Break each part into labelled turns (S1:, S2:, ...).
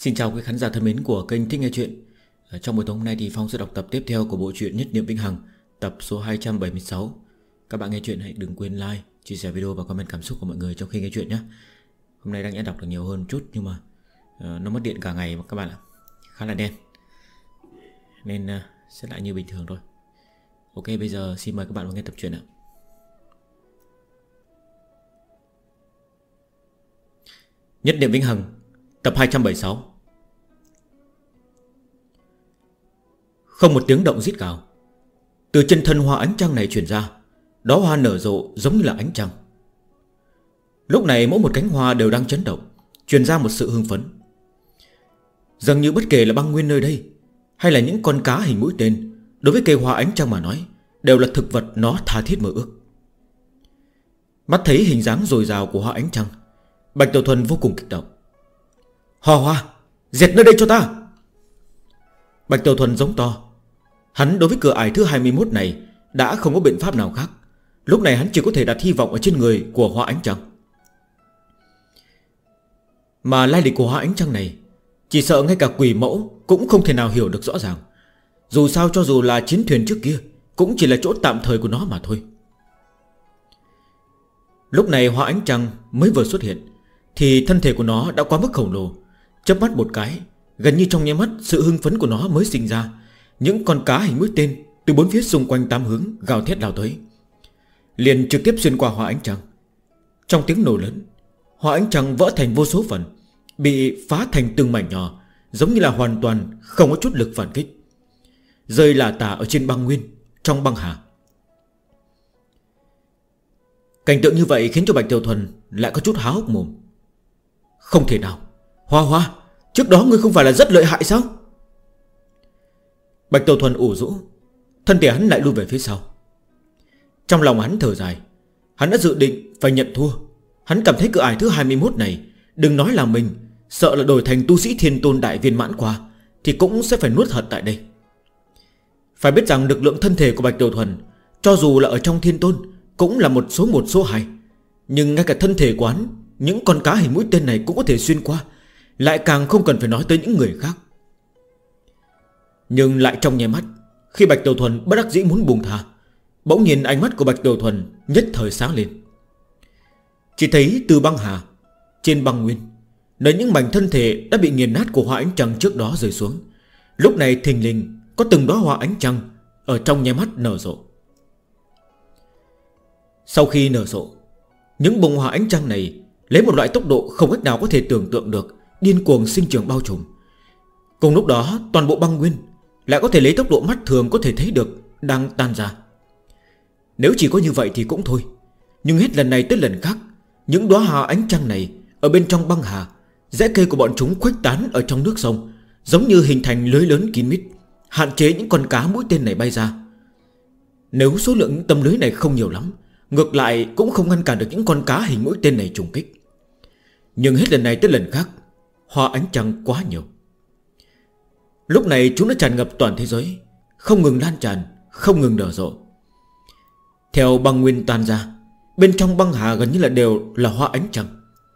S1: Xin chào quý khán giả thân mến của kênh Thích Nghe Chuyện. Trong buổi tối hôm nay thì Phong sẽ đọc tập tiếp theo của bộ truyện Nhất Niệm Vĩnh Hằng, tập số 276. Các bạn nghe chuyện hãy đừng quên like, chia sẻ video và comment cảm xúc của mọi người trong khi nghe chuyện nhé. Hôm nay đang đọc được nhiều hơn chút nhưng mà nó mất điện cả ngày mà các bạn ạ. Khá là đen nên sẽ lại như bình thường thôi. Ok, bây giờ xin mời các bạn vào nghe tập truyện ạ. Nhất Niệm Vĩnh Hằng, tập 276. Không một tiếng động rít gào. Từ chân thân hoa ánh trăng này truyền ra, đó hoa nở rộ giống như là ánh trăng. Lúc này mỗi một cánh hoa đều đang chấn động, truyền ra một sự hưng phấn. Dường như bất kể là băng nguyên nơi đây hay là những con cá hình mũi tên, đối với cây hoa ánh trăng mà nói, đều là thực vật nó tha thiết mơ ước. Mắt thấy hình dáng dồi dào của hoa ánh trăng, Bạch Tiểu Thuần vô cùng kích động. Hoa, diệt nơi đây cho ta! Bạch Tiểu Thuần giống to. Hắn đối với cửa ải thứ 21 này đã không có biện pháp nào khác. Lúc này hắn chỉ có thể đặt hy vọng ở trên người của hoa ánh trăng. Mà lai lịch của hoa ánh trăng này, chỉ sợ ngay cả quỷ mẫu cũng không thể nào hiểu được rõ ràng. Dù sao cho dù là chiến thuyền trước kia, cũng chỉ là chỗ tạm thời của nó mà thôi. Lúc này hoa ánh trăng mới vừa xuất hiện thì thân thể của nó đã quá mức khổng lồ. Chớp mắt một cái, gần như trong nháy mắt sự hưng phấn của nó mới sinh ra, những con cá hình mũi tên từ bốn phía xung quanh tám hướng gào thét lao tới, liền trực tiếp xuyên qua hoa ánh trăng. Trong tiếng nổ lớn, hoa ánh trăng vỡ thành vô số phần, bị phá thành từng mảnh nhỏ, giống như là hoàn toàn không có chút lực phản kích, rơi lả tả ở trên băng nguyên, trong băng hà. Cảnh tượng như vậy khiến cho Bạch Tiểu Thuần lại có chút há hốc mồm. Không thể nào, Hoa, trước đó ngươi không phải là rất lợi hại sao? Bạch Tiểu Thuần ủ rũ, thân thể hắn lại lui về phía sau. Trong lòng hắn thở dài. Hắn đã dự định phải nhận thua. Hắn cảm thấy cửa ải thứ 21 này, đừng nói là mình, sợ là đổi thành tu sĩ thiên tôn đại viên mãn qua thì cũng sẽ phải nuốt hận tại đây. Phải biết rằng lực lượng thân thể của Bạch Tiểu Thuần, cho dù là ở trong thiên tôn, cũng là một số 2. Nhưng ngay cả thân thể của hắn, những con cá hình mũi tên này cũng có thể xuyên qua, lại càng không cần phải nói tới những người khác. Nhưng lại trong nháy mắt, khi Bạch Tiểu Thuần bất đắc dĩ muốn buông tha, bỗng nhiên ánh mắt của Bạch Tiểu Thuần nhất thời sáng lên. Chỉ thấy từ băng hà, trên băng nguyên, nơi những mảnh thân thể đã bị nghiền nát của hoa ánh trăng trước đó rơi xuống, lúc này thình lình có từng đóa hoa ánh trăng ở trong nháy mắt nở rộ. Sau khi nở rộ, những bông hoa ánh trăng này lấy một loại tốc độ không cách nào có thể tưởng tượng được, điên cuồng sinh trưởng bao trùm. Cùng lúc đó toàn bộ băng nguyên lại có thể lấy tốc độ mắt thường có thể thấy được đang tan ra. Nếu chỉ có như vậy thì cũng thôi, nhưng hết lần này tới lần khác, những đóa hoa ánh trăng này ở bên trong băng hà, rễ cây của bọn chúng khuếch tán ở trong nước sông, giống như hình thành lưới lớn kín mít, hạn chế những con cá mũi tên này bay ra. Nếu số lượng những tấm lưới này không nhiều lắm, ngược lại cũng không ngăn cản được những con cá hình mũi tên này trùng kích. Nhưng hết lần này tới lần khác, hoa ánh trăng quá nhiều. Lúc này chúng đã tràn ngập toàn thế giới, không ngừng lan tràn, không ngừng nở rộ. Theo băng nguyên tan ra, bên trong băng hà gần như là đều là hoa ánh trăng.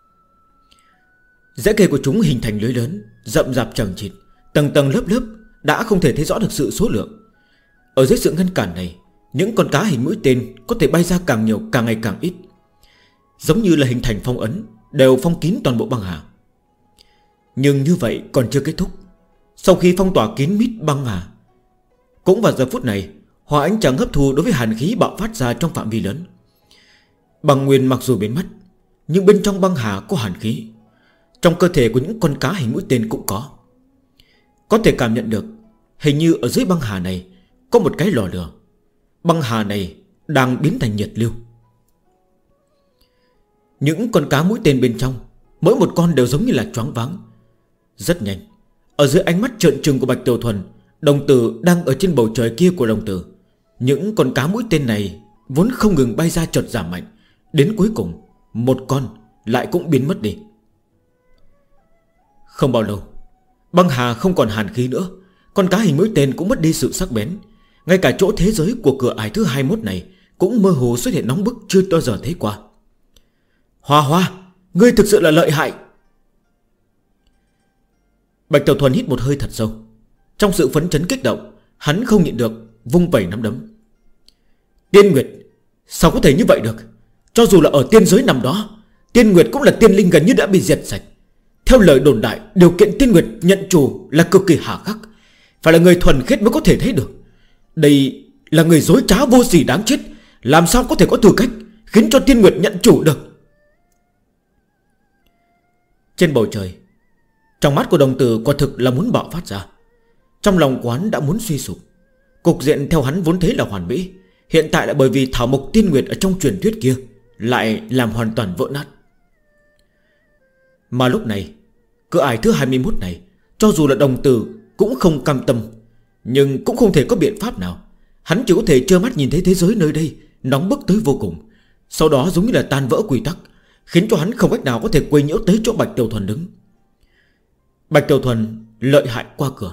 S1: Rễ cây của chúng hình thành lưới lớn, rậm rạp chằng chịt, tầng tầng lớp lớp, đã không thể thấy rõ được sự số lượng. Ở dưới sự ngăn cản này, những con cá hình mũi tên có thể bay ra càng nhiều, càng ngày càng ít, giống như là hình thành phong ấn, đều phong kín toàn bộ băng hà. Nhưng như vậy còn chưa kết thúc. Sau khi phong tỏa kín mít băng hà, cũng vào giờ phút này, hoa ánh trăng hấp thu đối với hàn khí bạo phát ra trong phạm vi lớn. Băng nguyên mặc dù biến mất, nhưng bên trong băng hà có hàn khí. Trong cơ thể của những con cá hình mũi tên cũng có thể cảm nhận được, hình như ở dưới băng hà này có một cái lò lửa. Băng hà này đang biến thành nhiệt lưu. Những con cá mũi tên bên trong, mỗi một con đều giống như là choáng váng. Rất nhanh, ở dưới ánh mắt trợn trừng của Bạch Tiểu Thuần, đồng tử đang ở trên bầu trời kia của đồng tử, những con cá mũi tên này vốn không ngừng bay ra chợt giảm mạnh, đến cuối cùng một con lại cũng biến mất đi. Không bao lâu, băng hà không còn hàn khí nữa, con cá hình mũi tên cũng mất đi sự sắc bén. Ngay cả chỗ thế giới của cửa ải thứ 21 này cũng mơ hồ xuất hiện nóng bức chưa bao giờ thấy qua. Hoa, ngươi thực sự là lợi hại. Bạch Tiểu Thuần hít một hơi thật sâu. Trong sự phấn chấn kích động, hắn không nhịn được vung vẩy nắm đấm. Tiên Nguyệt, sao có thể như vậy được? Cho dù là ở tiên giới năm đó, Tiên Nguyệt cũng là tiên linh gần như đã bị diệt sạch. Theo lời đồn đại, điều kiện Tiên Nguyệt nhận chủ là cực kỳ hà khắc, phải là người thuần khiết mới có thể thấy được. Đây là người dối trá vô sỉ đáng chết, làm sao có thể có tư cách khiến cho Tiên Nguyệt nhận chủ được? Trên bầu trời, trong mắt của đồng tử quả thực là muốn bạo phát ra. Trong lòng quán đã muốn suy sụp. Cục diện theo hắn vốn thấy là hoàn mỹ, hiện tại là bởi vì thảo mộc Tiên Nguyệt ở trong truyền thuyết kia lại làm hoàn toàn vỡ nát. Mà lúc này, cửa ải thứ 21 này, cho dù là đồng tử cũng không cam tâm, nhưng cũng không thể có biện pháp nào. Hắn chỉ có thể trơ mắt nhìn thấy thế giới nơi đây nóng bức tới vô cùng, sau đó giống như là tan vỡ quy tắc, khiến cho hắn không cách nào có thể quấy nhiễu tới chỗ Bạch Tiểu Thuần đứng. Bạch Tiểu Thuần lợi hại qua cửa.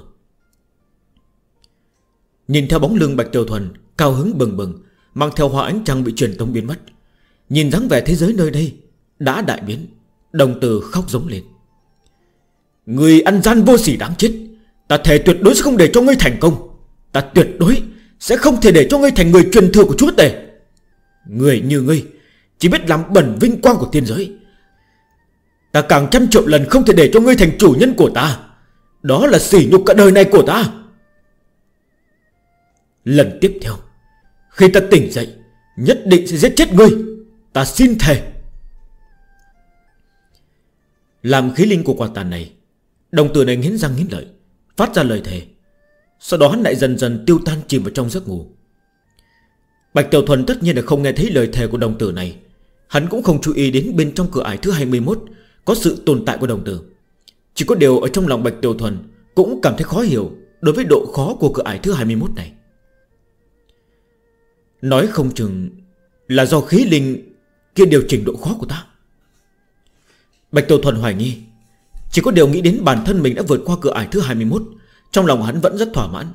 S1: Nhìn theo bóng lưng Bạch Tiểu Thuần cao hứng bừng bừng, mang theo hoa ánh trăng bị truyền tống biến mất, nhìn dáng vẻ thế giới nơi đây đã đại biến, đồng tử khóc giống lên. Người ăn gian vô sỉ đáng chết, ta thề tuyệt đối sẽ không để cho ngươi thành công. Ta tuyệt đối sẽ không thể để cho ngươi thành người truyền thừa của chúa tể. Người như ngươi chỉ biết làm bẩn vinh quang của tiên giới. Ta càng trăm triệu lần không thể để cho ngươi thành chủ nhân của ta. Đó là sỉ nhục cả đời này của ta. Lần tiếp theo, khi ta tỉnh dậy, nhất định sẽ giết chết ngươi. Ta xin thề. Làm khí linh của quả tàn này, đồng tử này nghiến răng nghiến lợi, phát ra lời thề. Sau đó hắn lại dần dần tiêu tan, chìm vào trong giấc ngủ. Bạch Tiểu Thuần tất nhiên là không nghe thấy lời thề của đồng tử này. Hắn cũng không chú ý đến bên trong cửa ải thứ 21 có sự tồn tại của đồng tử. Chỉ có điều ở trong lòng Bạch Tiểu Thuần cũng cảm thấy khó hiểu đối với độ khó của cửa ải thứ 21 này. Nói không chừng là do khí linh kia điều chỉnh độ khó của ta. Bạch Tiểu Thuần hoài nghi. Chỉ có điều nghĩ đến bản thân mình đã vượt qua cửa ải thứ 21, trong lòng hắn vẫn rất thỏa mãn.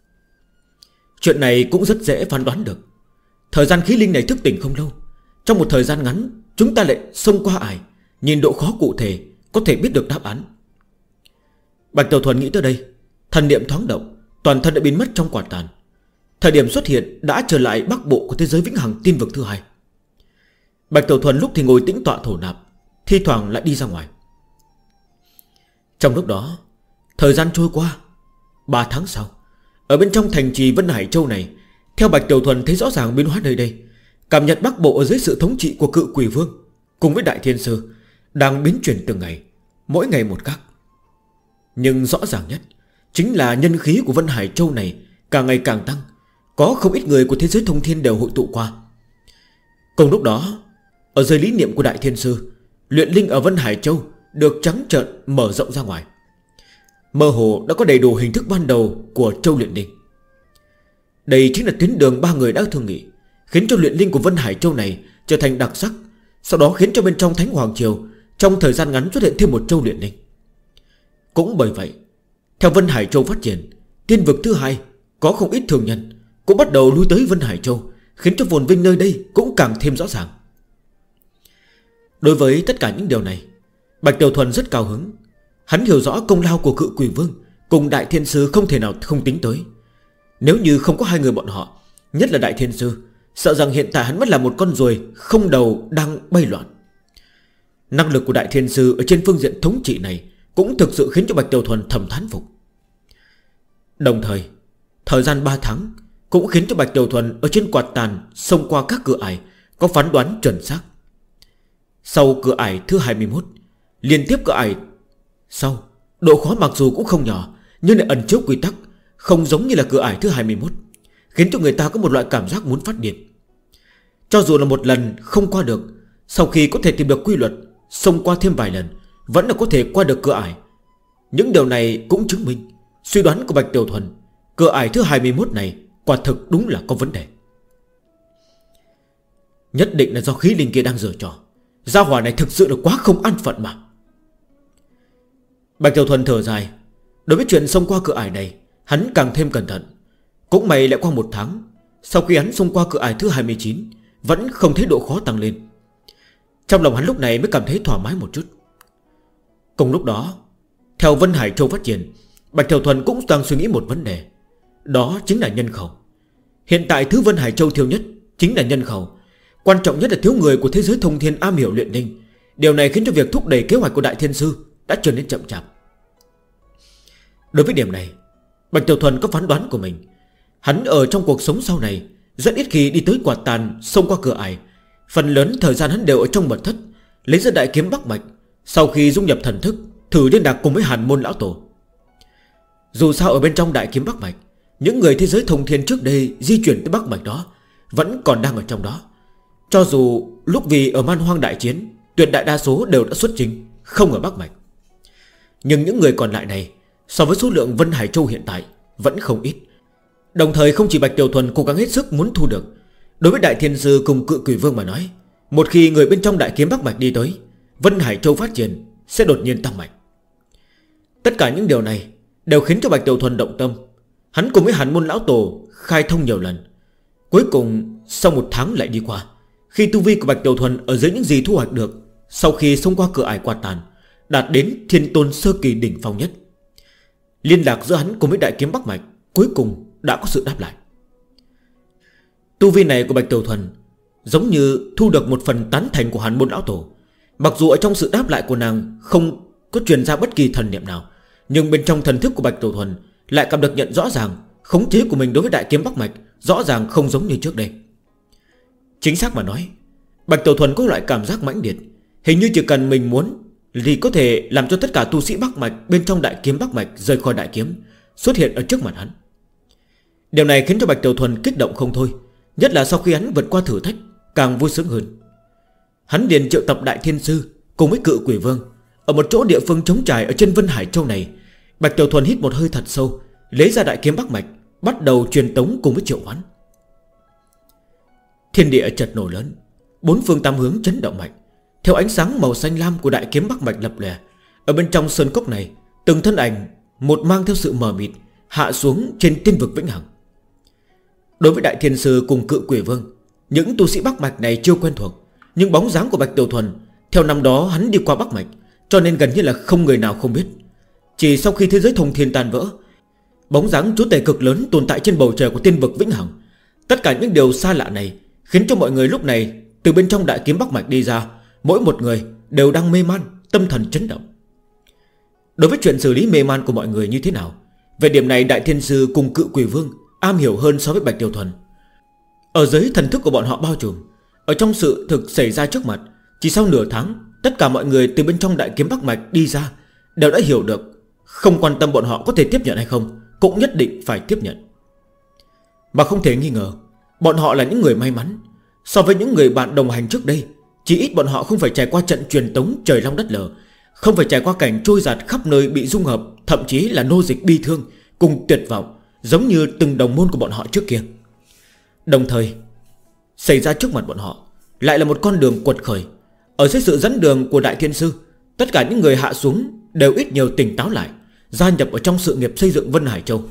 S1: Chuyện này cũng rất dễ phán đoán được. Thời gian khí linh này thức tỉnh không lâu, trong một thời gian ngắn chúng ta lại xông qua ải, nhìn độ khó cụ thể có thể biết được đáp án. Bạch Tiểu Thuần nghĩ tới đây, thần niệm thoáng động, toàn thân đã biến mất trong quả tàn. Thời điểm xuất hiện đã trở lại bắc bộ của thế giới vĩnh hằng tiên vực thứ 2. Bạch Tiểu Thuần lúc thì ngồi tĩnh tọa thổ nạp, thi thoảng lại đi ra ngoài. Trong lúc đó, thời gian trôi qua 3 tháng sau, ở bên trong thành trì Vân Hải Châu này, theo Bạch Tiểu Thuần thấy rõ ràng biến hóa nơi đây, cảm nhận bắc bộ ở dưới sự thống trị của Cự Quỷ Vương cùng với Đại Thiên Sư đang biến chuyển từng ngày, mỗi ngày một khác. Nhưng rõ ràng nhất chính là nhân khí của Vân Hải Châu này càng ngày càng tăng, có không ít người của thế giới thông thiên đều hội tụ qua. Cùng lúc đó, ở dưới lý niệm của Đại Thiên Sư, luyện linh ở Vân Hải Châu được trắng trợn mở rộng ra ngoài. Mơ hồ đã có đầy đủ hình thức ban đầu của châu luyện linh. Đây chính là tuyến đường 3 người đã thương nghị, khiến cho luyện linh của Vân Hải Châu này trở thành đặc sắc. Sau đó khiến cho bên trong Thánh Hoàng Triều trong thời gian ngắn xuất hiện thêm một châu luyện linh. Cũng bởi vậy, theo Vân Hải Châu phát triển, tiên vực thứ 2 có không ít thường nhân cũng bắt đầu lui tới Vân Hải Châu, khiến cho phồn vinh nơi đây cũng càng thêm rõ ràng. Đối với tất cả những điều này, Bạch Tiểu Thuần rất cao hứng. Hắn hiểu rõ công lao của Cự Quỷ Vương cùng Đại Thiên Sư không thể nào không tính tới. Nếu như không có hai người bọn họ, nhất là Đại Thiên Sư, sợ rằng hiện tại hắn vẫn là một con ruồi không đầu đang bay loạn. Năng lực của Đại Thiên Sư ở trên phương diện thống trị này cũng thực sự khiến cho Bạch Tiểu Thuần thầm thán phục. Đồng thời, thời gian 3 tháng cũng khiến cho Bạch Tiểu Thuần ở trên quạt tàn xông qua các cửa ải có phán đoán chuẩn xác. Sau cửa ải thứ 21, liên tiếp cửa ải sau, độ khó mặc dù cũng không nhỏ, nhưng lại ẩn chứa quy tắc, không giống như là cửa ải thứ 21, khiến cho người ta có một loại cảm giác muốn phát điên. Cho dù là một lần không qua được, sau khi có thể tìm được quy luật, xông qua thêm vài lần, vẫn là có thể qua được cửa ải. Những điều này cũng chứng minh suy đoán của Bạch Tiểu Thuần, cửa ải thứ 21 này quả thực đúng là có vấn đề. Nhất định là do khí linh kia đang giở trò. Gia hỏa này thực sự là quá không an phận mà. Bạch Tiểu Thuần thở dài. Đối với chuyện xông qua cửa ải này, hắn càng thêm cẩn thận. Cũng may lại qua 1 tháng, sau khi hắn xông qua cửa ải thứ 29, vẫn không thấy độ khó tăng lên. Trong lòng hắn lúc này mới cảm thấy thoải mái một chút. Cùng lúc đó, Theo Vân Hải Châu phát triển, Bạch Tiểu Thuần cũng đang suy nghĩ một vấn đề. Đó chính là nhân khẩu. Hiện tại thứ Vân Hải Châu thiếu nhất chính là nhân khẩu. Quan trọng nhất là thiếu người của thế giới thông thiên am hiểu luyện linh. Điều này khiến cho việc thúc đẩy kế hoạch của Đại Thiên Sư đã trở nên chậm chạp. Đối với điểm này, Bạch Tiểu Thuần có phán đoán của mình. Hắn ở trong cuộc sống sau này rất ít khi đi tới quạt tàn, xông qua cửa ải. Phần lớn thời gian hắn đều ở trong mật thất, lấy ra đại kiếm Bắc Mạch. Sau khi dung nhập thần thức, thử liên lạc cùng với Hàn Môn Lão Tổ. Dù sao ở bên trong đại kiếm Bắc Mạch, những người thế giới thông thiên trước đây di chuyển tới Bắc Mạch đó vẫn còn đang ở trong đó. Cho dù lúc vì ở Man Hoang đại chiến, tuyệt đại đa số đều đã xuất trình, không ở Bắc Mạch. Nhưng những người còn lại này, so với số lượng Vân Hải Châu hiện tại, vẫn không ít. Đồng thời không chỉ Bạch Tiểu Thuần cố gắng hết sức muốn thu được. Đối với Đại Thiên Sư cùng Cự Quỷ Vương mà nói, một khi người bên trong đại kiếm Bắc Mạch đi tới, Vân Hải Châu phát triển sẽ đột nhiên tăng mạnh. Tất cả những điều này đều khiến cho Bạch Tiểu Thuần động tâm. Hắn cùng với Hàn Môn Lão Tổ khai thông nhiều lần. Cuối cùng sau một tháng lại đi qua, khi tu vi của Bạch Tiểu Thuần ở dưới những gì thu hoạch được, sau khi xông qua cửa ải quạt tàn, đạt đến Thiên Tôn Sơ Kỳ đỉnh phong nhất. Liên lạc giữa hắn cùng với đại kiếm Bắc Mạch cuối cùng đã có sự đáp lại. Tu vi này của Bạch Tiểu Thuần giống như thu được một phần tán thành của Hàn Môn Lão Tổ. Mặc dù ở trong sự đáp lại của nàng không có truyền ra bất kỳ thần niệm nào, nhưng bên trong thần thức của Bạch Tiểu Thuần lại cảm được nhận rõ ràng khống chế của mình đối với đại kiếm Bắc Mạch rõ ràng không giống như trước đây. Chính xác mà nói, Bạch Tiểu Thuần có loại cảm giác mãnh liệt, hình như chỉ cần mình muốn thì có thể làm cho tất cả tu sĩ Bắc Mạch bên trong đại kiếm Bắc Mạch rời khỏi đại kiếm, xuất hiện ở trước mặt hắn. Điều này khiến cho Bạch Tiểu Thuần kích động không thôi, nhất là sau khi hắn vượt qua thử thách, càng vui sướng hơn. Hắn liền triệu tập Đại Thiên Sư cùng với Cự Quỷ Vương ở một chỗ địa phương trống trải ở trên Vân Hải Châu này. Bạch Tiểu Thuần hít một hơi thật sâu, lấy ra đại kiếm Bắc Mạch, bắt đầu truyền tống cùng với triệu hoán. Thiên địa chợt nổ lớn, bốn phương tám hướng chấn động mạnh. Theo ánh sáng màu xanh lam của đại kiếm Bắc Mạch lập lòe, ở bên trong sơn cốc này, từng thân ảnh một mang theo sự mờ mịt hạ xuống trên tiên vực vĩnh hằng. Đối với Đại Thiên Sư cùng Cự Quỷ Vương, những tu sĩ Bắc Mạch này chưa quen thuộc, nhưng bóng dáng của Bạch Tiểu Thuần theo năm đó hắn đi qua Bắc Mạch, cho nên gần như là không người nào không biết. Chỉ sau khi thế giới thông thiên tan vỡ, bóng dáng chúa tể cực lớn tồn tại trên bầu trời của tiên vực vĩnh hằng. Tất cả những điều xa lạ này khiến cho mọi người lúc này từ bên trong đại kiếm Bắc Mạch đi ra, mỗi một người đều đang mê man, tâm thần chấn động. Đối với chuyện xử lý mê man của mọi người như thế nào, về điểm này Đại Thiên Sư cùng Cự Quỷ Vương am hiểu hơn so với Bạch Tiểu Thuần. Ở dưới thần thức của bọn họ bao trùm, ở trong sự thực xảy ra trước mặt, chỉ sau nửa tháng, tất cả mọi người từ bên trong đại kiếm Bắc Mạch đi ra đều đã hiểu được. Không quan tâm bọn họ có thể tiếp nhận hay không, cũng nhất định phải tiếp nhận. Mà không thể nghi ngờ, bọn họ là những người may mắn. So với những người bạn đồng hành trước đây, chỉ ít bọn họ không phải trải qua trận truyền tống trời long đất lở, không phải trải qua cảnh trôi giạt khắp nơi bị dung hợp, thậm chí là nô dịch bi thương cùng tuyệt vọng, giống như từng đồng môn của bọn họ trước kia. Đồng thời, xảy ra trước mặt bọn họ lại là một con đường quật khởi. Ở dưới sự dẫn đường của Đại Thiên Sư, tất cả những người hạ xuống đều ít nhiều tỉnh táo lại, gia nhập ở trong sự nghiệp xây dựng Vân Hải Châu.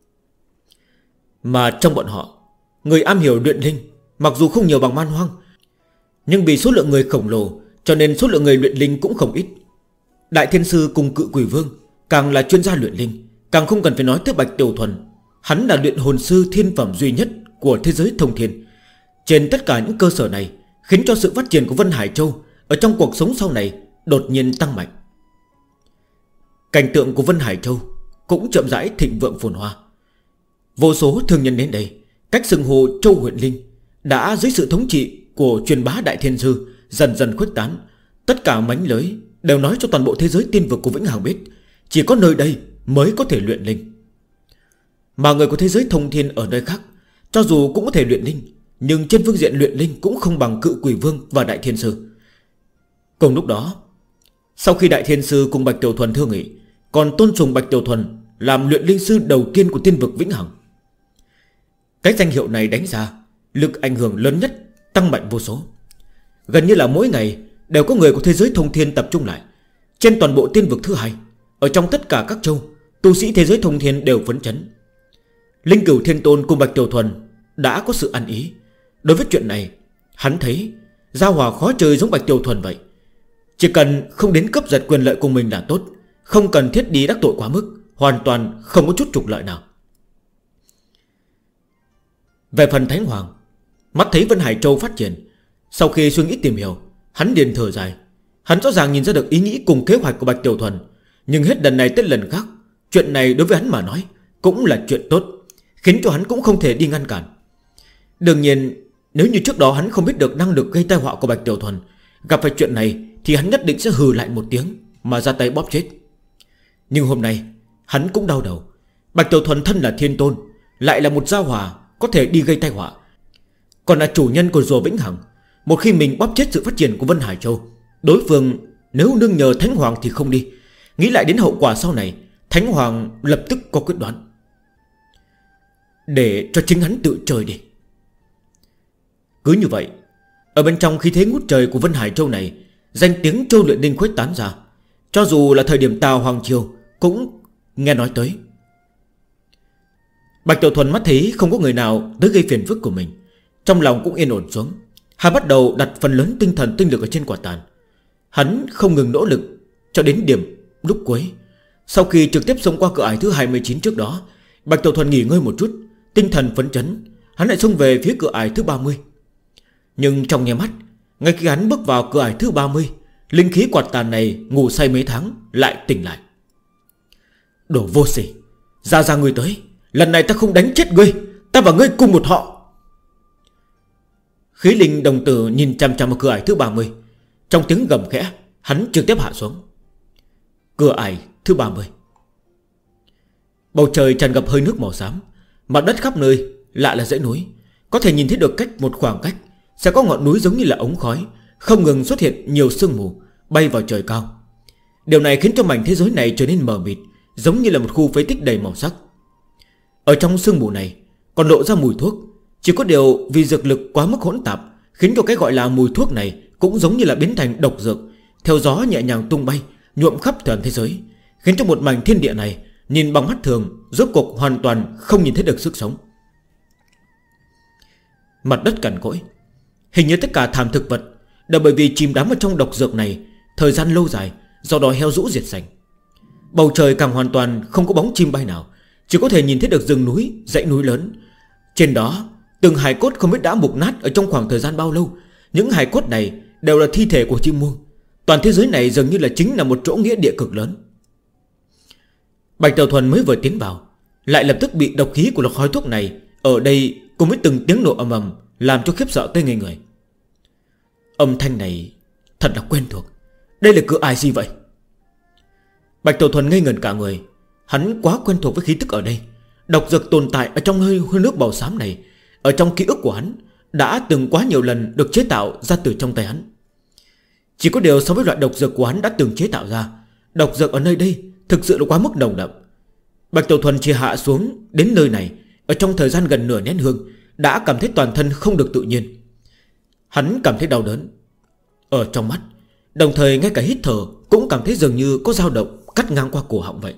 S1: Mà trong bọn họ, người am hiểu luyện linh mặc dù không nhiều bằng Man Hoang, nhưng vì số lượng người khổng lồ cho nên số lượng người luyện linh cũng không ít. Đại Thiên Sư cùng Cự Quỷ Vương càng là chuyên gia luyện linh, càng không cần phải nói tới Bạch Tiểu Thuần. Hắn là luyện hồn sư thiên phẩm duy nhất của thế giới thông thiên. Trên tất cả những cơ sở này khiến cho sự phát triển của Vân Hải Châu ở trong cuộc sống sau này đột nhiên tăng mạnh. Cảnh tượng của Vân Hải Châu cũng chậm rãi thịnh vượng phồn hoa. Vô số thương nhân đến đây, cách xưng hô Châu huyện Linh đã dưới sự thống trị của truyền bá Đại Thiên Sư dần dần khuếch tán. Tất cả mánh lưới đều nói cho toàn bộ thế giới tiên vực của Vĩnh Hằng biết, chỉ có nơi đây mới có thể luyện linh. Mà người của thế giới thông thiên ở nơi khác, cho dù cũng có thể luyện linh, nhưng trên phương diện luyện linh cũng không bằng Cự Quỷ Vương và Đại Thiên Sư. Cùng lúc đó, sau khi Đại Thiên Sư cùng Bạch Tiểu Thuần thương nghị, còn tôn sùng Bạch Tiểu Thuần làm luyện linh sư đầu tiên của tiên vực Vĩnh Hằng. Cái danh hiệu này đánh ra, lực ảnh hưởng lớn nhất, tăng mạnh vô số. Gần như là mỗi ngày đều có người của thế giới thông thiên tập trung lại. Trên toàn bộ tiên vực thứ hai, ở trong tất cả các châu, tu sĩ thế giới thông thiên đều phấn chấn. Linh Cửu Thiên Tôn cùng Bạch Tiểu Thuần đã có sự ăn ý. Đối với chuyện này, hắn thấy Giao Hòa khó chơi giống Bạch Tiểu Thuần vậy. Chỉ cần không đến cướp giật quyền lợi của mình là tốt, không cần thiết đi đắc tội quá mức, hoàn toàn không có chút trục lợi nào. Về phần Thánh Hoàng, mắt thấy Vân Hải Châu phát triển, sau khi suy nghĩ tìm hiểu, hắn liền thở dài. Hắn rõ ràng nhìn ra được ý nghĩ cùng kế hoạch của Bạch Tiểu Thuần, nhưng hết lần này tới lần khác, chuyện này đối với hắn mà nói cũng là chuyện tốt, khiến cho hắn cũng không thể đi ngăn cản. Đương nhiên, nếu như trước đó hắn không biết được năng lực gây tai họa của Bạch Tiểu Thuần, gặp phải chuyện này thì hắn nhất định sẽ hừ lại một tiếng mà ra tay bóp chết. Nhưng hôm nay hắn cũng đau đầu. Bạch Tiểu Thuần thân là thiên tôn, lại là một gia hỏa có thể đi gây tai họa, còn là chủ nhân của rùa Vĩnh Hằng. Một khi mình bóp chết sự phát triển của Vân Hải Châu, đối phương nếu nương nhờ Thánh Hoàng thì không đi. Nghĩ lại đến hậu quả sau này, Thánh Hoàng lập tức có quyết đoán. Để cho chính hắn tự chơi đi. Cứ như vậy, ở bên trong khí thế ngút trời của Vân Hải Châu này, danh tiếng Châu Luyện Đinh khuếch tán ra. Cho dù là thời điểm Tào Hoàng Triều cũng nghe nói tới. Bạch Tiểu Thuần mắt thấy không có người nào tới gây phiền phức của mình, trong lòng cũng yên ổn xuống. Hắn bắt đầu đặt phần lớn tinh thần tinh lực ở trên quả tàn. Hắn không ngừng nỗ lực cho đến điểm lúc cuối. Sau khi trực tiếp xông qua cửa ải thứ 29 trước đó, Bạch Tiểu Thuần nghỉ ngơi một chút, tinh thần phấn chấn, hắn lại xông về phía cửa ải thứ 30. Nhưng trong nháy mắt, ngay khi hắn bước vào cửa ải thứ 30, linh khí quạt tàn này ngủ say mấy tháng lại tỉnh lại. Đồ vô sỉ, ra người tới, lần này ta không đánh chết ngươi, ta và ngươi cùng một họ. Khí linh đồng tử nhìn chằm chằm vào cửa ải thứ 30. Trong tiếng gầm khẽ, hắn trực tiếp hạ xuống. Cửa ải thứ 30. Bầu trời tràn ngập hơi nước màu xám, mặt đất khắp nơi lại là dãy núi. Có thể nhìn thấy được cách một khoảng cách sẽ có ngọn núi giống như là ống khói, không ngừng xuất hiện nhiều sương mù bay vào trời cao. Điều này khiến cho mảnh thế giới này trở nên mờ mịt, giống như là một khu phế tích đầy màu sắc. Ở trong sương mù này còn lộ ra mùi thuốc. Chỉ có điều vì dược lực quá mức hỗn tạp, khiến cho cái gọi là mùi thuốc này cũng giống như là biến thành độc dược, theo gió nhẹ nhàng tung bay, nhuộm khắp toàn thế giới, khiến cho một mảnh thiên địa này nhìn bằng mắt thường rốt cuộc hoàn toàn không nhìn thấy được sức sống. Mặt đất cằn cỗi, hình như tất cả thảm thực vật đều bởi vì chìm đắm ở trong độc dược này thời gian lâu dài, do đó heo rũ diệt sạch. Bầu trời càng hoàn toàn không có bóng chim bay nào, chỉ có thể nhìn thấy được rừng núi, dãy núi lớn. Trên đó từng hài cốt không biết đã mục nát ở trong khoảng thời gian bao lâu. Những hài cốt này đều là thi thể của chim muông. Toàn thế giới này dường như là chính là một chỗ nghĩa địa cực lớn. Bạch Tiểu Thuần mới vừa tiến vào, lại lập tức bị độc khí của lọc khói thuốc này ở đây cùng với từng tiếng nổ ầm ầm làm cho khiếp sợ tới ngây người. Âm thanh này thật là quen thuộc. Đây là cửa ải gì vậy? Bạch Tiểu Thuần ngây ngẩn cả người. Hắn quá quen thuộc với khí tức ở đây. Độc dược tồn tại ở trong hơi nước màu xám này, ở trong ký ức của hắn đã từng quá nhiều lần được chế tạo ra từ trong tay hắn. Chỉ có điều so với loại độc dược của hắn đã từng chế tạo ra, độc dược ở nơi đây thực sự là quá mức nồng đậm. Bạch Tiểu Thuần chỉ hạ xuống đến nơi này ở trong thời gian gần nửa nén hương, đã cảm thấy toàn thân không được tự nhiên. Hắn cảm thấy đau đớn ở trong mắt, đồng thời ngay cả hít thở cũng cảm thấy dường như có dao động cắt ngang qua cổ họng vậy.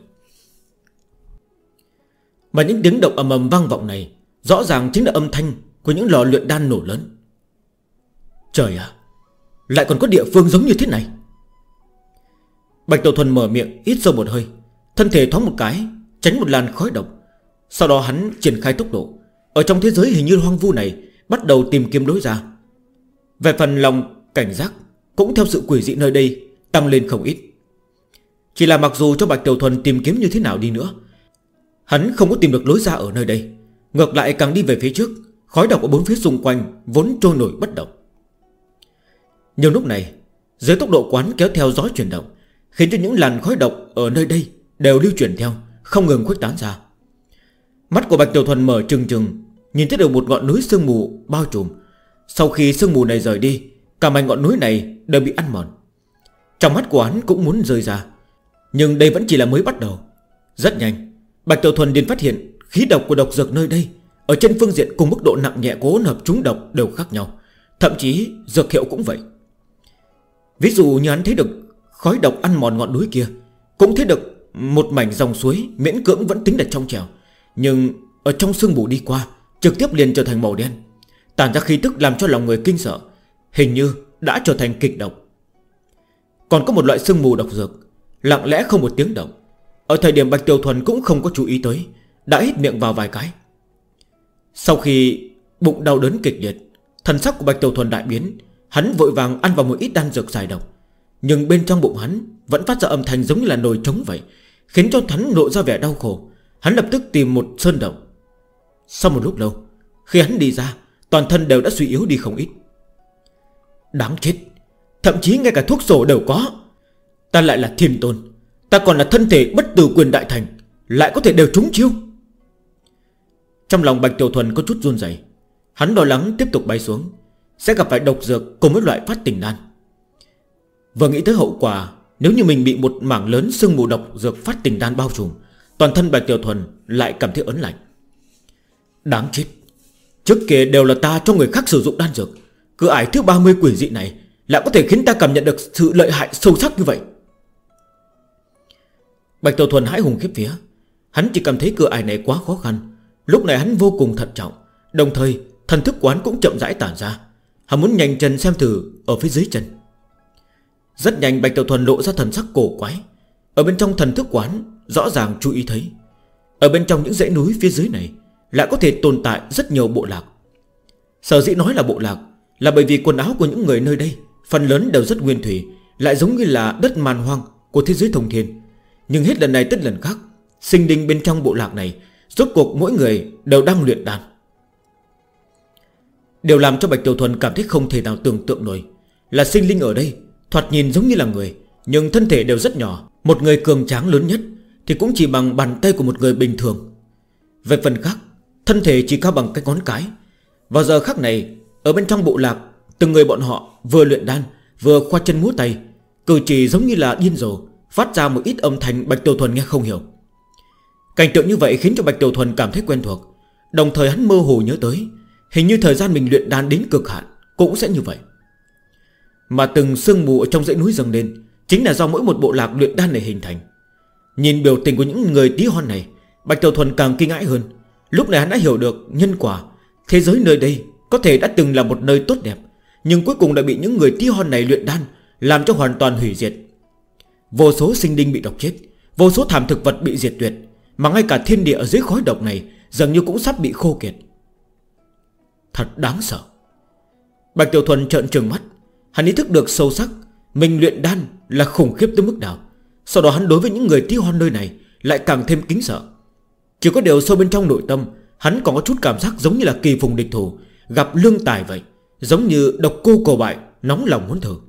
S1: Mà những tiếng động ầm ầm vang vọng này rõ ràng chính là âm thanh của những lò luyện đan nổ lớn. Trời ạ, lại còn có địa phương giống như thế này. Bạch Tiểu Thuần mở miệng hít sâu một hơi, thân thể thoáng một cái tránh một làn khói độc. Sau đó hắn triển khai tốc độ, ở trong thế giới hình như hoang vu này bắt đầu tìm kiếm lối ra. Về phần lòng cảnh giác cũng theo sự quỷ dị nơi đây tăng lên không ít. Chỉ là mặc dù cho Bạch Tiểu Thuần tìm kiếm như thế nào đi nữa, hắn không có tìm được lối ra ở nơi đây. Ngược lại càng đi về phía trước, khói độc ở bốn phía xung quanh vốn trôi nổi bất động. Nhưng lúc này dưới tốc độ quán kéo theo gió chuyển động, khiến cho những làn khói độc ở nơi đây đều lưu chuyển theo, không ngừng khuếch tán ra. Mắt của Bạch Tiểu Thuần mở trừng trừng, nhìn thấy được một ngọn núi sương mù bao trùm. Sau khi sương mù này rời đi, cả mảnh ngọn núi này đều bị ăn mòn. Trong mắt của hắn cũng muốn rơi ra, nhưng đây vẫn chỉ là mới bắt đầu. Rất nhanh Bạch Tiểu Thuần liền phát hiện khí độc của độc dược nơi đây ở trên phương diện cùng mức độ nặng nhẹ của hỗn hợp trúng độc đều khác nhau, thậm chí dược hiệu cũng vậy. Ví dụ như hắn thấy được khói độc ăn mòn ngọn núi kia, cũng thấy được một mảnh dòng suối miễn cưỡng vẫn tính là trong trẻo, nhưng ở trong sương mù đi qua trực tiếp liền trở thành màu đen, tản ra khí tức làm cho lòng người kinh sợ, hình như đã trở thành kịch độc. Còn có một loại sương mù độc dược, lặng lẽ không một tiếng động. Ở thời điểm Bạch Tiểu Thuần cũng không có chú ý tới, đã hít miệng vào vài cái. Sau khi bụng đau đớn kịch liệt, thần sắc của Bạch Tiểu Thuần đại biến. Hắn vội vàng ăn vào một ít đan dược giải độc, nhưng bên trong bụng hắn vẫn phát ra âm thanh giống như là nồi trống vậy, khiến cho hắn lộ ra vẻ đau khổ. Hắn lập tức tìm một sơn động. Sau một lúc lâu, khi hắn đi ra, toàn thân đều đã suy yếu đi không ít. Đáng chết, thậm chí ngay cả thuốc sổ đều có. Ta lại là thiên tôn, ta còn là thân thể bất tử quyền đại thành, lại có thể đều trúng chiêu. Trong lòng Bạch Tiểu Thuần có chút run rẩy. Hắn lo lắng tiếp tục bay xuống sẽ gặp phải độc dược cùng với loại phát tình đan. Vừa nghĩ tới hậu quả nếu như mình bị một mảng lớn sương mù độc dược phát tình đan bao trùm, toàn thân Bạch Tiểu Thuần lại cảm thấy ớn lạnh. Đáng chết, trước kia đều là ta cho người khác sử dụng đan dược, cửa ải thứ 30 quỷ dị này lại có thể khiến ta cảm nhận được sự lợi hại sâu sắc như vậy. Bạch Tiểu Thuần hãi hùng khiếp vía. Hắn chỉ cảm thấy cửa ải này quá khó khăn. Lúc này hắn vô cùng thận trọng, đồng thời thần thức quán cũng chậm rãi tản ra. Hắn muốn nhanh chân xem thử ở phía dưới chân. Rất nhanh Bạch Tiểu Thuần lộ ra thần sắc cổ quái. Ở bên trong thần thức quán rõ ràng chú ý thấy, ở bên trong những dãy núi phía dưới này lại có thể tồn tại rất nhiều bộ lạc. Sở dĩ nói là bộ lạc là bởi vì quần áo của những người nơi đây phần lớn đều rất nguyên thủy, lại giống như là đất man hoang của thế giới thông thiên. Nhưng hết lần này tới lần khác, sinh linh bên trong bộ lạc này rốt cuộc mỗi người đều đang luyện đan. Điều làm cho Bạch Tiểu Thuần cảm thấy không thể nào tưởng tượng nổi là sinh linh ở đây thoạt nhìn giống như là người, nhưng thân thể đều rất nhỏ. Một người cường tráng lớn nhất thì cũng chỉ bằng bàn tay của một người bình thường. Về phần khác, thân thể chỉ cao bằng cái ngón cái. Vào giờ khắc này, ở bên trong bộ lạc, từng người bọn họ vừa luyện đan vừa khoa chân múa tay, cử chỉ giống như là điên rồ, phát ra một ít âm thanh Bạch Tiểu Thuần nghe không hiểu. Cảnh tượng như vậy khiến cho Bạch Tiểu Thuần cảm thấy quen thuộc. Đồng thời hắn mơ hồ nhớ tới, hình như thời gian mình luyện đan đến cực hạn cũng sẽ như vậy. Mà từng sương mù ở trong dãy núi dâng lên chính là do mỗi một bộ lạc luyện đan này hình thành. Nhìn biểu tình của những người tí hon này, Bạch Tiểu Thuần càng kinh ngãi hơn. Lúc này hắn đã hiểu được nhân quả. Thế giới nơi đây có thể đã từng là một nơi tốt đẹp, nhưng cuối cùng đã bị những người tí hon này luyện đan làm cho hoàn toàn hủy diệt. Vô số sinh linh bị độc chết, vô số thảm thực vật bị diệt tuyệt, mà ngay cả thiên địa ở dưới khói độc này dường như cũng sắp bị khô kiệt. Thật đáng sợ. Bạch Tiểu Thuần trợn trừng mắt. Hắn ý thức được sâu sắc mình luyện đan là khủng khiếp tới mức nào. Sau đó hắn đối với những người tí hon nơi này lại càng thêm kính sợ. Chỉ có điều sâu bên trong nội tâm, hắn còn có chút cảm giác giống như là kỳ phùng địch thủ, gặp lương tài vậy, giống như độc cô cổ bại, nóng lòng muốn thử.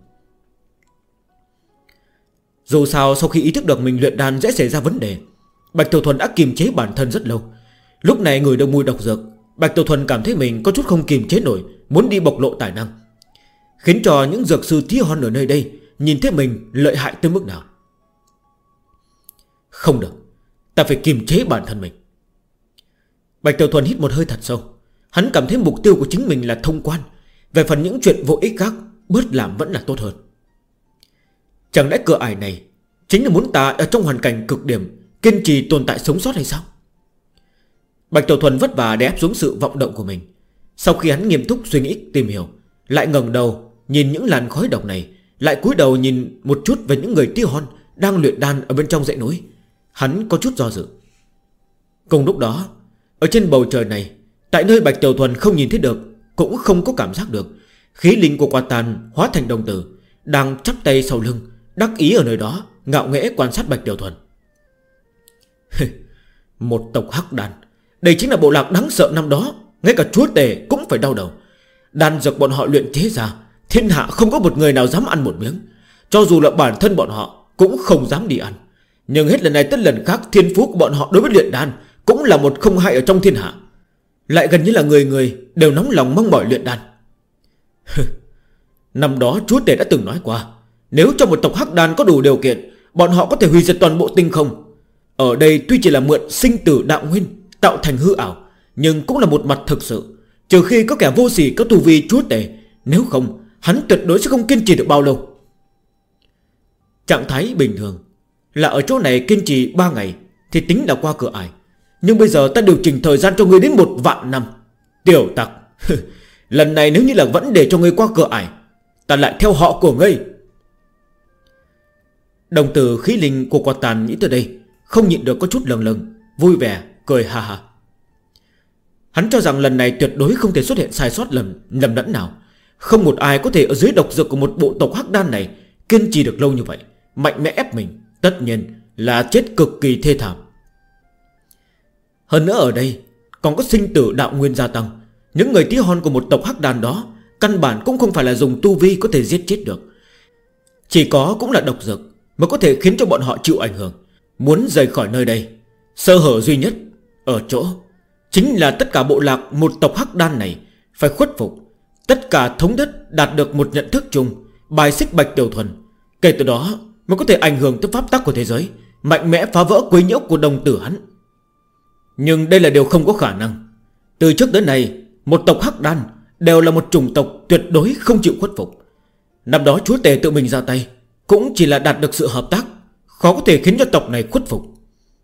S1: Dù sao sau khi ý thức được mình luyện đan dễ xảy ra vấn đề, Bạch Tiểu Thuần đã kiềm chế bản thân rất lâu. Lúc này người được mùi độc dược, Bạch Tiểu Thuần cảm thấy mình có chút không kiềm chế nổi, muốn đi bộc lộ tài năng, khiến cho những dược sư tí hon ở nơi đây nhìn thấy mình lợi hại tới mức nào. Không được, ta phải kiềm chế bản thân mình. Bạch Tiểu Thuần hít một hơi thật sâu. Hắn cảm thấy mục tiêu của chính mình là thông quan. Về phần những chuyện vô ích khác, bớt làm vẫn là tốt hơn. Chẳng lẽ cửa ải này chính là muốn ta ở trong hoàn cảnh cực điểm kiên trì tồn tại sống sót hay sao? Bạch Tiểu Thuần vất vả để ép xuống sự vọng động của mình. Sau khi hắn nghiêm túc suy nghĩ tìm hiểu, lại ngẩng đầu nhìn những làn khói độc này, lại cúi đầu nhìn một chút về những người tí hon đang luyện đan ở bên trong dãy núi. Hắn có chút do dự. Cùng lúc đó, ở trên bầu trời này, tại nơi Bạch Tiểu Thuần không nhìn thấy được, cũng không có cảm giác được, khí linh của Quả Tàn hóa thành đồng tử đang chắp tay sau lưng, đắc ý ở nơi đó, ngạo nghễ quan sát Bạch Tiểu Thuần. Một tộc hắc đan, đây chính là bộ lạc đáng sợ năm đó, ngay cả chúa tể cũng phải đau đầu. Đan dược bọn họ luyện chế ra, thiên hạ không có một người nào dám ăn một miếng. Cho dù là bản thân bọn họ cũng không dám đi ăn. Nhưng hết lần này tới lần khác, thiên phú của bọn họ đối với luyện đan cũng là một không hai ở trong thiên hạ. Lại gần như là người người đều nóng lòng mong mỏi luyện đan. Năm đó chúa tể đã từng nói qua, nếu cho một tộc hắc đan có đủ điều kiện, bọn họ có thể hủy diệt toàn bộ tinh không. Ở đây tuy chỉ là mượn sinh tử đạo nguyên tạo thành hư ảo, nhưng cũng là một mặt thực sự. Trừ khi có kẻ vô sỉ có tu vi chúa tể, nếu không hắn tuyệt đối sẽ không kiên trì được bao lâu. Trạng thái bình thường là ở chỗ này kiên trì 3 ngày thì tính là qua cửa ải. Nhưng bây giờ ta điều chỉnh thời gian cho ngươi đến 1.000 năm. Tiểu tặc, lần này nếu như là vẫn để cho ngươi qua cửa ải, ta lại theo họ của ngươi. Đồng tử khí linh của quả tàn nghĩ tới đây, không nhịn được có chút lâng lâng, vui vẻ cười ha ha. Hắn cho rằng lần này tuyệt đối không thể xuất hiện sai sót lầm lẫn nào. Không một ai có thể ở dưới độc dược của một bộ tộc hắc đan này kiên trì được lâu như vậy, mạnh mẽ ép mình, tất nhiên là chết cực kỳ thê thảm. Hơn nữa ở đây còn có sinh tử đạo nguyên gia tăng. Những người tí hon của một tộc hắc đan đó căn bản cũng không phải là dùng tu vi có thể giết chết được. Chỉ có cũng là độc dược mới có thể khiến cho bọn họ chịu ảnh hưởng. Muốn rời khỏi nơi đây, sơ hở duy nhất ở chỗ chính là tất cả bộ lạc một tộc hắc đan này phải khuất phục, tất cả thống nhất đạt được một nhận thức chung, bài xích Bạch Tiểu Thuần. Kể từ đó mới có thể ảnh hưởng tới pháp tắc của thế giới, mạnh mẽ phá vỡ quấy nhiễu của đồng tử hắn. Nhưng đây là điều không có khả năng. Từ trước đến nay, một tộc hắc đan đều là một chủng tộc tuyệt đối không chịu khuất phục. Năm đó chúa tể tự mình ra tay cũng chỉ là đạt được sự hợp tác, khó có thể khiến cho tộc này khuất phục.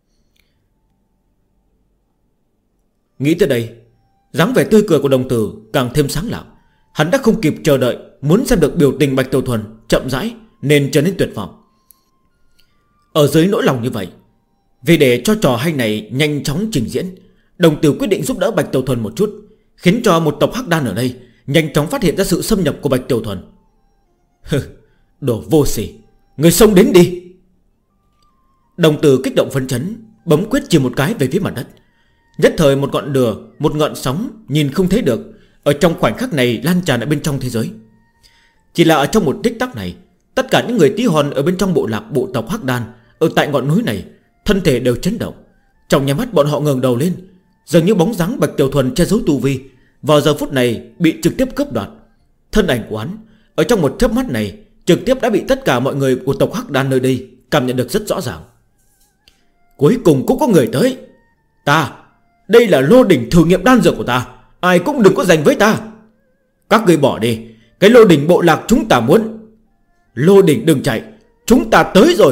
S1: Nghĩ tới đây, dáng vẻ tươi cười của đồng tử càng thêm sáng lạng. Hắn đã không kịp chờ đợi, muốn xem được biểu tình Bạch Tiểu Thuần chậm rãi nên trở nên tuyệt vọng. Ở dưới nỗi lòng như vậy, vì để cho trò hay này nhanh chóng trình diễn, đồng tử quyết định giúp đỡ Bạch Tiểu Thuần một chút, khiến cho một tộc hắc đan ở đây nhanh chóng phát hiện ra sự xâm nhập của Bạch Tiểu Thuần. Đồ vô sỉ, người xông đến đi. Đồng tử kích động phấn chấn, bấm quyết chỉ một cái về phía mặt đất. Nhất thời một ngọn lửa, một ngọn sóng nhìn không thấy được ở trong khoảnh khắc này lan tràn ở bên trong thế giới. Chỉ là ở trong một tích tắc này, tất cả những người tí hon ở bên trong bộ lạc bộ tộc hắc đan ở tại ngọn núi này thân thể đều chấn động. Trong nháy mắt bọn họ ngẩng đầu lên, dường như bóng dáng Bạch Tiểu Thuần che giấu tu vi vào giờ phút này bị trực tiếp cướp đoạt. Thân ảnh của hắn ở trong một chớp mắt này trực tiếp đã bị tất cả mọi người của tộc hắc đan nơi đây cảm nhận được rất rõ ràng. Cuối cùng cũng có người tới. Đây là lô đỉnh thử nghiệm đan dược của ta, ai cũng đừng có giành với ta. Các người bỏ đi, cái lô đỉnh bộ lạc chúng ta muốn. Lô đỉnh đừng chạy, chúng ta tới rồi.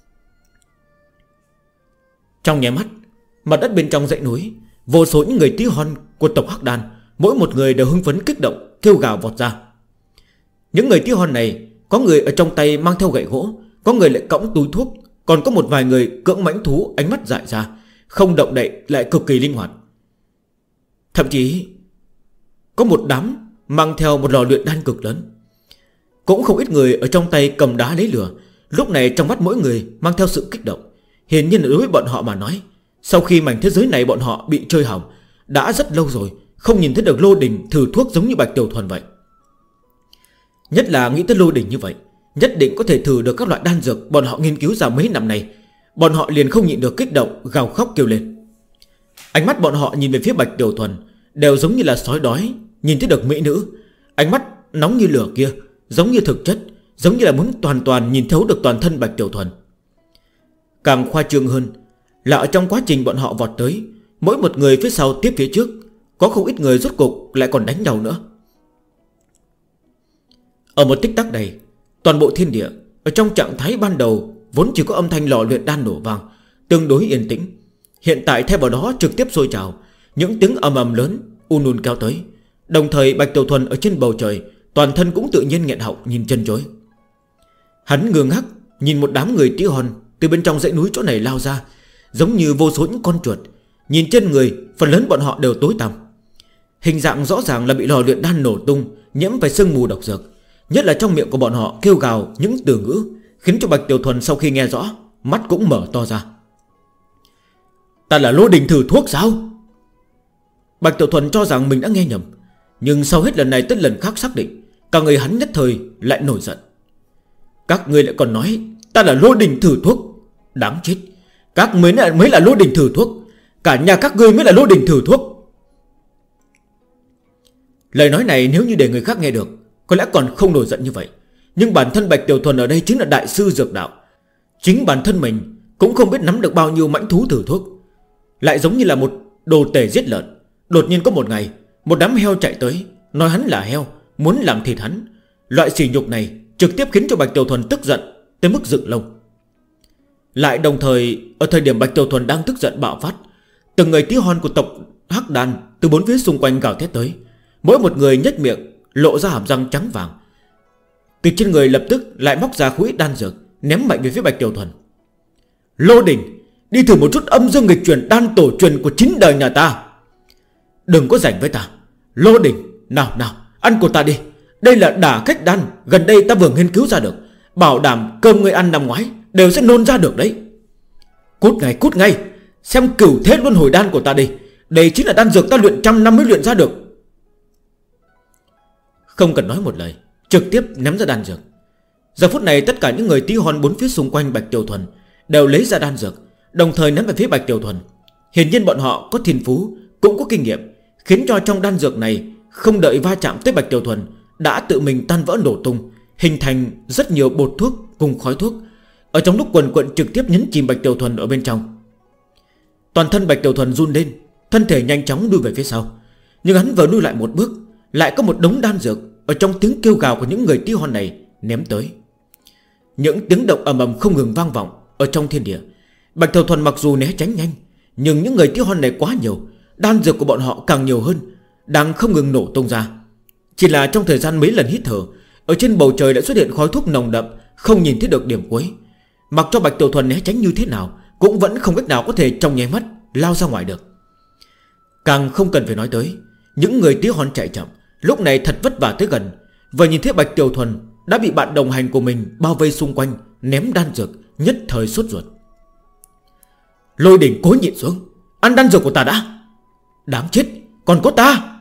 S1: Trong nháy mắt, mặt đất bên trong dãy núi, vô số những người tí hon của tộc hắc đan, mỗi một người đều hưng phấn kích động, kêu gào vọt ra. Những người tí hon này, có người ở trong tay mang theo gậy gỗ, có người lại cõng túi thuốc, còn có một vài người cưỡng mãnh thú, ánh mắt dại ra, không động đậy lại cực kỳ linh hoạt. Thậm chí có một đám mang theo một lò luyện đan cực lớn. Cũng không ít người ở trong tay cầm đá lấy lửa. Lúc này trong mắt mỗi người mang theo sự kích động. Hiển nhiên đối với bọn họ mà nói, sau khi mảnh thế giới này bọn họ bị chơi hỏng, đã rất lâu rồi không nhìn thấy được lô đỉnh thử thuốc giống như Bạch Tiểu Thuần vậy. Nhất là nghĩ tới lô đỉnh như vậy, nhất định có thể thử được các loại đan dược bọn họ nghiên cứu ra mấy năm nay. Bọn họ liền không nhịn được kích động, gào khóc kêu lên. Ánh mắt bọn họ nhìn về phía Bạch Tiểu Thuần đều giống như là sói đói nhìn thấy được mỹ nữ. Ánh mắt nóng như lửa kia giống như thực chất, giống như là muốn hoàn toàn nhìn thấu được toàn thân Bạch Tiểu Thuần. Càng khoa trương hơn là ở trong quá trình bọn họ vọt tới, mỗi một người phía sau tiếp phía trước, có không ít người rốt cục lại còn đánh nhau nữa. Ở một tích tắc này, toàn bộ thiên địa ở trong trạng thái ban đầu vốn chỉ có âm thanh lò luyện đan nổ vang, tương đối yên tĩnh. Hiện tại thay vào đó trực tiếp sôi trào, những tiếng ầm ầm lớn un kéo tới. Đồng thời Bạch Tiểu Thuần ở trên bầu trời, toàn thân cũng tự nhiên nghẹn họng nhìn chân chối. Hắn ngơ ngác nhìn một đám người tí hon từ bên trong dãy núi chỗ này lao ra, giống như vô số những con chuột. Nhìn trên người, phần lớn bọn họ đều tối tăm. Hình dạng rõ ràng là bị lò luyện đan nổ tung, nhiễm phải sương mù độc dược. Nhất là trong miệng của bọn họ kêu gào những từ ngữ khiến cho Bạch Tiểu Thuần sau khi nghe rõ, mắt cũng mở to ra. Ta là lô đình thử thuốc sao? Bạch Tiểu Thuần cho rằng mình đã nghe nhầm, nhưng sau hết lần này tới lần khác xác định, cả người hắn nhất thời lại nổi giận. Các ngươi lại còn nói ta là lô đình thử thuốc. Đáng chết, các mới là lô đình thử thuốc. Cả nhà các ngươi mới là lô đình thử thuốc. Lời nói này nếu như để người khác nghe được, có lẽ còn không nổi giận như vậy. Nhưng bản thân Bạch Tiểu Thuần ở đây chính là đại sư dược đạo. Chính bản thân mình cũng không biết nắm được bao nhiêu mãnh thú thử thuốc, lại giống như là một đồ tể giết lợn. Đột nhiên có một ngày, một đám heo chạy tới, nói hắn là heo, muốn làm thịt hắn. Loại sỉ nhục này trực tiếp khiến cho Bạch Tiểu Thuần tức giận tới mức dựng lông. Lại đồng thời, ở thời điểm Bạch Tiểu Thuần đang tức giận bạo phát, từng người tí hon của tộc hắc đan từ bốn phía xung quanh gào thét tới. Mỗi một người nhếch miệng lộ ra hàm răng trắng vàng. Từ trên người lập tức lại móc ra khối đan dược, ném mạnh về phía Bạch Tiểu Thuần. Lô Đình, đi thử một chút âm dương nghịch chuyển đan tổ truyền của chính đời nhà ta. Đừng có giành với ta. Lô Đình, nào nào, ăn của ta đi. Đây là đả cách đan, gần đây ta vừa nghiên cứu ra được, bảo đảm cơm ngươi ăn năm ngoái đều sẽ nôn ra được đấy. Cút ngay, xem cửu thế luân hồi đan của ta đi. Đây chính là đan dược ta luyện trăm năm mới luyện ra được. Không cần nói một lời, trực tiếp ném ra đan dược. Giờ phút này tất cả những người tí hon bốn phía xung quanh Bạch Tiểu Thuần đều lấy ra đan dược, đồng thời ném về phía Bạch Tiểu Thuần. Hiển nhiên bọn họ có thiên phú, cũng có kinh nghiệm, khiến cho trong đan dược này không đợi va chạm tới Bạch Tiểu Thuần đã tự mình tan vỡ nổ tung, hình thành rất nhiều bột thuốc cùng khói thuốc. Ở trong lúc quần quận trực tiếp nhấn chìm Bạch Tiểu Thuần ở bên trong. Toàn thân Bạch Tiểu Thuần run lên, thân thể nhanh chóng lui về phía sau. Nhưng hắn vừa lui lại một bước, lại có một đống đan dược ở trong tiếng kêu gào của những người tí hon này ném tới. Những tiếng động ầm ầm không ngừng vang vọng ở trong thiên địa. Bạch Tiểu Thuần mặc dù né tránh nhanh, nhưng những người tí hon này quá nhiều, đan dược của bọn họ càng nhiều hơn, đang không ngừng nổ tung ra. Chỉ là trong thời gian mấy lần hít thở, ở trên bầu trời đã xuất hiện khói thuốc nồng đậm, không nhìn thấy được điểm cuối. Mặc cho Bạch Tiểu Thuần né tránh như thế nào, cũng vẫn không cách nào có thể trong nháy mắt lao ra ngoài được. Càng không cần phải nói tới những người tí hon chạy chậm, lúc này thật vất vả tới gần, vừa nhìn thấy Bạch Tiểu Thuần đã bị bạn đồng hành của mình bao vây xung quanh, ném đan dược, nhất thời sốt ruột. Lôi Đỉnh cố nhịn xuống, ăn đan dược của ta đã. Đáng chết, còn có ta.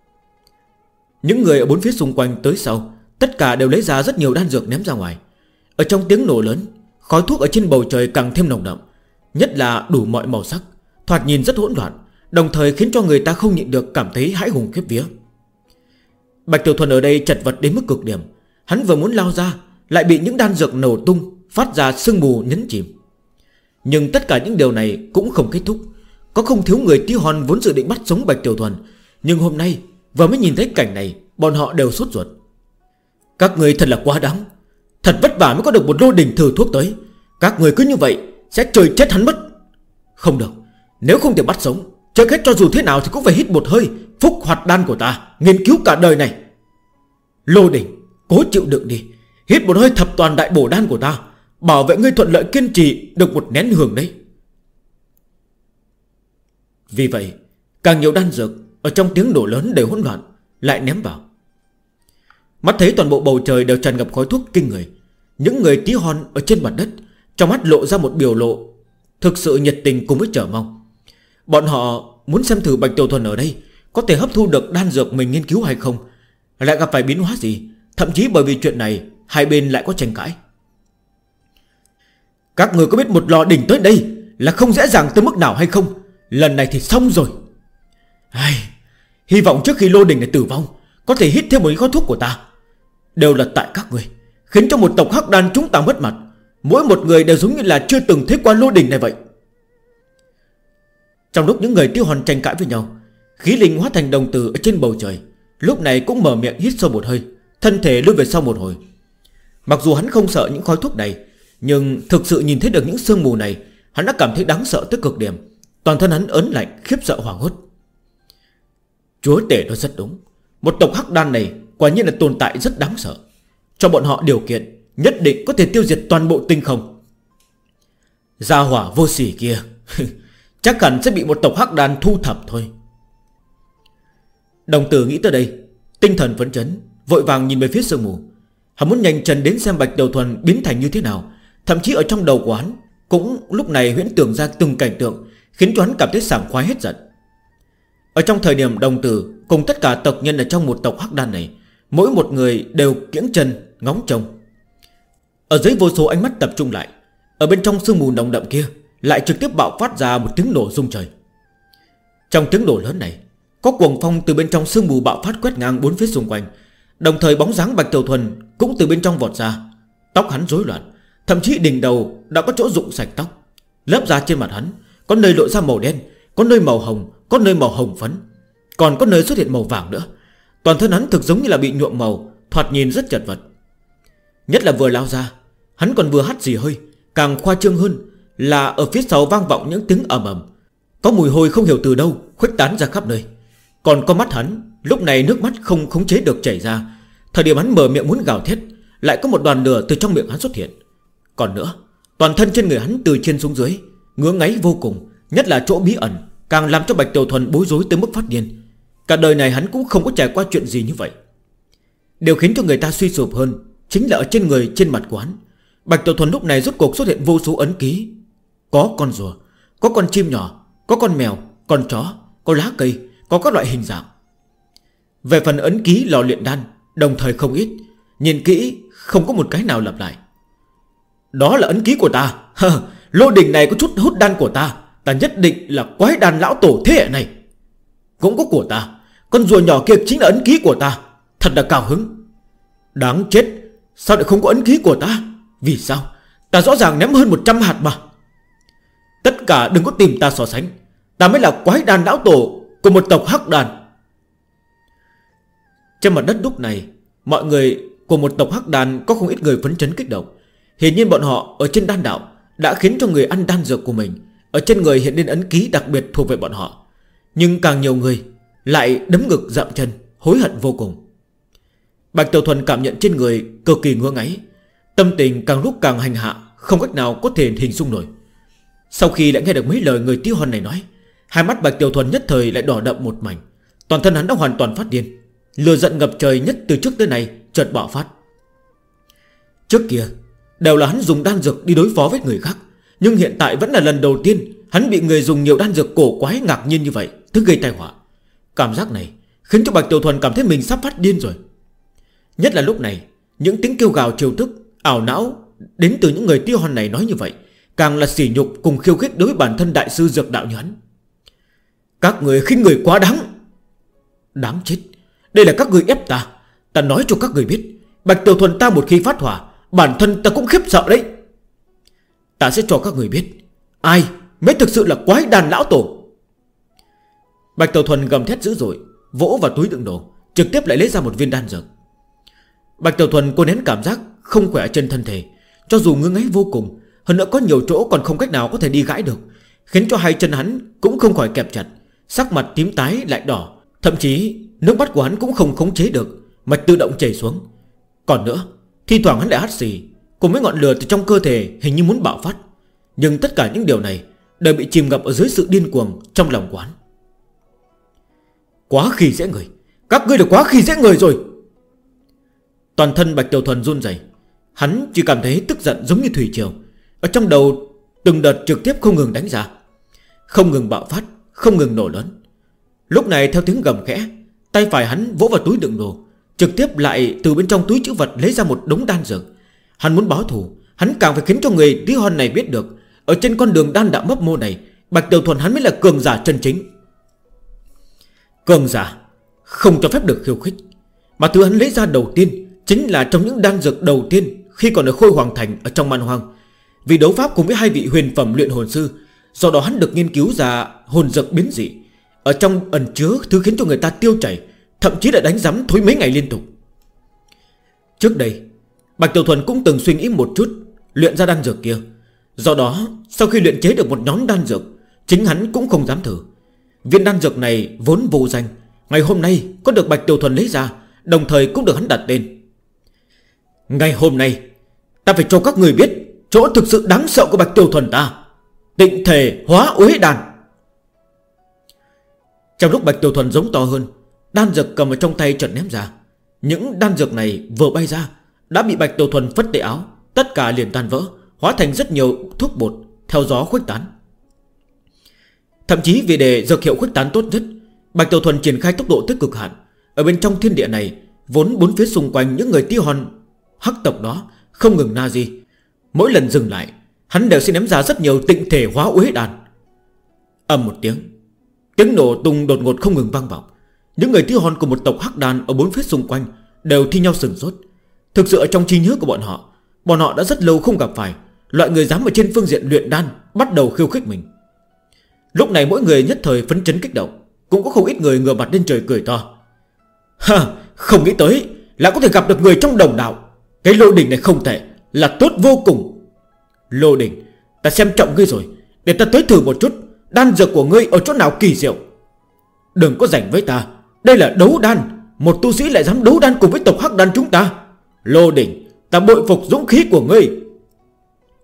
S1: Những người ở bốn phía xung quanh tới sau, tất cả đều lấy ra rất nhiều đan dược ném ra ngoài. Ở trong tiếng nổ lớn, khói thuốc ở trên bầu trời càng thêm nồng đậm, nhất là đủ mọi màu sắc, thoạt nhìn rất hỗn loạn, đồng thời khiến cho người ta không nhịn được cảm thấy hãi hùng khiếp vía. Bạch Tiểu Thuần ở đây chật vật đến mức cực điểm. Hắn vừa muốn lao ra, lại bị những đan dược nổ tung, phát ra sương mù nhấn chìm. Nhưng tất cả những điều này cũng không kết thúc. Có không thiếu người tí hon vốn dự định bắt sống Bạch Tiểu Thuần, nhưng hôm nay vừa mới nhìn thấy cảnh này, bọn họ đều sốt ruột. Các người thật là quá đáng, thật vất vả mới có được một Lô Đình thử thuốc tới, các người cứ như vậy sẽ trời chết hắn mất. Không được, nếu không thể bắt sống, trước hết cho dù thế nào thì cũng phải hít một hơi phúc hoạt đan của ta, nghiên cứu cả đời này. Lô Đình, cố chịu đựng đi, hít một hơi thập toàn đại bổ đan của ta, bảo vệ ngươi thuận lợi kiên trì được một nén hương đấy. Vì vậy, càng nhiều đan dược ở trong tiếng nổ lớn đều hỗn loạn lại ném vào. Mắt thấy toàn bộ bầu trời đều tràn ngập khói thuốc kinh người. Những người tí hon ở trên mặt đất trong mắt lộ ra một biểu lộ thực sự nhiệt tình cùng với chờ mong. Bọn họ muốn xem thử Bạch Tiểu Thuần ở đây có thể hấp thu được đan dược mình nghiên cứu hay không, lại gặp phải biến hóa gì. Thậm chí bởi vì chuyện này hai bên lại có tranh cãi. Các người có biết một lò đỉnh tới đây là không dễ dàng tới mức nào hay không? Lần này thì xong rồi. Hy vọng trước khi Lô Đình này tử vong có thể hít thêm một khói thuốc của ta. Đều là tại các người, khiến cho một tộc Hắc Đan chúng ta mất mặt. Mỗi một người đều giống như là chưa từng thấy qua Lô Đình này vậy. Trong lúc những người tiêu hòn tranh cãi với nhau, khí linh hóa thành đồng tử ở trên bầu trời lúc này cũng mở miệng hít sâu một hơi, thân thể lùi về sau một hồi. Mặc dù hắn không sợ những khói thuốc này, nhưng thực sự nhìn thấy được những sương mù này, hắn đã cảm thấy đáng sợ tới cực điểm. Toàn thân hắn ớn lạnh, khiếp sợ hoảng hốt. Chúa tể nói rất đúng, một tộc Hắc Đan này quả nhiên là tồn tại rất đáng sợ. Cho bọn họ điều kiện, nhất định có thể tiêu diệt toàn bộ tinh không. Gia hỏa vô sỉ kia chắc hẳn sẽ bị một tộc Hắc Đan thu thập thôi. Đồng tử nghĩ tới đây, tinh thần phấn chấn, vội vàng nhìn về phía sương mù. Hắn muốn nhanh chân đến xem Bạch Tiểu Thuần biến thành như thế nào. Thậm chí ở trong đầu của hắn cũng lúc này huyễn tưởng ra từng cảnh tượng, khiến cho hắn cảm thấy sảng khoái hết giận. Ở trong thời điểm đồng tử cùng tất cả tộc nhân ở trong một tộc Hắc Đan này, mỗi một người đều kiễng chân ngóng trông. Ở dưới vô số ánh mắt tập trung lại, ở bên trong sương mù nồng đậm kia lại trực tiếp bạo phát ra một tiếng nổ rung trời. Trong tiếng nổ lớn này, có cuồng phong từ bên trong sương mù bạo phát quét ngang bốn phía xung quanh. Đồng thời bóng dáng Bạch Tiểu Thuần cũng từ bên trong vọt ra. Tóc hắn rối loạn, thậm chí đỉnh đầu đã có chỗ rụng sạch tóc. Lớp da trên mặt hắn có nơi lộ ra màu đen, có nơi màu hồng, có nơi màu hồng phấn, còn có nơi xuất hiện màu vàng nữa. Toàn thân hắn thực giống như là bị nhuộm màu, thoạt nhìn rất chật vật. Nhất là vừa lao ra, hắn còn vừa hắt xì hơi. Càng khoa trương hơn là ở phía sau vang vọng những tiếng ầm ầm, có mùi hôi không hiểu từ đâu khuếch tán ra khắp nơi. Còn có mắt hắn lúc này nước mắt không khống chế được chảy ra. Thời điểm hắn mở miệng muốn gào thét, lại có một đoàn lửa từ trong miệng hắn xuất hiện. Còn nữa, toàn thân trên người hắn từ trên xuống dưới ngứa ngáy vô cùng, nhất là chỗ bí ẩn càng làm cho Bạch Tiểu Thuần bối rối tới mức phát điên. Cả đời này hắn cũng không có trải qua chuyện gì như vậy. Điều khiến cho người ta suy sụp hơn chính là ở trên người, trên mặt của hắn. Bạch Tiểu Thuần lúc này rốt cuộc xuất hiện vô số ấn ký. Có con rùa, có con chim nhỏ, có con mèo, con chó, có lá cây, có các loại hình dạng. Về phần ấn ký lò luyện đan đồng thời không ít, nhìn kỹ không có một cái nào lặp lại. Đó là ấn ký của ta. Lô đỉnh này có chút hút đan của ta. Ta nhất định là quái đan lão tổ thế hệ này. Cũng có của ta. Con rùa nhỏ kia chính là ấn ký của ta. Thật là cao hứng. Đáng chết, sao lại không có ấn ký của ta? Vì sao? Ta rõ ràng ném hơn 100 hạt mà. Tất cả đừng có tìm ta so sánh. Ta mới là quái đan lão tổ của một tộc Hắc Đàn. Trên mặt đất lúc này, mọi người của một tộc Hắc Đàn có không ít người phấn chấn kích động. Hiển nhiên bọn họ ở trên đan đạo đã khiến cho người ăn đan dược của mình ở trên người hiện lên ấn ký đặc biệt thuộc về bọn họ. Nhưng càng nhiều người lại đấm ngực dậm chân, hối hận vô cùng. Bạch Tiểu Thuần cảm nhận trên người cực kỳ ngứa ngáy, tâm tình càng lúc càng hành hạ, không cách nào có thể hình dung nổi. Sau khi lại nghe được mấy lời người tí hon này nói, hai mắt Bạch Tiểu Thuần nhất thời lại đỏ đậm một mảnh. Toàn thân hắn đã hoàn toàn phát điên, lửa giận ngập trời nhất từ trước tới nay chợt bạo phát. Trước kia đều là hắn dùng đan dược đi đối phó với người khác, nhưng hiện tại vẫn là lần đầu tiên hắn bị người dùng nhiều đan dược cổ quái ngạc nhiên như vậy, thứ gây tai họa. Cảm giác này khiến cho Bạch Tiểu Thuần cảm thấy mình sắp phát điên rồi. Nhất là lúc này, những tiếng kêu gào trêu tức, ảo não đến từ những người tí hon này nói như vậy, càng là sỉ nhục cùng khiêu khích đối với bản thân đại sư dược đạo như hắn. Các người khinh người quá đáng. Đáng chết, đây là các người ép ta. Ta nói cho các người biết, Bạch Tiểu Thuần ta một khi phát hỏa, bản thân ta cũng khiếp sợ đấy. Ta sẽ cho các người biết ai mới thực sự là quái đàn lão tổ. Bạch Tiểu Thuần gầm thét dữ dội, vỗ vào túi đựng đồ, trực tiếp lại lấy ra một viên đan dược. Bạch Tiểu Thuần cố nén cảm giác không khỏe trên thân thể, cho dù ngứa ngáy vô cùng, hơn nữa có nhiều chỗ còn không cách nào có thể đi gãi được, khiến cho hai chân hắn cũng không khỏi kẹp chặt, sắc mặt tím tái lại đỏ, thậm chí nước mắt của hắn cũng không khống chế được, mạch tự động chảy xuống. Còn nữa, thi thoảng hắn lại hắt xì, cùng với ngọn lửa từ trong cơ thể hình như muốn bạo phát. Nhưng tất cả những điều này đều bị chìm ngập ở dưới sự điên cuồng trong lòng của hắn. Quá khi dễ người, các ngươi đều quá khi dễ người rồi. Toàn thân Bạch Tiểu Thuần run rẩy, hắn chỉ cảm thấy tức giận giống như thủy triều, ở trong đầu từng đợt trực tiếp không ngừng đánh ra, không ngừng bạo phát, không ngừng nổ lớn. Lúc này theo tiếng gầm khẽ, tay phải hắn vỗ vào túi đựng đồ, trực tiếp lại từ bên trong túi trữ vật lấy ra một đống đan dược. Hắn muốn báo thù, hắn càng phải khiến cho người tí hon này biết được, ở trên con đường đan đạo mấp mô này, Bạch Tiểu Thuần hắn mới là cường giả chân chính. Cường giả không cho phép được khiêu khích. Mà thứ hắn lấy ra đầu tiên chính là trong những đan dược đầu tiên khi còn ở Khôi Hoàng Thành ở trong man hoang. Vì đấu pháp cùng với hai vị huyền phẩm luyện hồn sư, do đó hắn được nghiên cứu ra hồn dược biến dị, ở trong ẩn chứa thứ khiến cho người ta tiêu chảy, thậm chí là đánh rắm thối mấy ngày liên tục. Trước đây Bạch Tiểu Thuần cũng từng suy nghĩ một chút luyện ra đan dược kia, do đó sau khi luyện chế được một nhóm đan dược, chính hắn cũng không dám thử. Viên đan dược này vốn vô danh, ngày hôm nay có được Bạch Tiểu Thuần lấy ra, đồng thời cũng được hắn đặt tên. Ngày hôm nay ta phải cho các người biết chỗ thực sự đáng sợ của Bạch Tiểu Thuần ta, Tịnh Thể Hóa Uế Đan. Trong lúc Bạch Tiểu Thuần giống to hơn, đan dược cầm ở trong tay chợt ném ra. Những đan dược này vừa bay ra đã bị Bạch Tiểu Thuần phất tay áo, tất cả liền tan vỡ, hóa thành rất nhiều thuốc bột theo gió khuếch tán. Thậm chí vì để dược hiệu khuếch tán tốt nhất, Bạch Tiểu Thuần triển khai tốc độ tới cực hạn. Ở bên trong thiên địa này, vốn bốn phía xung quanh những người tí hon hắc tộc đó không ngừng na di. Mỗi lần dừng lại, hắn đều sẽ ném ra rất nhiều Tịnh Thể Hóa Uế Đan. Ầm một tiếng, tiếng nổ tung đột ngột không ngừng vang vọng. Những người tí hon của một tộc hắc đàn ở bốn phía xung quanh đều thi nhau sửng sốt. Thực sự ở trong trí nhớ của bọn họ đã rất lâu không gặp phải loại người dám ở trên phương diện luyện đan bắt đầu khiêu khích mình. Lúc này mỗi người nhất thời phấn chấn kích động, cũng có không ít người ngửa mặt lên trời cười to. Ha, không nghĩ tới là có thể gặp được người trong đồng đạo. Cái Lô Đỉnh này không tệ, là tốt vô cùng. Lô Đỉnh, ta xem trọng ngươi rồi, để ta tới thử một chút đan dược của ngươi ở chỗ nào kỳ diệu. Đừng có giành với ta, đây là đấu đan, một tu sĩ lại dám đấu đan cùng với tộc hắc đan chúng ta. Lô Đỉnh, ta bội phục dũng khí của ngươi.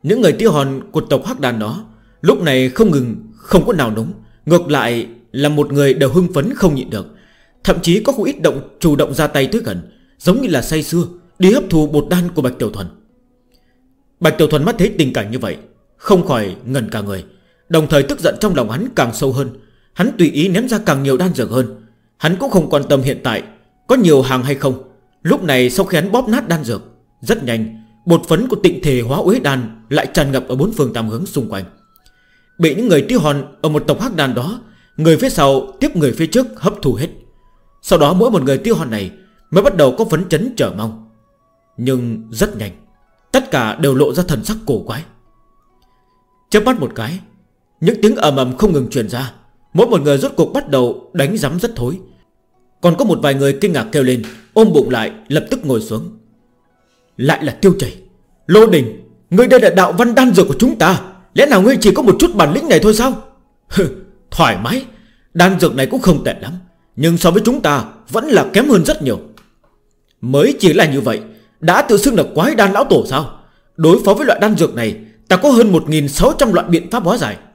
S1: Những người tí hon của tộc Hắc Đàn đó lúc này không có nào núng, ngược lại là một người đều hưng phấn không nhịn được. Thậm chí có không ít chủ động ra tay tới gần, giống như là say sưa đi hấp thu bột đan của Bạch Tiểu Thuần. Bạch Tiểu Thuần mắt thấy tình cảnh như vậy, không khỏi ngẩn cả người. Đồng thời tức giận trong lòng hắn càng sâu hơn. Hắn tùy ý ném ra càng nhiều đan dược hơn. Hắn cũng không quan tâm hiện tại có nhiều hàng hay không. Lúc này sau khi hắn bóp nát đan dược, rất nhanh bột phấn của Tịnh Thể Hóa Uế Đan lại tràn ngập ở bốn phương tám hướng xung quanh. Bị những người tí hon ở một tộc Hắc Đàn đó, người phía sau tiếp người phía trước hấp thu hết. Sau đó mỗi một người tí hon này mới bắt đầu có phấn chấn chờ mong. Nhưng rất nhanh tất cả đều lộ ra thần sắc cổ quái. Chớp mắt một cái, những tiếng ầm ầm không ngừng truyền ra. Mỗi một người rốt cuộc bắt đầu đánh rắm rất thối. Còn có một vài người kinh ngạc kêu lên, ôm bụng lại lập tức ngồi xuống. Lại là Tiêu Chảy, Lô Đình, ngươi đây là đạo văn đan dược của chúng ta, lẽ nào ngươi chỉ có một chút bản lĩnh này thôi sao? Thoải mái, đan dược này cũng không tệ lắm, nhưng so với chúng ta vẫn là kém hơn rất nhiều. Mới chỉ là như vậy đã tự xưng là quái đan lão tổ sao? Đối phó với loại đan dược này, ta có hơn 1.600 loại biện pháp hóa giải.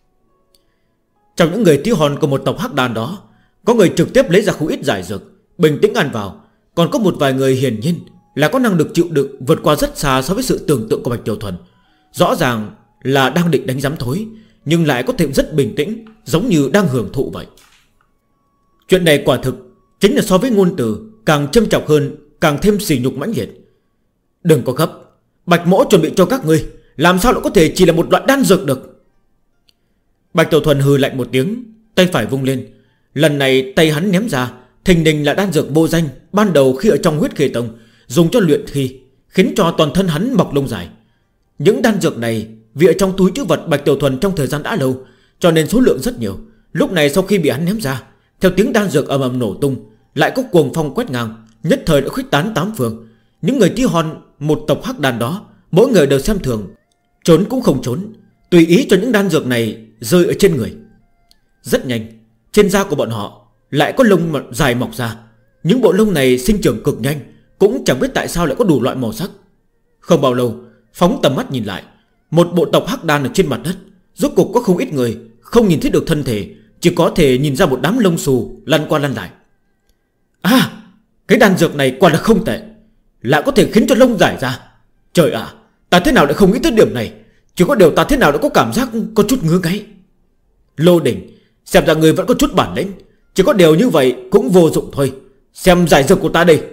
S1: Trong những người tí hon của một tộc Hắc Đàn đó, có người trực tiếp lấy ra không ít giải dược, bình tĩnh ăn vào. Còn có một vài người hiển nhiên là có năng lực chịu đựng vượt qua rất xa so với sự tưởng tượng của Bạch Tiểu Thuần. Rõ ràng là đang định đánh giám thối, nhưng lại có thể rất bình tĩnh, giống như đang hưởng thụ vậy. Chuyện này quả thực chính là so với ngôn từ càng châm chọc hơn, càng thêm sỉ nhục mãnh liệt. Đừng có gấp, Bạch Mỗ chuẩn bị cho các ngươi, làm sao lại có thể chỉ là một loại đan dược được. Bạch Tiểu Thuần hừ lạnh một tiếng, tay phải vung lên. Lần này tay hắn ném ra, thình lình là đan dược vô danh ban đầu khi ở trong Huyết Khê Tông, dùng cho luyện khí, khiến cho toàn thân hắn mọc lông dài. Những đan dược này vì ở trong túi trữ vật Bạch Tiểu Thuần trong thời gian đã lâu, cho nên số lượng rất nhiều. Lúc này sau khi bị hắn ném ra, theo tiếng đan dược ầm ầm nổ tung, lại có cuồng phong quét ngang, nhất thời đã khuếch tán tám phương. Những người tí hon một tộc Hắc Đàn đó, mỗi người đều xem thường, trốn cũng không trốn, tùy ý cho những đan dược này rơi ở trên người. Rất nhanh, trên da của bọn họ lại có lông dài mọc ra. Những bộ lông này sinh trưởng cực nhanh, cũng chẳng biết tại sao lại có đủ loại màu sắc. Không bao lâu, phóng tầm mắt nhìn lại, một bộ tộc Hắc Đàn ở trên mặt đất. Rốt cuộc có không ít người không nhìn thấy được thân thể, chỉ có thể nhìn ra một đám lông xù lăn qua lăn lại. À, cái đan dược này quả là không tệ, lại có thể khiến cho lông dài ra. Trời ạ, ta thế nào lại không nghĩ tới điểm này. Chỉ có điều ta thế nào đã có cảm giác có chút ngứa ngáy. Lô Đình, xem ra người vẫn có chút bản lĩnh, chỉ có điều như vậy cũng vô dụng thôi. Xem giải dược của ta đây.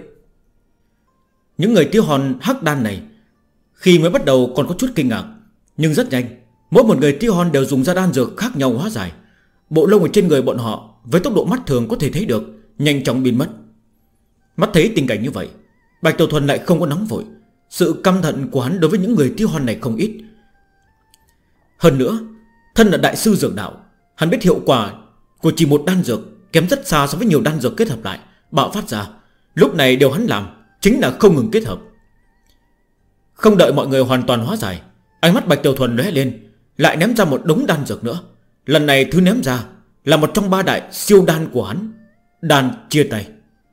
S1: Những người tiêu hòn Hắc Đan này khi mới bắt đầu còn có chút kinh ngạc, nhưng rất nhanh mỗi một người tiêu hòn đều dùng ra đan dược khác nhau hóa giải. Bộ lông ở trên người bọn họ với tốc độ mắt thường có thể thấy được nhanh chóng biến mất. Mắt thấy tình cảnh như vậy, Bạch Tiểu Thuần lại không có nóng vội. Sự căm thận của hắn đối với những người tiêu hòn này không ít. Hơn nữa, thân là đại sư dược đạo, hắn biết hiệu quả của chỉ một đan dược kém rất xa so với nhiều đan dược kết hợp lại bạo phát ra. Lúc này điều hắn làm chính là không ngừng kết hợp. Không đợi mọi người hoàn toàn hóa giải, ánh mắt Bạch Tiểu Thuần lóe lên, lại ném ra một đống đan dược nữa. Lần này thứ ném ra là một trong ba đại siêu đan của hắn, đan chia tay.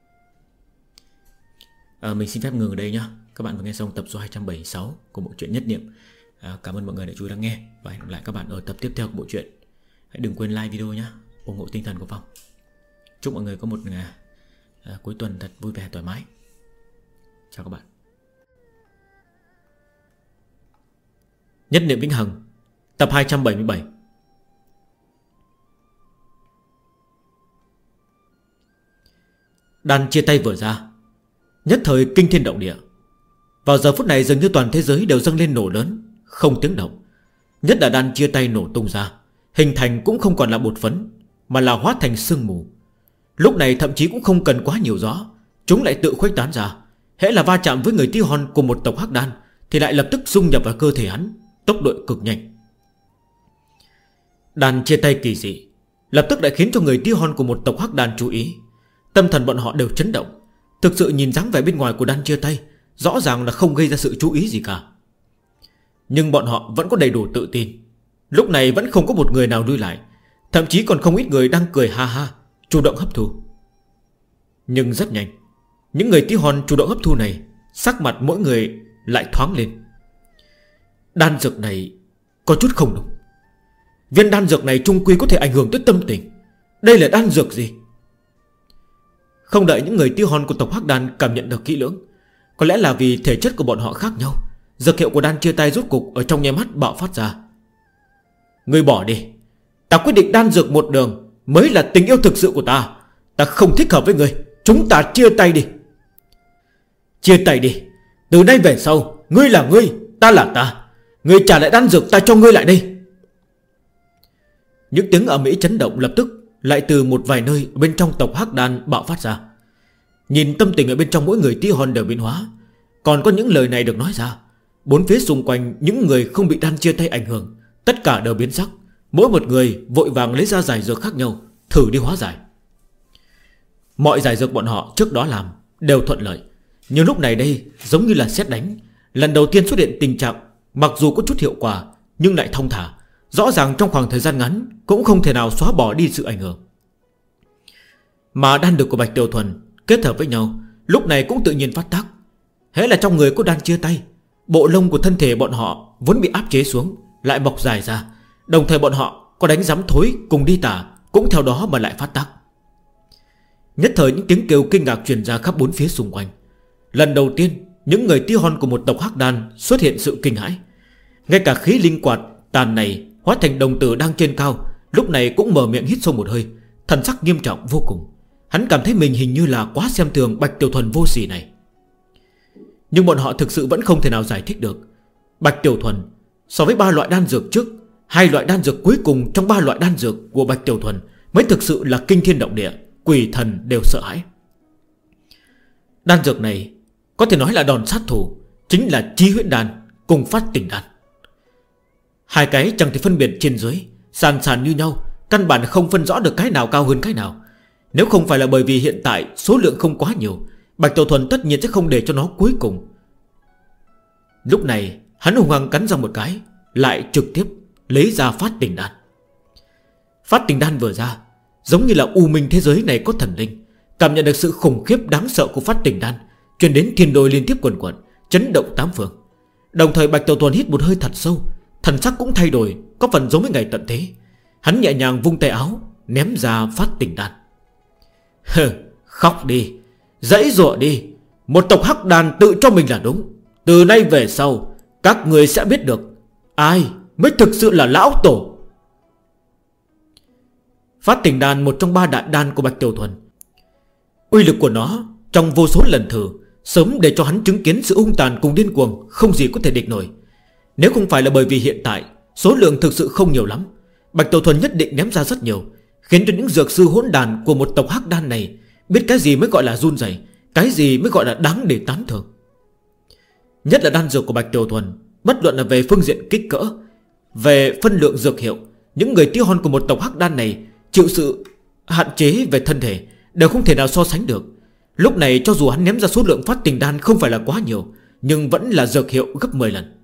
S1: Mình xin phép ngừng ở đây nhé. Các bạn vừa nghe xong tập số 276 của bộ truyện Nhất Niệm. Cảm ơn mọi người đã chú ý lắng nghe, và hẹn gặp lại các bạn ở tập tiếp theo của bộ truyện. Hãy đừng quên like video nhé, ủng hộ tinh thần của Phong. Chúc mọi người có một cuối tuần thật vui vẻ thoải mái. Chào các bạn. Nhất Niệm Vĩnh Hằng, tập 277. Đan chia tay vừa ra, nhất thời kinh thiên động địa. Vào giờ phút này dường như toàn thế giới đều dâng lên nổ lớn, không tiếng động. Nhất là đan chia tay nổ tung ra, hình thành cũng không còn là bột phấn, mà là hóa thành sương mù. Lúc này thậm chí cũng không cần quá nhiều gió, chúng lại tự khuếch tán ra. Hễ là va chạm với người tí hon của một tộc Hắc Đan thì lại lập tức dung nhập vào cơ thể hắn, tốc độ cực nhanh. Đan chia tay kỳ dị lập tức đã khiến cho người tí hon của một tộc Hắc Đan chú ý. Tâm thần bọn họ đều chấn động. Thực sự nhìn dáng vẻ bên ngoài của đan chia tay rõ ràng là không gây ra sự chú ý gì cả. Nhưng bọn họ vẫn có đầy đủ tự tin. Lúc này vẫn không có một người nào lui lại, thậm chí còn không ít người đang cười ha ha, chủ động hấp thu. Nhưng rất nhanh, những người tí hon chủ động hấp thu này, sắc mặt mỗi người lại thoáng lên. Đan dược này có chút không đúng. Viên đan dược này chung quy có thể ảnh hưởng tới tâm tình. Đây là đan dược gì? Không đợi những người tí hon của tộc Hắc Đan cảm nhận được kỹ lưỡng, có lẽ là vì thể chất của bọn họ khác nhau, dược hiệu của đan chia tay rốt cục ở trong nháy mắt bạo phát ra. Ngươi bỏ đi. Ta quyết định đan dược một đường mới là tình yêu thực sự của ta. Ta không thích hợp với ngươi. Chúng ta chia tay đi. Chia tay đi. Từ nay về sau, ngươi là ngươi, ta là ta. Ngươi trả lại đan dược ta cho ngươi lại đây. Những tiếng ầm ĩ chấn động lập tức lại từ một vài nơi bên trong tộc Hắc Đan bạo phát ra. Nhìn tâm tình ở bên trong mỗi người tí hon đều biến hóa. Còn có những lời này được nói ra, bốn phía xung quanh những người không bị đan chia tay ảnh hưởng, tất cả đều biến sắc. Mỗi một người vội vàng lấy ra giải dược khác nhau, thử đi hóa giải. Mọi giải dược bọn họ trước đó làm đều thuận lợi, nhưng lúc này đây giống như là sét đánh. Lần đầu tiên xuất hiện tình trạng mặc dù có chút hiệu quả nhưng lại thông thả. Rõ ràng trong khoảng thời gian ngắn cũng không thể nào xóa bỏ đi sự ảnh hưởng. Mà đan dược của Bạch Tiểu Thuần kết hợp với nhau lúc này cũng tự nhiên phát tác. Hễ là trong người có đan chia tay, bộ lông của thân thể bọn họ vốn bị áp chế xuống lại mọc dài ra. Đồng thời bọn họ có đánh giấm thối cùng đi tả cũng theo đó mà lại phát tác. Nhất thời những tiếng kêu kinh ngạc truyền ra khắp bốn phía xung quanh. Lần đầu tiên những người tí hon của một tộc Hắc Đan xuất hiện sự kinh hãi. Ngay cả khí linh quạt tàn này hóa thành đồng tử đang trên cao lúc này cũng mở miệng hít sâu một hơi, thần sắc nghiêm trọng vô cùng. Hắn cảm thấy mình hình như là quá xem thường Bạch Tiểu Thuần vô sỉ này. Nhưng bọn họ thực sự vẫn không thể nào giải thích được. Bạch Tiểu Thuần so với 3 loại đan dược trước, 2 loại đan dược cuối cùng trong 3 loại đan dược của Bạch Tiểu Thuần mới thực sự là kinh thiên động địa, quỷ thần đều sợ hãi. Đan dược này có thể nói là đòn sát thủ, chính là Chí Huyễn Đan cùng Phát Tỉnh Đan. Hai cái chẳng thể phân biệt trên dưới, sàn sàn như nhau, căn bản không phân rõ được cái nào cao hơn cái nào. Nếu không phải là bởi vì hiện tại số lượng không quá nhiều, Bạch Tiểu Thuần tất nhiên sẽ không để cho nó cuối cùng. Lúc này hắn hùng hăng cắn ra một cái, lại trực tiếp lấy ra Phát Tỉnh Đan. Phát Tỉnh Đan vừa ra, giống như là u minh thế giới này có thần linh. Cảm nhận được sự khủng khiếp đáng sợ của Phát Tỉnh Đan truyền đến thiên đôi liên tiếp quần quần, chấn động tám phương. Đồng thời Bạch Tiểu Thuần hít một hơi thật sâu, thần sắc cũng thay đổi, có phần giống với ngày tận thế. Hắn nhẹ nhàng vung tay áo, ném ra Phát Tỉnh Đan. Khóc đi, dãy dụa đi. Một tộc Hắc Đan tự cho mình là đúng. Từ nay về sau các người sẽ biết được ai mới thực sự là lão tổ. Phát Tỉnh Đan, một trong 3 đại đan của Bạch Tiểu Thuần, uy lực của nó trong vô số lần thử sớm để cho hắn chứng kiến sự hung tàn cùng điên cuồng không gì có thể địch nổi. Nếu không phải là bởi vì hiện tại số lượng thực sự không nhiều lắm, Bạch Tiểu Thuần nhất định ném ra rất nhiều, khiến cho những dược sư hỗn đàn của một tộc Hắc Đan này biết cái gì mới gọi là run rẩy, cái gì mới gọi là đáng để tán thưởng. Nhất là đan dược của Bạch Tiểu Thuần, bất luận là về phương diện kích cỡ, về phân lượng dược hiệu, những người tí hon của một tộc Hắc Đan này chịu sự hạn chế về thân thể đều không thể nào so sánh được. Lúc này cho dù hắn ném ra số lượng Phát Tỉnh Đan không phải là quá nhiều, nhưng vẫn là dược hiệu gấp 10 lần.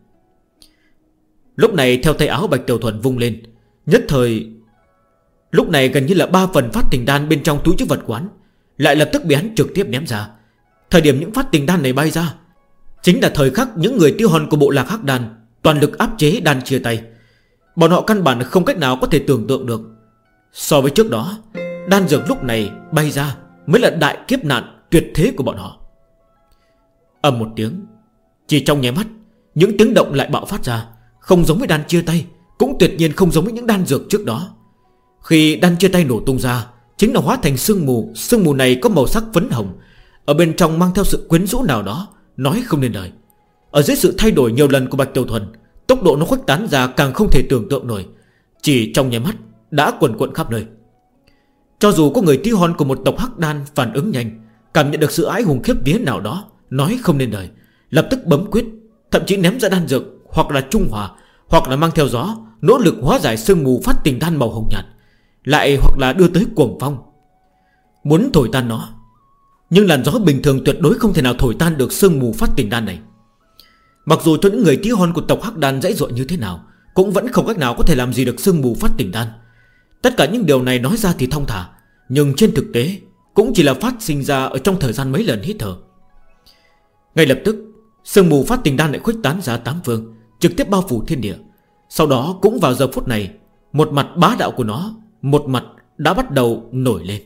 S1: Lúc này theo tay áo Bạch Tiểu Thuần vung lên, nhất thời lúc này gần như là 3 phần Phát Tỉnh Đan bên trong túi trữ vật quán lại lập tức bị hắn trực tiếp ném ra. Thời điểm những Phát Tỉnh Đan này bay ra chính là thời khắc những người tiêu hòn của bộ lạc Hắc Đan toàn lực áp chế đan chia tay. Bọn họ căn bản không cách nào có thể tưởng tượng được. So với trước đó, đan dược lúc này bay ra mới là đại kiếp nạn tuyệt thế của bọn họ. Ầm một tiếng, chỉ trong nháy mắt, những tiếng động lại bạo phát ra, không giống với đan chia tay, cũng tuyệt nhiên không giống với những đan dược trước đó. Khi đan chia tay nổ tung ra, chính là hóa thành sương mù. Sương mù này có màu sắc phấn hồng, ở bên trong mang theo sự quyến rũ nào đó, nói không nên lời. Ở dưới sự thay đổi nhiều lần của Bạch Tiểu Thuần, tốc độ nó khuếch tán ra càng không thể tưởng tượng nổi. Chỉ trong nháy mắt đã quần quận khắp nơi. Cho dù có người tí hon của một tộc Hắc Đan phản ứng nhanh, cảm nhận được sự ái hùng khiếp vía nào đó, nói không nên lời, lập tức bấm quyết, thậm chí ném ra đan dược, hoặc là trung hòa, hoặc là mang theo gió, nỗ lực hóa giải sương mù Phát Tỉnh Đan màu hồng nhạt, lại hoặc là đưa tới cuồng phong, muốn thổi tan nó. Nhưng làn gió bình thường tuyệt đối không thể nào thổi tan được sương mù Phát Tỉnh Đan này. Mặc dù cho những người tí hon của tộc Hắc Đan dãy dụa như thế nào, cũng vẫn không cách nào có thể làm gì được sương mù Phát Tỉnh Đan. Tất cả những điều này nói ra thì thong thả, nhưng trên thực tế cũng chỉ là phát sinh ra ở trong thời gian mấy lần hít thở. Ngay lập tức, sương mù Phát Tỉnh Đan lại khuếch tán ra tám phương, trực tiếp bao phủ thiên địa. Sau đó cũng vào giờ phút này, một mặt bá đạo của nó, một mặt đã bắt đầu nổi lên.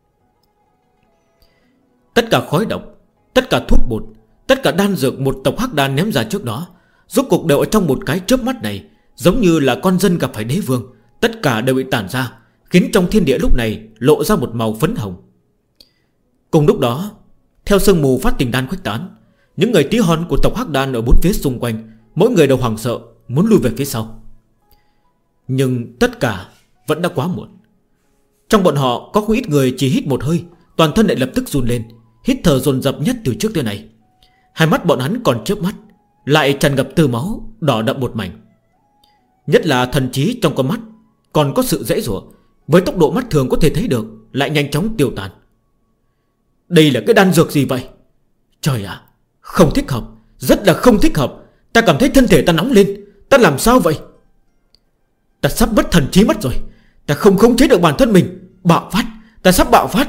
S1: Tất cả khói độc, tất cả thuốc bột, tất cả đan dược một tộc hắc đan ném ra trước đó, rốt cuộc đều ở trong một cái chớp mắt này, giống như là con dân gặp phải đế vương. Tất cả đều bị tản ra, khiến trong thiên địa lúc này lộ ra một màu phấn hồng. Cùng lúc đó, theo sương mù phát tình đan khuếch tán, những người tí hon của tộc hắc đan ở bốn phía xung quanh, mỗi người đều hoảng sợ, muốn lui về phía sau. Nhưng tất cả vẫn đã quá muộn. Trong bọn họ có không ít người chỉ hít một hơi, toàn thân lại lập tức run lên, hít thở dồn dập nhất từ trước tới nay. Hai mắt bọn hắn còn chớp mắt, lại tràn ngập tơ máu, đỏ đậm một mảnh. Nhất là thần trí trong con mắt còn có sự dễ dụa, với tốc độ mắt thường có thể thấy được, lại nhanh chóng tiêu tan. Đây là cái đan dược gì vậy? Trời ạ, không thích hợp, rất là không thích hợp. Ta cảm thấy thân thể ta nóng lên. Ta làm sao vậy? Ta sắp mất thần trí mất rồi. Ta không khống chế được bản thân mình. Bạo phát, ta sắp bạo phát.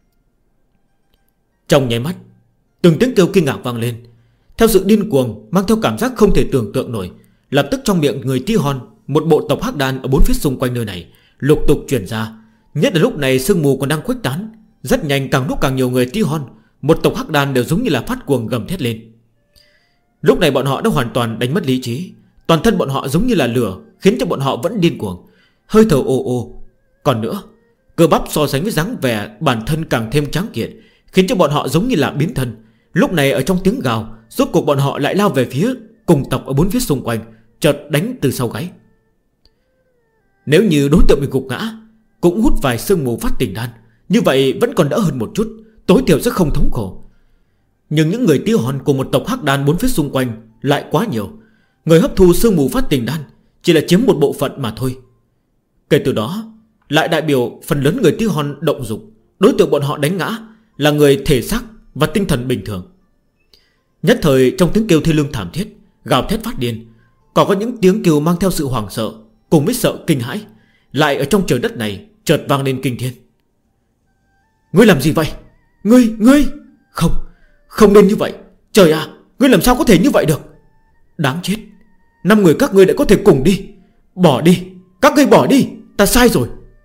S1: Trong nháy mắt, từng tiếng kêu kinh ngạc vang lên, theo sự điên cuồng, mang theo cảm giác không thể tưởng tượng nổi. Lập tức trong miệng người Tí Hon, một bộ tộc hắc đan ở bốn phía xung quanh nơi này lục tục truyền ra. Nhất là lúc này sương mù còn đang khuếch tán, rất nhanh càng lúc càng nhiều người Tí Hon, một tộc hắc đan đều giống như là phát cuồng gầm thét lên. Lúc này bọn họ đã hoàn toàn đánh mất lý trí, toàn thân bọn họ giống như là lửa, khiến cho bọn họ vẫn điên cuồng, hơi thở ồ ồ. Còn nữa, cơ bắp so sánh với dáng vẻ bản thân càng thêm tráng kiện, khiến cho bọn họ giống như là biến thân. Lúc này ở trong tiếng gào, rốt cuộc bọn họ lại lao về phía cùng tộc ở bốn phía xung quanh, chợt đánh từ sau gáy. Nếu như đối tượng bị gục ngã, cũng hút vài sương mù phát tình đan, như vậy vẫn còn đỡ hơn một chút, tối thiểu sẽ không thống khổ. Nhưng những người Tí Hon của một tộc hắc đan bốn phía xung quanh lại quá nhiều, người hấp thu sương mù phát tình đan chỉ là chiếm một bộ phận mà thôi. Kể từ đó lại đại biểu phần lớn người Tí Hon động dục, đối tượng bọn họ đánh ngã là người thể xác và tinh thần bình thường. Nhất thời trong tiếng kêu thê lương thảm thiết, gào thét phát điên, còn có những tiếng kêu mang theo sự hoảng sợ cùng với sợ kinh hãi, lại ở trong trời đất này chợt vang lên kinh thiên. Ngươi làm gì vậy? Ngươi Không nên như vậy. Trời ạ, ngươi làm sao có thể như vậy được? Đáng chết, 5 người các ngươi đã có thể cùng đi. Bỏ đi, các ngươi bỏ đi, ta sai rồi.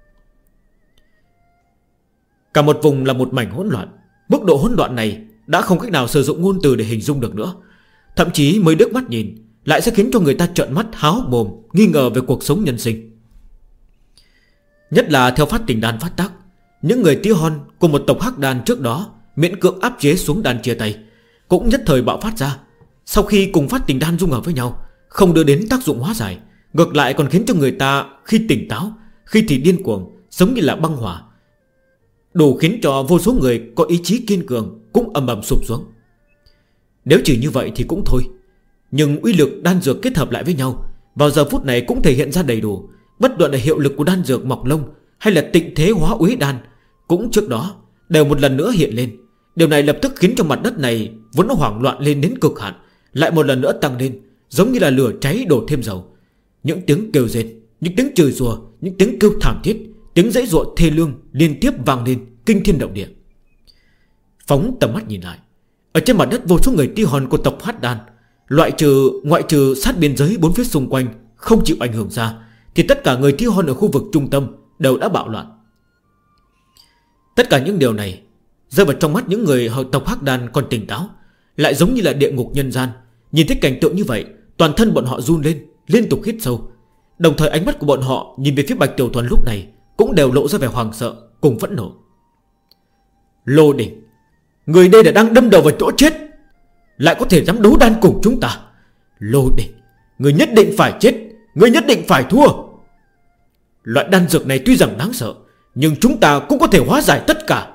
S1: Cả một vùng là một mảnh hỗn loạn. Mức độ hỗn loạn này đã không cách nào sử dụng ngôn từ để hình dung được nữa. Thậm chí mới đứt mắt nhìn lại sẽ khiến cho người ta trợn mắt há hốc mồm, nghi ngờ về cuộc sống nhân sinh. Nhất là theo phát tình đan phát tác, những người Tí Hon cùng một tộc hắc đan trước đó miễn cưỡng áp chế xuống đan chia tay, cũng nhất thời bạo phát ra. Sau khi cùng phát tình đan dung hợp với nhau, không đưa đến tác dụng hóa giải, ngược lại còn khiến cho người ta khi tỉnh táo, khi thì điên cuồng, giống như là băng hỏa, đủ khiến cho vô số người có ý chí kiên cường cũng ầm ầm sụp xuống. Nếu chỉ như vậy thì cũng thôi, nhưng uy lực đan dược kết hợp lại với nhau vào giờ phút này cũng thể hiện ra đầy đủ. Bất luận là hiệu lực của đan dược mọc lông hay là tịnh thế hóa uế đan, cũng trước đó đều một lần nữa hiện lên. Điều này lập tức khiến cho mặt đất này vốn nó hoảng loạn lên đến cực hạn, lại một lần nữa tăng lên, giống như là lửa cháy đổ thêm dầu. Những tiếng kêu rên, những tiếng chửi rủa, những tiếng kêu thảm thiết, tiếng giãy giụa thê lương liên tiếp vang lên, kinh thiên động địa. Phóng tầm mắt nhìn lại, ở trên mặt đất vô số người Tí Hon của tộc Hắc Đan, ngoại trừ sát biên giới bốn phía xung quanh không chịu ảnh hưởng ra, thì tất cả người Tí Hon ở khu vực trung tâm đều đã bạo loạn. Tất cả những điều này rơi vào trong mắt những người tộc Hắc Đan còn tỉnh táo, lại giống như là địa ngục nhân gian. Nhìn thấy cảnh tượng như vậy, toàn thân bọn họ run lên, liên tục hít sâu. Đồng thời ánh mắt của bọn họ nhìn về phía Bạch Tiểu Thuần lúc này cũng đều lộ ra vẻ hoàng sợ cùng phẫn nộ. Lô Đỉnh, người đây là đang đâm đầu vào chỗ chết, lại có thể dám đấu đan cùng chúng ta. Lô Đỉnh, người nhất định phải chết, người nhất định phải thua. Loại đan dược này tuy rằng đáng sợ, nhưng chúng ta cũng có thể hóa giải tất cả.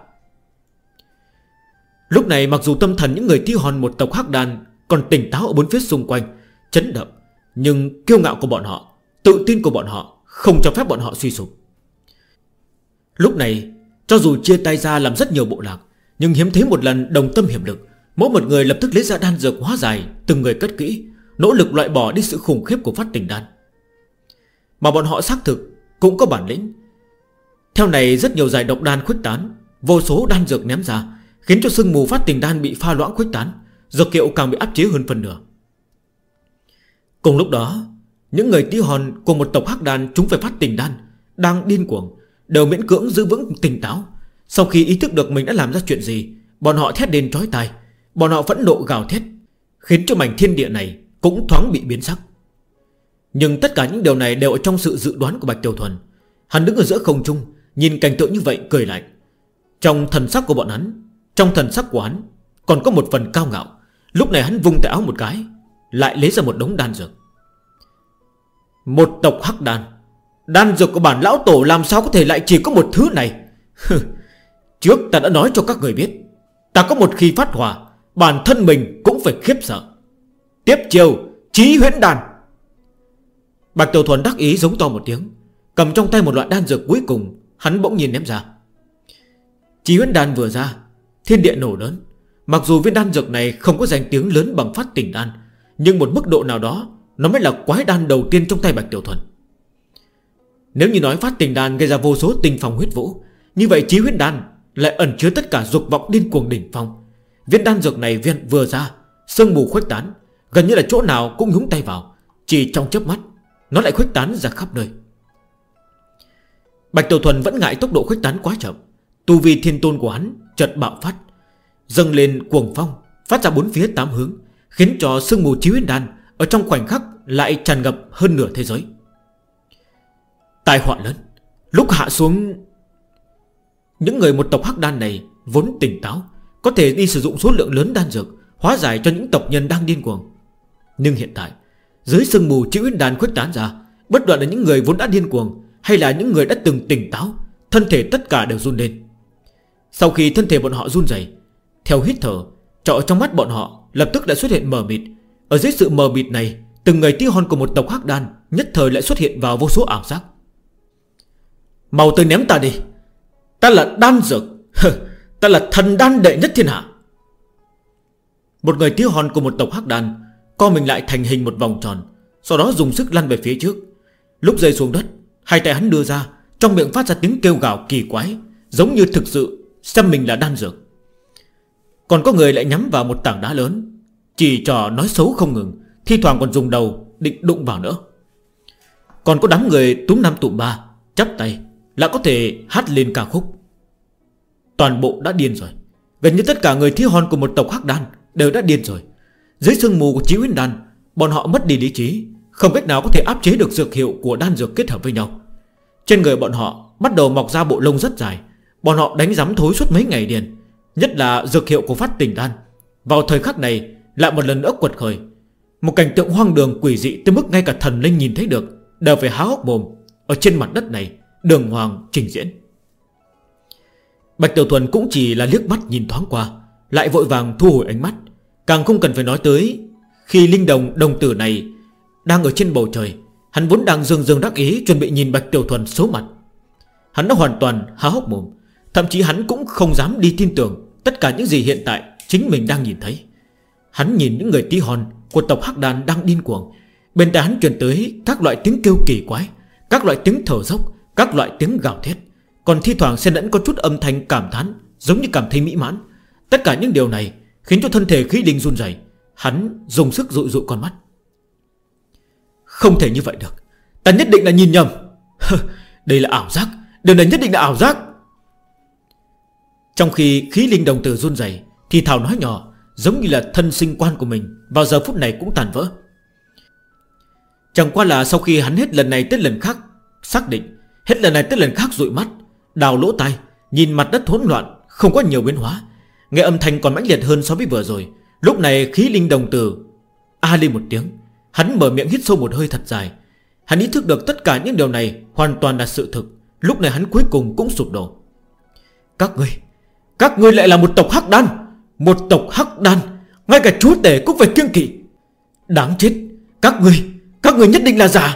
S1: Lúc này mặc dù tâm thần những người Tí Hon một tộc Hắc Đan còn tỉnh táo ở bốn phía xung quanh, chấn động, nhưng kiêu ngạo của bọn họ, tự tin của bọn họ không cho phép bọn họ suy sụp. Lúc này cho dù chia tay ra làm rất nhiều bộ lạc, nhưng hiếm thấy một lần đồng tâm hiệp lực, mỗi một người lập tức lấy ra đan dược hóa giải, từng người cất kỹ, nỗ lực loại bỏ đi sự khủng khiếp của phát tình đan. Mà bọn họ xác thực cũng có bản lĩnh. Theo này rất nhiều giải độc đan khuếch tán, vô số đan dược ném ra, khiến cho sương mù phát tình đan bị pha loãng khuếch tán, dược hiệu càng bị áp chế hơn phần nửa. Cùng lúc đó, những người tí hon của một tộc hắc đan chúng phải phát tình đan đang điên cuồng, đều miễn cưỡng giữ vững tỉnh táo. Sau khi ý thức được mình đã làm ra chuyện gì, bọn họ thét lên chói tai. Bọn họ phẫn nộ gào thét, khiến cho mảnh thiên địa này cũng thoáng bị biến sắc. Nhưng tất cả những điều này đều ở trong sự dự đoán của Bạch Tiểu Thuần. Hắn đứng ở giữa không trung, nhìn cảnh tượng như vậy cười lạnh. Trong thần sắc của bọn hắn, trong thần sắc của hắn còn có một phần cao ngạo. Lúc này hắn vung tay áo một cái, lại lấy ra một đống đan dược. Một tộc hắc đan, đan dược của bản lão tổ làm sao có thể lại chỉ có một thứ này. Trước ta đã nói cho các người biết, ta có một khi phát hỏa, bản thân mình cũng phải khiếp sợ. Tiếp chiều Chí Huyễn Đan. Bạch Tiểu Thuần đắc ý giống to một tiếng, cầm trong tay một loại đan dược cuối cùng. Hắn bỗng nhiên ném ra. Chí Huyễn Đan vừa ra, thiên địa nổ lớn. Mặc dù viên đan dược này không có danh tiếng lớn bằng phát tỉnh đan, nhưng một mức độ nào đó nó mới là quái đan đầu tiên trong tay Bạch Tiểu Thuần. Nếu như nói phát tỉnh đan gây ra vô số tinh phong huyết vũ, như vậy Chí Huyễn Đan lại ẩn chứa tất cả dục vọng điên cuồng đỉnh phong. Viên đan dược này vừa ra, sương mù khuếch tán, gần như là chỗ nào cũng nhúng tay vào. Chỉ trong chớp mắt nó lại khuếch tán ra khắp nơi. Bạch Tiểu Thuần vẫn ngại tốc độ khuếch tán quá chậm. Tu vi thiên tôn của hắn chợt bạo phát, dâng lên cuồng phong, phát ra bốn phía tám hướng, khiến cho sương mù Chí Huyễn Đan ở trong khoảnh khắc lại tràn ngập hơn nửa thế giới. Tai họa lớn lúc hạ xuống. Những người một tộc hắc đan này vốn tỉnh táo, có thể đi sử dụng số lượng lớn đan dược hóa giải cho những tộc nhân đang điên cuồng. Nhưng hiện tại, dưới sương mù Chí Huyễn Đan khuếch tán ra, bất luận là những người vốn đã điên cuồng hay là những người đã từng tỉnh táo, thân thể tất cả đều run lên. Sau khi thân thể bọn họ run rẩy, theo hít thở, trọ trong mắt bọn họ lập tức lại xuất hiện mờ mịt. Ở dưới sự mờ mịt này, từng người tí hon của một tộc hắc đan nhất thời lại xuất hiện vào vô số ảo giác. Mau tới ném ta đi, ta là đan dược, ta là thần đan đệ nhất thiên hạ. Một người tí hon của một tộc hắc đan co mình lại thành hình một vòng tròn, sau đó dùng sức lăn về phía trước. Lúc rơi xuống đất, hai tay hắn đưa ra, trong miệng phát ra tiếng kêu gào kỳ quái, giống như thực sự xem mình là đan dược. Còn có người lại nhắm vào một tảng đá lớn, chỉ trò nói xấu không ngừng, thi thoảng còn dùng đầu định đụng vào nữa. Còn có đám người túm năm tụm ba, chắp tay lại có thể hát lên ca khúc. Toàn bộ đã điên rồi. Gần như tất cả người thí hon của một tộc hắc đan đều đã điên rồi. Dưới sương mù của Chí Huyễn Đan, bọn họ mất đi lý trí, không cách nào có thể áp chế được dược hiệu của đan dược kết hợp với nhau. Trên người bọn họ bắt đầu mọc ra bộ lông rất dài. Bọn họ đánh rắm thối suốt mấy ngày liền. Nhất là dược hiệu của phát tỉnh đan vào thời khắc này lại một lần nữa quật khởi. Một cảnh tượng hoang đường quỷ dị tới mức ngay cả thần linh nhìn thấy được đều phải há hốc mồm. Ở trên mặt đất này đường hoàng trình diễn. Bạch Tiểu Thuần cũng chỉ là liếc mắt nhìn thoáng qua, lại vội vàng thu hồi ánh mắt. Càng không cần phải nói tới khi linh đồng tử này đang ở trên bầu trời. Hắn vốn đang dương đắc ý chuẩn bị nhìn Bạch Tiểu Thuần số mặt. Hắn đã hoàn toàn há hốc mồm. Thậm chí hắn cũng không dám đi tin tưởng tất cả những gì hiện tại chính mình đang nhìn thấy. Hắn nhìn những người tí hon của tộc hắc đan đang điên cuồng. Bên tai hắn truyền tới các loại tiếng kêu kỳ quái, các loại tiếng thở dốc, các loại tiếng gào thét, còn thi thoảng xen lẫn có chút âm thanh cảm thán, giống như cảm thấy mỹ mãn. Tất cả những điều này khiến cho thân thể khí linh run rẩy. Hắn dùng sức dụi dụi con mắt. Không thể như vậy được, ta nhất định là nhìn nhầm. Đây là ảo giác, điều này nhất định là ảo giác. Trong khi khí linh đồng tử run rẩy, thì thào nói nhỏ, giống như là thân sinh quan của mình vào giờ phút này cũng tàn vỡ. Chẳng qua là sau khi hắn hết lần này tới lần khác xác định, hết lần này tới lần khác dụi mắt, đào lỗ tai, nhìn mặt đất hỗn loạn, không có nhiều biến hóa, nghe âm thanh còn mãnh liệt hơn so với vừa rồi. Lúc này khí linh đồng tử lên một tiếng. Hắn mở miệng hít sâu một hơi thật dài. Hắn ý thức được tất cả những điều này hoàn toàn là sự thực. Lúc này hắn cuối cùng cũng sụp đổ. Các ngươi lại là một tộc hắc đan. Một tộc hắc đan, ngay cả chúa tể cũng phải kiêng kỵ. Đáng chết, các ngươi nhất định là giả.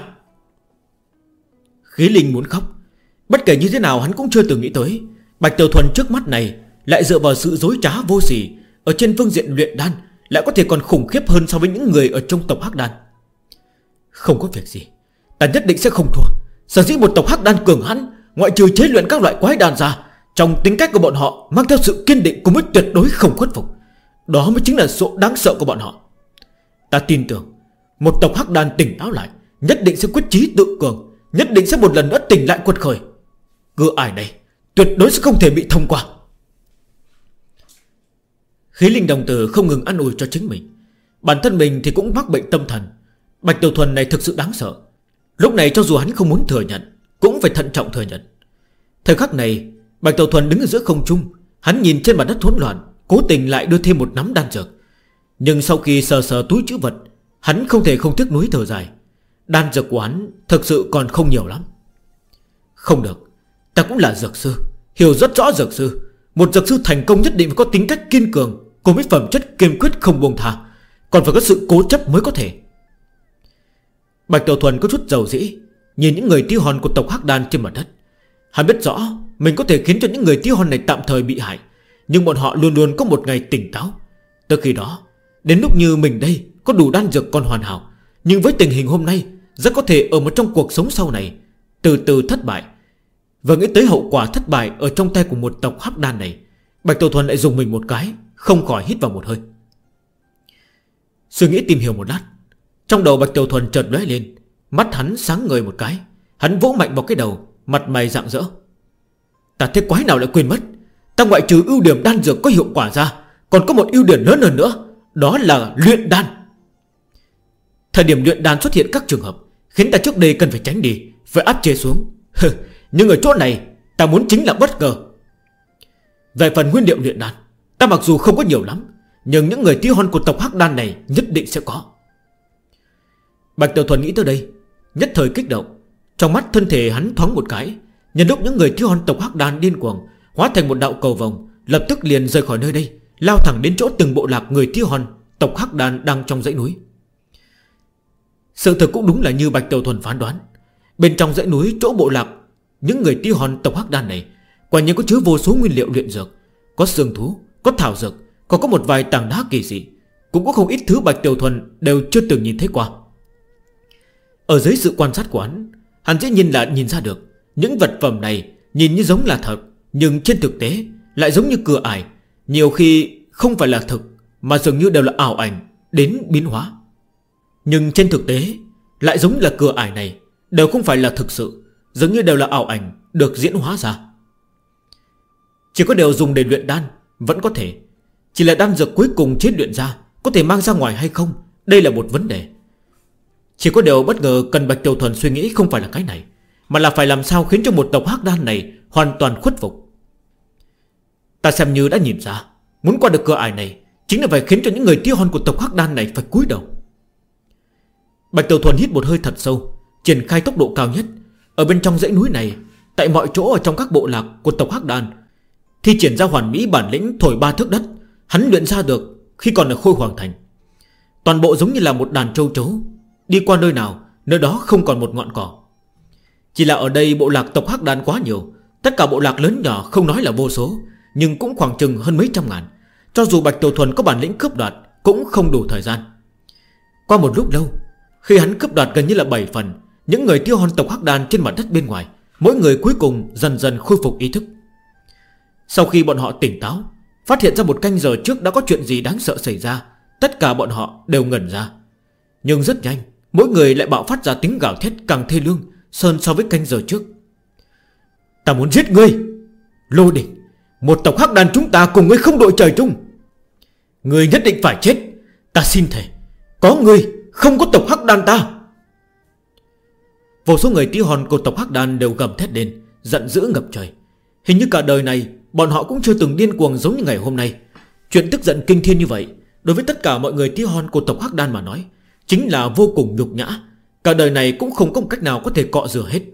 S1: Khí linh muốn khóc. Bất kể như thế nào hắn cũng chưa từng nghĩ tới Bạch Tiểu Thuần trước mắt này lại dựa vào sự dối trá vô sỉ ở trên phương diện luyện đan lại có thể còn khủng khiếp hơn so với những người ở trong tộc hắc đan. Không có việc gì, ta nhất định sẽ không thua. Sở dĩ một tộc hắc đan cường hãn, ngoại trừ chế luyện các loại quái đan ra, trong tính cách của bọn họ mang theo sự kiên định cùng với tuyệt đối không khuất phục. Đó mới chính là sự đáng sợ của bọn họ. Ta tin tưởng Một tộc Hắc Đan tỉnh táo lại, nhất định sẽ quyết chí tự cường, nhất định sẽ một lần nữa tỉnh lại quật khởi. Cửa ải này tuyệt đối sẽ không thể bị thông qua. Khí linh đồng tử không ngừng an ủi cho chính mình. Bản thân mình thì cũng mắc bệnh tâm thần. Bạch Tiểu Thuần này thực sự đáng sợ. Lúc này cho dù hắn không muốn thừa nhận, cũng phải thận trọng thừa nhận. Thời khắc này Bạch Tiểu Thuần đứng ở giữa không trung. Hắn nhìn trên mặt đất hỗn loạn, cố tình lại đưa thêm một nắm đan dược. Nhưng sau khi sờ sờ túi trữ vật, hắn không thể không tiếc nuối thở dài. Đan dược của hắn thực sự còn không nhiều lắm. Không được, ta cũng là dược sư, hiểu rất rõ dược sư. Một dược sư thành công nhất định phải có tính cách kiên cường, cùng với phẩm chất kiên quyết không buông tha, còn phải có sự cố chấp mới có thể. Bạch Tiểu Thuần có chút dầu dĩ nhìn những người tí hon của tộc Hắc Đan trên mặt đất. Hắn biết rõ mình có thể khiến cho những người tí hon này tạm thời bị hại, nhưng bọn họ luôn luôn có một ngày tỉnh táo. Tới khi đó, đến lúc như mình đây có đủ đan dược còn hoàn hảo, nhưng với tình hình hôm nay rất có thể ở một trong cuộc sống sau này từ từ thất bại. Và nghĩ tới hậu quả thất bại ở trong tay của một tộc Hắc Đan này, Bạch Tiểu Thuần lại dùng mình một cái, không khỏi hít vào một hơi. Suy nghĩ tìm hiểu một lát, trong đầu Bạch Tiểu Thuần chợt lóe lên, mắt hắn sáng ngời một cái. Hắn vỗ mạnh vào cái đầu, mặt mày rạng rỡ. Ta thế quái nào lại quên mất, ta ngoại trừ ưu điểm đan dược có hiệu quả ra, còn có một ưu điểm lớn hơn nữa, đó là luyện đan. Thời điểm luyện đan xuất hiện các trường hợp khiến ta trước đây cần phải tránh đi, phải áp chế xuống. Nhưng ở chỗ này ta muốn chính là bất ngờ. Về phần nguyên liệu luyện đan, ta mặc dù không có nhiều lắm, nhưng những người tí hon của tộc Hắc Đan này nhất định sẽ có. Bạch Tiểu Thuần nghĩ tới đây, nhất thời kích động. Trong mắt thân thể hắn thoáng một cái, nhân lúc những người tí hon tộc Hắc Đan điên cuồng hóa thành một đạo cầu vồng, lập tức liền rời khỏi nơi đây, lao thẳng đến chỗ từng bộ lạc người tí hon tộc Hắc Đan đang trong dãy núi. Sự thật cũng đúng là như Bạch Tiểu Thuần phán đoán. Bên trong dãy núi chỗ bộ lạc những người tí hon tộc Hắc Đan này quả nhiên có chứa vô số nguyên liệu luyện dược, có xương thú, có thảo dược, còn có một vài tảng đá kỳ dị, cũng có không ít thứ Bạch Tiểu Thuần đều chưa từng nhìn thấy qua. Ở dưới sự quan sát của hắn dễ nhìn là nhìn ra được những vật phẩm này nhìn như giống là thật, nhưng trên thực tế lại giống như cửa ải. Nhiều khi không phải là thực, mà dường như đều là ảo ảnh đến biến hóa. Nhưng trên thực tế lại giống là cửa ải này đều không phải là thực sự, giống như đều là ảo ảnh được diễn hóa ra. Chỉ có điều dùng để luyện đan vẫn có thể, chỉ là đan dược cuối cùng chế luyện ra có thể mang ra ngoài hay không, đây là một vấn đề. Chỉ có điều bất ngờ cần Bạch Tiểu Thuần suy nghĩ không phải là cái này, mà là phải làm sao khiến cho một tộc Hắc Đan này hoàn toàn khuất phục. Ta xem như đã nhìn ra, muốn qua được cửa ải này chính là phải khiến cho những người tí hon của tộc Hắc Đan này phải cúi đầu. Bạch Tiểu Thuần hít một hơi thật sâu, triển khai tốc độ cao nhất. Ở bên trong dãy núi này, tại mọi chỗ ở trong các bộ lạc của tộc Hắc Đan, thi triển ra hoàn mỹ bản lĩnh thổi ba thước đất hắn luyện ra được khi còn ở Khôi Hoàng Thành. Toàn bộ giống như là một đàn trâu trấu, đi qua nơi nào nơi đó không còn một ngọn cỏ. Chỉ là ở đây bộ lạc tộc Hắc Đan quá nhiều, tất cả bộ lạc lớn nhỏ không nói là vô số, nhưng cũng khoảng chừng hơn mấy trăm ngàn. Cho dù Bạch Tiểu Thuần có bản lĩnh cướp đoạt cũng không đủ thời gian. Qua một lúc lâu, khi hắn cướp đoạt gần như là 7 phần, những người tiêu hon tộc Hắc Đan trên mặt đất bên ngoài, mỗi người cuối cùng dần dần khôi phục ý thức. Sau khi bọn họ tỉnh táo, phát hiện ra một canh giờ trước đã có chuyện gì đáng sợ xảy ra, tất cả bọn họ đều ngẩn ra. Nhưng rất nhanh, mỗi người lại bạo phát ra tiếng gào thét càng thê lương hơn so với canh giờ trước. Ta muốn giết ngươi, Lô Đỉnh, một tộc Hắc Đan chúng ta cùng ngươi không đội trời chung. Ngươi nhất định phải chết, ta xin thề, có ngươi không có tộc Hắc Đan ta. Vô số người tí hon của tộc Hắc Đan đều gầm thét lên, giận dữ ngập trời. Hình như cả đời này bọn họ cũng chưa từng điên cuồng giống như ngày hôm nay. Chuyện tức giận kinh thiên như vậy đối với tất cả mọi người tí hon của tộc Hắc Đan mà nói chính là vô cùng nhục nhã. Cả đời này cũng không có một cách nào có thể cọ rửa hết.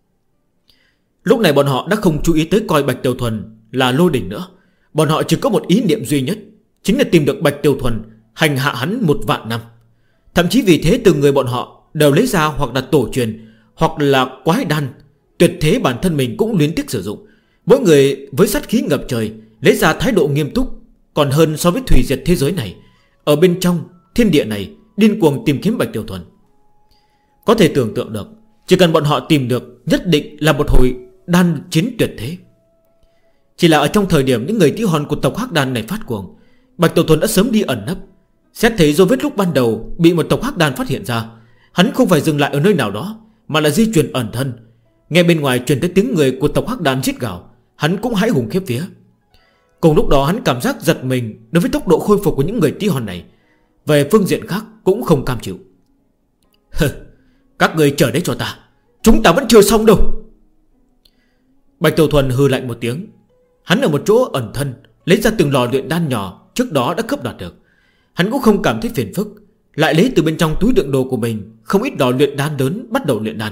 S1: Lúc này bọn họ đã không chú ý tới coi Bạch Tiểu Thuần là Lô Đỉnh nữa. Bọn họ chỉ có một ý niệm duy nhất, chính là tìm được Bạch Tiểu Thuần, hành hạ hắn 1.000 năm. Thậm chí vì thế từng người bọn họ đều lấy ra hoặc là tổ truyền, hoặc là quái đan tuyệt thế bản thân mình cũng luyến tiếc sử dụng. Mỗi người với sát khí ngập trời, lấy ra thái độ nghiêm túc, còn hơn so với thủy diệt thế giới này. Ở bên trong thiên địa này điên cuồng tìm kiếm Bạch Tiểu Thuần. Có thể tưởng tượng được, chỉ cần bọn họ tìm được, nhất định là một hồi đan chiến tuyệt thế. Chỉ là ở trong thời điểm những người tí hon của tộc Hắc Đan này phát cuồng, Bạch Tiểu Thuần đã sớm đi ẩn nấp. Xét thấy dấu vết lúc ban đầu bị một tộc hắc đàn phát hiện ra, hắn không phải dừng lại ở nơi nào đó, mà là di chuyển ẩn thân. Nghe bên ngoài truyền tới tiếng người của tộc hắc đàn rít gào, hắn cũng hãi hùng khiếp vía. Cùng lúc đó hắn cảm giác giật mình đối với tốc độ khôi phục của những người tí hon này. Về phương diện khác cũng không cam chịu. Các người chờ đấy cho ta, chúng ta vẫn chưa xong đâu. Bạch Tiểu Thuần hừ lạnh một tiếng. Hắn ở một chỗ ẩn thân, lấy ra từng lò luyện đan nhỏ trước đó đã cướp đoạt được. Hắn cũng không cảm thấy phiền phức, lại lấy từ bên trong túi đựng đồ của mình không ít lò luyện đan lớn bắt đầu luyện đan.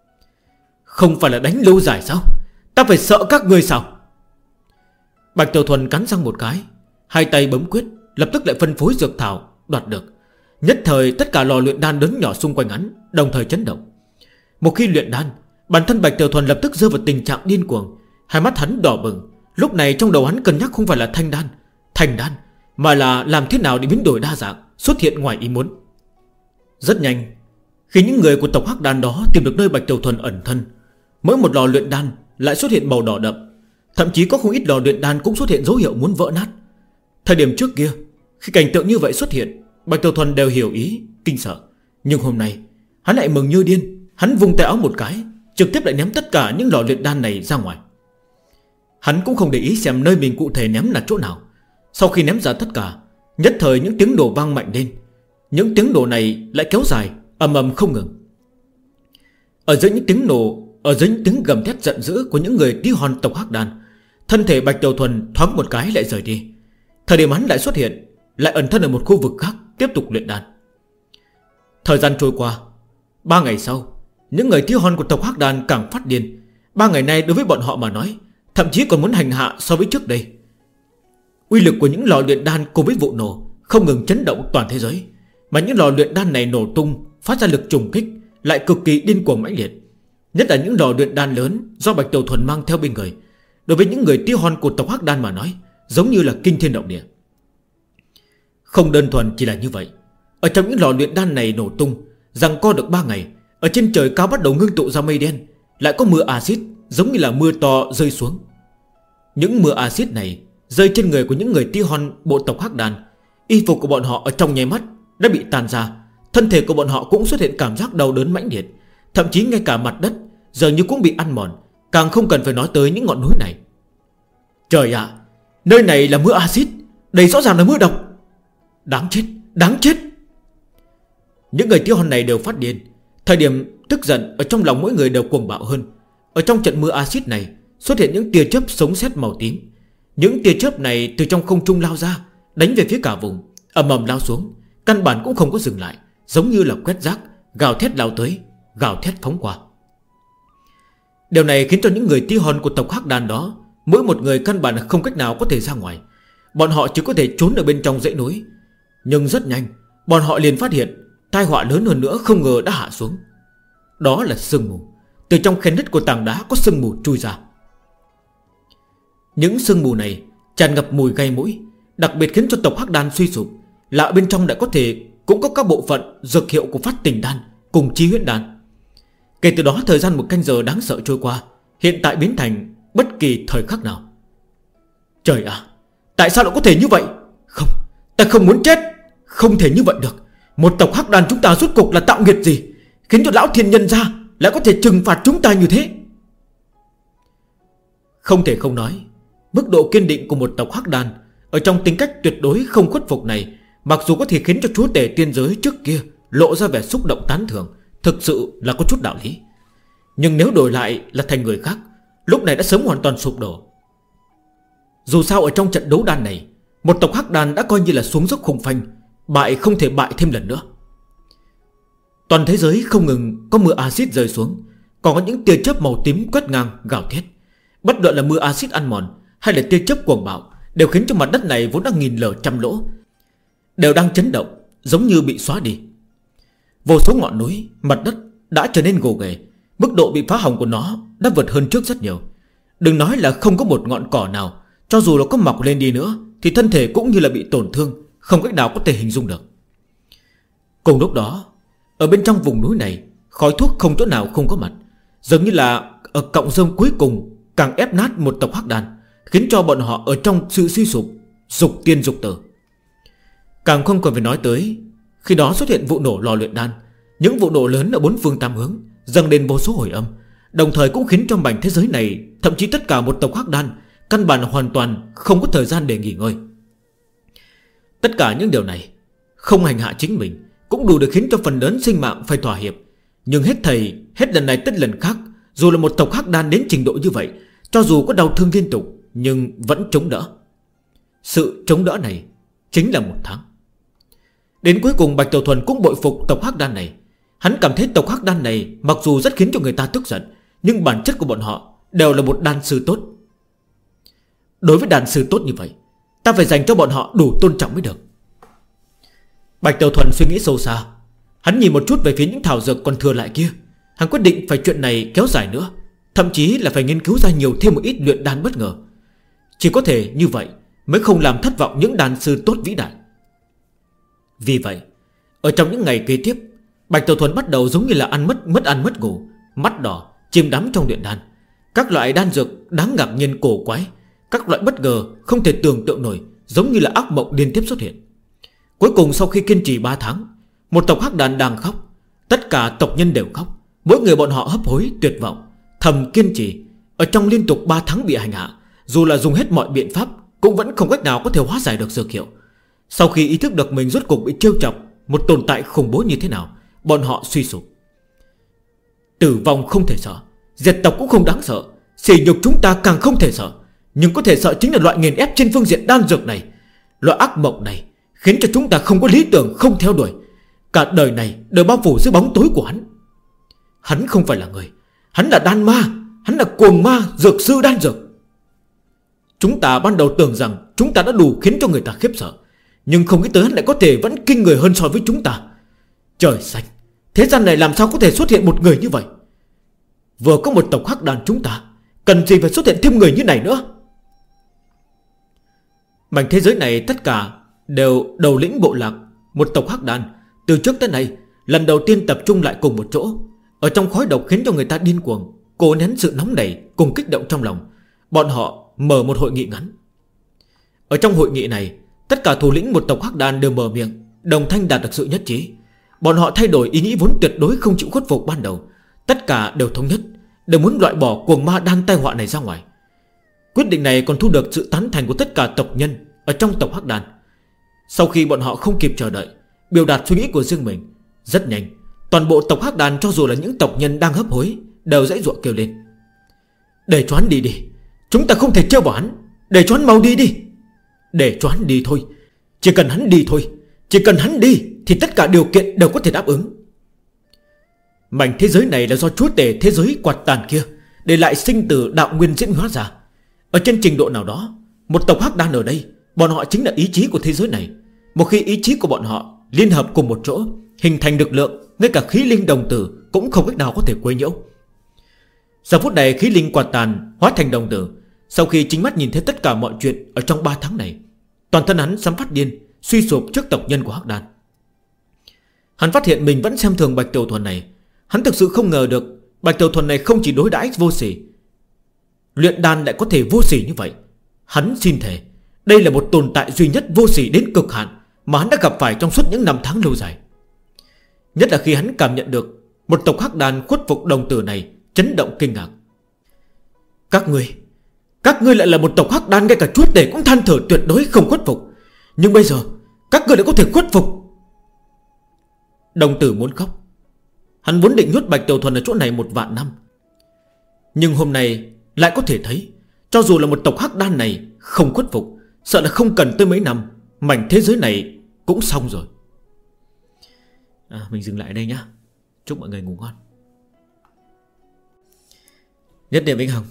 S1: Không phải là đánh lâu dài sao? Ta phải sợ các người sao? Bạch Tiểu Thuần cắn răng một cái, hai tay bấm quyết, lập tức lại phân phối dược thảo đoạt được. Nhất thời tất cả lò luyện đan lớn nhỏ xung quanh hắn đồng thời chấn động. Một khi luyện đan, bản thân Bạch Tiểu Thuần lập tức rơi vào tình trạng điên cuồng. Hai mắt hắn đỏ bừng. Lúc này trong đầu hắn cân nhắc không phải là thành đan, mà là làm thế nào để biến đổi đa dạng, xuất hiện ngoài ý muốn. Rất nhanh, khi những người của tộc hắc đan đó tìm được nơi Bạch Tiểu Thuần ẩn thân, mỗi một lò luyện đan lại xuất hiện màu đỏ đậm. Thậm chí có không ít lò luyện đan cũng xuất hiện dấu hiệu muốn vỡ nát. Thời điểm trước kia, khi cảnh tượng như vậy xuất hiện, Bạch Tiểu Thuần đều hiểu ý, kinh sợ. Nhưng hôm nay hắn lại mừng như điên. Hắn vung tay áo một cái, trực tiếp lại ném tất cả những lò luyện đan này ra ngoài. Hắn cũng không để ý xem nơi mình cụ thể ném là chỗ nào. Sau khi ném ra tất cả, nhất thời những tiếng nổ vang mạnh lên. Những tiếng nổ này lại kéo dài, ầm ầm không ngừng. Ở dưới những tiếng nổ, ở dưới những tiếng gầm thét giận dữ của những người tí hon tộc hắc đan, thân thể Bạch Tiểu Thuần thoáng một cái lại rời đi. Thời điểm hắn lại xuất hiện, lại ẩn thân ở một khu vực khác, tiếp tục luyện đan. Thời gian trôi qua, 3 ngày sau, những người tí hon của tộc hắc đan càng phát điên. 3 ngày nay đối với bọn họ mà nói, thậm chí còn muốn hành hạ so với trước đây. Uy lực của những lò luyện đan cùng với vụ nổ không ngừng chấn động toàn thế giới. Mà những lò luyện đan này nổ tung, phát ra lực trùng kích lại cực kỳ điên cuồng mãnh liệt. Nhất là những lò luyện đan lớn do Bạch Tiểu Thuần mang theo bên người, đối với những người tí hon của tộc hắc đan mà nói, giống như là kinh thiên động địa. Không đơn thuần chỉ là như vậy. Ở trong những lò luyện đan này nổ tung, giằng co được 3 ngày, ở trên trời cao bắt đầu ngưng tụ ra mây đen, lại có mưa axit giống như là mưa to rơi xuống. Những mưa axit này rơi trên người của những người tí hon bộ tộc hắc đan. Y phục của bọn họ ở trong nháy mắt đã bị tan ra. Thân thể của bọn họ cũng xuất hiện cảm giác đau đớn mãnh liệt. Thậm chí ngay cả mặt đất giờ như cũng bị ăn mòn. Càng không cần phải nói tới những ngọn núi này. Trời ạ, nơi này là mưa axit, đây rõ ràng là mưa độc. Đáng chết, đáng chết. Những người tí hon này đều phát điên. Thời điểm tức giận ở trong lòng mỗi người đều cuồng bạo hơn. Ở trong trận mưa axit này xuất hiện những tia chớp sống sét màu tím. Những tia chớp này từ trong không trung lao ra, đánh về phía cả vùng, ầm ầm lao xuống, căn bản cũng không có dừng lại, giống như là quét rác, gào thét lao tới, gào thét phóng qua. Điều này khiến cho những người tí hon của tộc hắc đan đó, mỗi một người căn bản không cách nào có thể ra ngoài. Bọn họ chỉ có thể trốn ở bên trong dãy núi. Nhưng rất nhanh, bọn họ liền phát hiện tai họa lớn hơn nữa không ngờ đã hạ xuống. Đó là sương mù. Từ trong khe nứt của tảng đá có sương mù chui ra. Những sương mù này tràn ngập mùi gây mũi, đặc biệt khiến cho tộc hắc đan suy sụp. Là bên trong đã có thể cũng có các bộ phận dược hiệu của phát tình đan cùng chi huyết đan. Kể từ đó thời gian 1 canh giờ đáng sợ trôi qua, hiện tại biến thành bất kỳ thời khắc nào. Trời ạ, tại sao lại có thể như vậy? Không, ta không muốn chết. Không thể như vậy được. Một tộc hắc đan chúng ta rốt cục là tạo nghiệt gì, khiến cho lão thiên nhân gia lại có thể trừng phạt chúng ta như thế? Không thể không nói, mức độ kiên định của một tộc hắc đan ở trong tính cách tuyệt đối không khuất phục này, mặc dù có thể khiến cho chúa tể tiên giới trước kia lộ ra vẻ xúc động tán thưởng, thực sự là có chút đạo lý. Nhưng nếu đổi lại là thành người khác, lúc này đã sớm hoàn toàn sụp đổ. Dù sao ở trong trận đấu đan này, một tộc hắc đan đã coi như là xuống dốc khủng phanh, bại không thể bại thêm lần nữa. Toàn thế giới không ngừng có mưa axit rơi xuống, còn có những tia chớp màu tím quét ngang gào thét. Bất luận là mưa axit ăn mòn hay là tia chớp cuồng bạo, đều khiến cho mặt đất này vốn đang nghìn lở trăm lỗ, đều đang chấn động, giống như bị xóa đi. Vô số ngọn núi, mặt đất đã trở nên gồ ghề. Mức độ bị phá hỏng của nó đã vượt hơn trước rất nhiều. Đừng nói là không có một ngọn cỏ nào, cho dù nó có mọc lên đi nữa thì thân thể cũng như là bị tổn thương, không cách nào có thể hình dung được. Cùng lúc đó, ở bên trong vùng núi này, khói thuốc không chỗ nào không có mặt, giống như là ở cọng rơm cuối cùng càng ép nát một tộc hắc đan, khiến cho bọn họ ở trong sự suy sụp, dục tiên dục tử. Càng không cần phải nói tới khi đó xuất hiện vụ nổ lò luyện đan. Những vụ nổ lớn ở bốn phương tám hướng dâng lên vô số hồi âm, đồng thời cũng khiến cho mảnh thế giới này, thậm chí tất cả một tộc Hắc Đan, căn bản hoàn toàn không có thời gian để nghỉ ngơi. Tất cả những điều này không hành hạ chính mình cũng đủ để khiến cho phần lớn sinh mạng phải thỏa hiệp. Nhưng hết lần này tới lần khác, dù là một tộc Hắc Đan đến trình độ như vậy, cho dù có đau thương liên tục nhưng vẫn chống đỡ. Sự chống đỡ này chính là 1 tháng. Đến cuối cùng Bạch Tiểu Thuần cũng bội phục tộc Hắc Đan này. Hắn cảm thấy tộc Hắc Đan này mặc dù rất khiến cho người ta tức giận, nhưng bản chất của bọn họ đều là một đan sư tốt. Đối với đan sư tốt như vậy, ta phải dành cho bọn họ đủ tôn trọng mới được. Bạch Tiểu Thuần suy nghĩ sâu xa. Hắn nhìn một chút về phía những thảo dược còn thừa lại kia. Hắn quyết định phải chuyện này kéo dài nữa, thậm chí là phải nghiên cứu ra nhiều thêm một ít luyện đan bất ngờ. Chỉ có thể như vậy mới không làm thất vọng những đan sư tốt vĩ đại. Vì vậy, ở trong những ngày kế tiếp, Bạch Tiểu Thuần bắt đầu giống như là mất ăn mất ngủ, mắt đỏ, chìm đắm trong luyện đan. Các loại đan dược đáng ngạc nhiên cổ quái, các loại bất ngờ không thể tưởng tượng nổi, giống như là ác mộng liên tiếp xuất hiện. Cuối cùng sau khi kiên trì 3 tháng, một tộc Hắc Đan đang khóc. Tất cả tộc nhân đều khóc. Mỗi người bọn họ hấp hối tuyệt vọng, thầm kiên trì. Ở trong liên tục 3 tháng bị hành hạ, dù là dùng hết mọi biện pháp cũng vẫn không cách nào có thể hóa giải được dược hiệu. Sau khi ý thức được mình rốt cuộc bị trêu chọc một tồn tại khủng bố như thế nào, bọn họ suy sụp. Tử vong không thể sợ, diệt tộc cũng không đáng sợ, sỉ nhục chúng ta càng không thể sợ. Nhưng có thể sợ chính là loại nghiền ép trên phương diện đan dược này. Loại ác mộng này khiến cho chúng ta không có lý tưởng, không theo đuổi. Cả đời này đều bao phủ dưới bóng tối của hắn. Hắn không phải là người, hắn là đan ma, hắn là cuồng ma, dược sư đan dược. Chúng ta ban đầu tưởng rằng chúng ta đã đủ khiến cho người ta khiếp sợ, nhưng không nghĩ tới hắn lại có thể vẫn kinh người hơn so với chúng ta. Trời xanh, thế gian này làm sao có thể xuất hiện một người như vậy? Vừa có một tộc Hắc Đan chúng ta, cần gì phải xuất hiện thêm người như này nữa? Mảnh thế giới này tất cả đều đầu lĩnh bộ lạc một tộc Hắc Đan. Từ trước tới nay lần đầu tiên tập trung lại cùng một chỗ, ở trong khói độc khiến cho người ta điên cuồng, cố nén sự nóng nảy cùng kích động trong lòng. Bọn họ mở một hội nghị ngắn. Ở trong hội nghị này, tất cả thủ lĩnh một tộc Hắc Đan đều mở miệng, đồng thanh đạt được sự nhất trí. Bọn họ thay đổi ý nghĩ vốn tuyệt đối không chịu khuất phục ban đầu. Tất cả đều thống nhất, đều muốn loại bỏ cuồng ma đan tai họa này ra ngoài. Quyết định này còn thu được sự tán thành của tất cả tộc nhân ở trong tộc Hắc Đan. Sau khi bọn họ không kịp chờ đợi, biểu đạt suy nghĩ của riêng mình, rất nhanh toàn bộ tộc Hắc Đan, cho dù là những tộc nhân đang hấp hối, đều dãy dụa kêu lên: để cho hắn đi đi, chúng ta không thể trêu vào hắn. Để cho hắn mau đi đi. Để cho hắn đi thôi. Chỉ cần hắn đi thôi. Chỉ cần hắn đi thì tất cả điều kiện đều có thể đáp ứng. Mảnh thế giới này là do chúa tể thế giới quạt tàn kia để lại sinh tử đạo nguyên diễn hóa ra. Ở trên trình độ nào đó, một tộc Hắc Đan ở đây, bọn họ chính là ý chí của thế giới này. Một khi ý chí của bọn họ liên hợp cùng một chỗ, hình thành lực lượng, ngay cả khí linh đồng tử cũng không cách nào có thể quấy nhiễu. Giờ phút này khí linh quạt tàn hóa thành đồng tử. Sau khi chính mắt nhìn thấy tất cả mọi chuyện ở trong 3 tháng này, toàn thân hắn sắp phát điên, suy sụp trước tộc nhân của Hắc Đan. Hắn phát hiện mình vẫn xem thường Bạch Tiểu Thuần này. Hắn thực sự không ngờ được Bạch Tiểu Thuần này không chỉ đối đãi vô sỉ, luyện đan lại có thể vô sỉ như vậy. Hắn xin thề, đây là một tồn tại duy nhất vô sỉ đến cực hạn mà hắn đã gặp phải trong suốt những năm tháng lâu dài. Nhất là khi hắn cảm nhận được một tộc Hắc Đan khuất phục đồng tử này, chấn động kinh ngạc. Các ngươi lại là một tộc Hắc Đan, ngay cả chúa tể cũng than thở tuyệt đối không khuất phục. Nhưng bây giờ các ngươi lại có thể khuất phục. Đồng tử muốn khóc. Hắn vốn định nhốt Bạch Tiểu Thuần ở chỗ này 1.000 năm, nhưng hôm nay lại có thể thấy, cho dù là một tộc Hắc Đan này không khuất phục, sợ là không cần tới mấy năm, mảnh thế giới này cũng xong rồi. Mình dừng lại đây nhá. Chúc mọi người ngủ ngon. Nhất Niệm Vĩnh Hằng.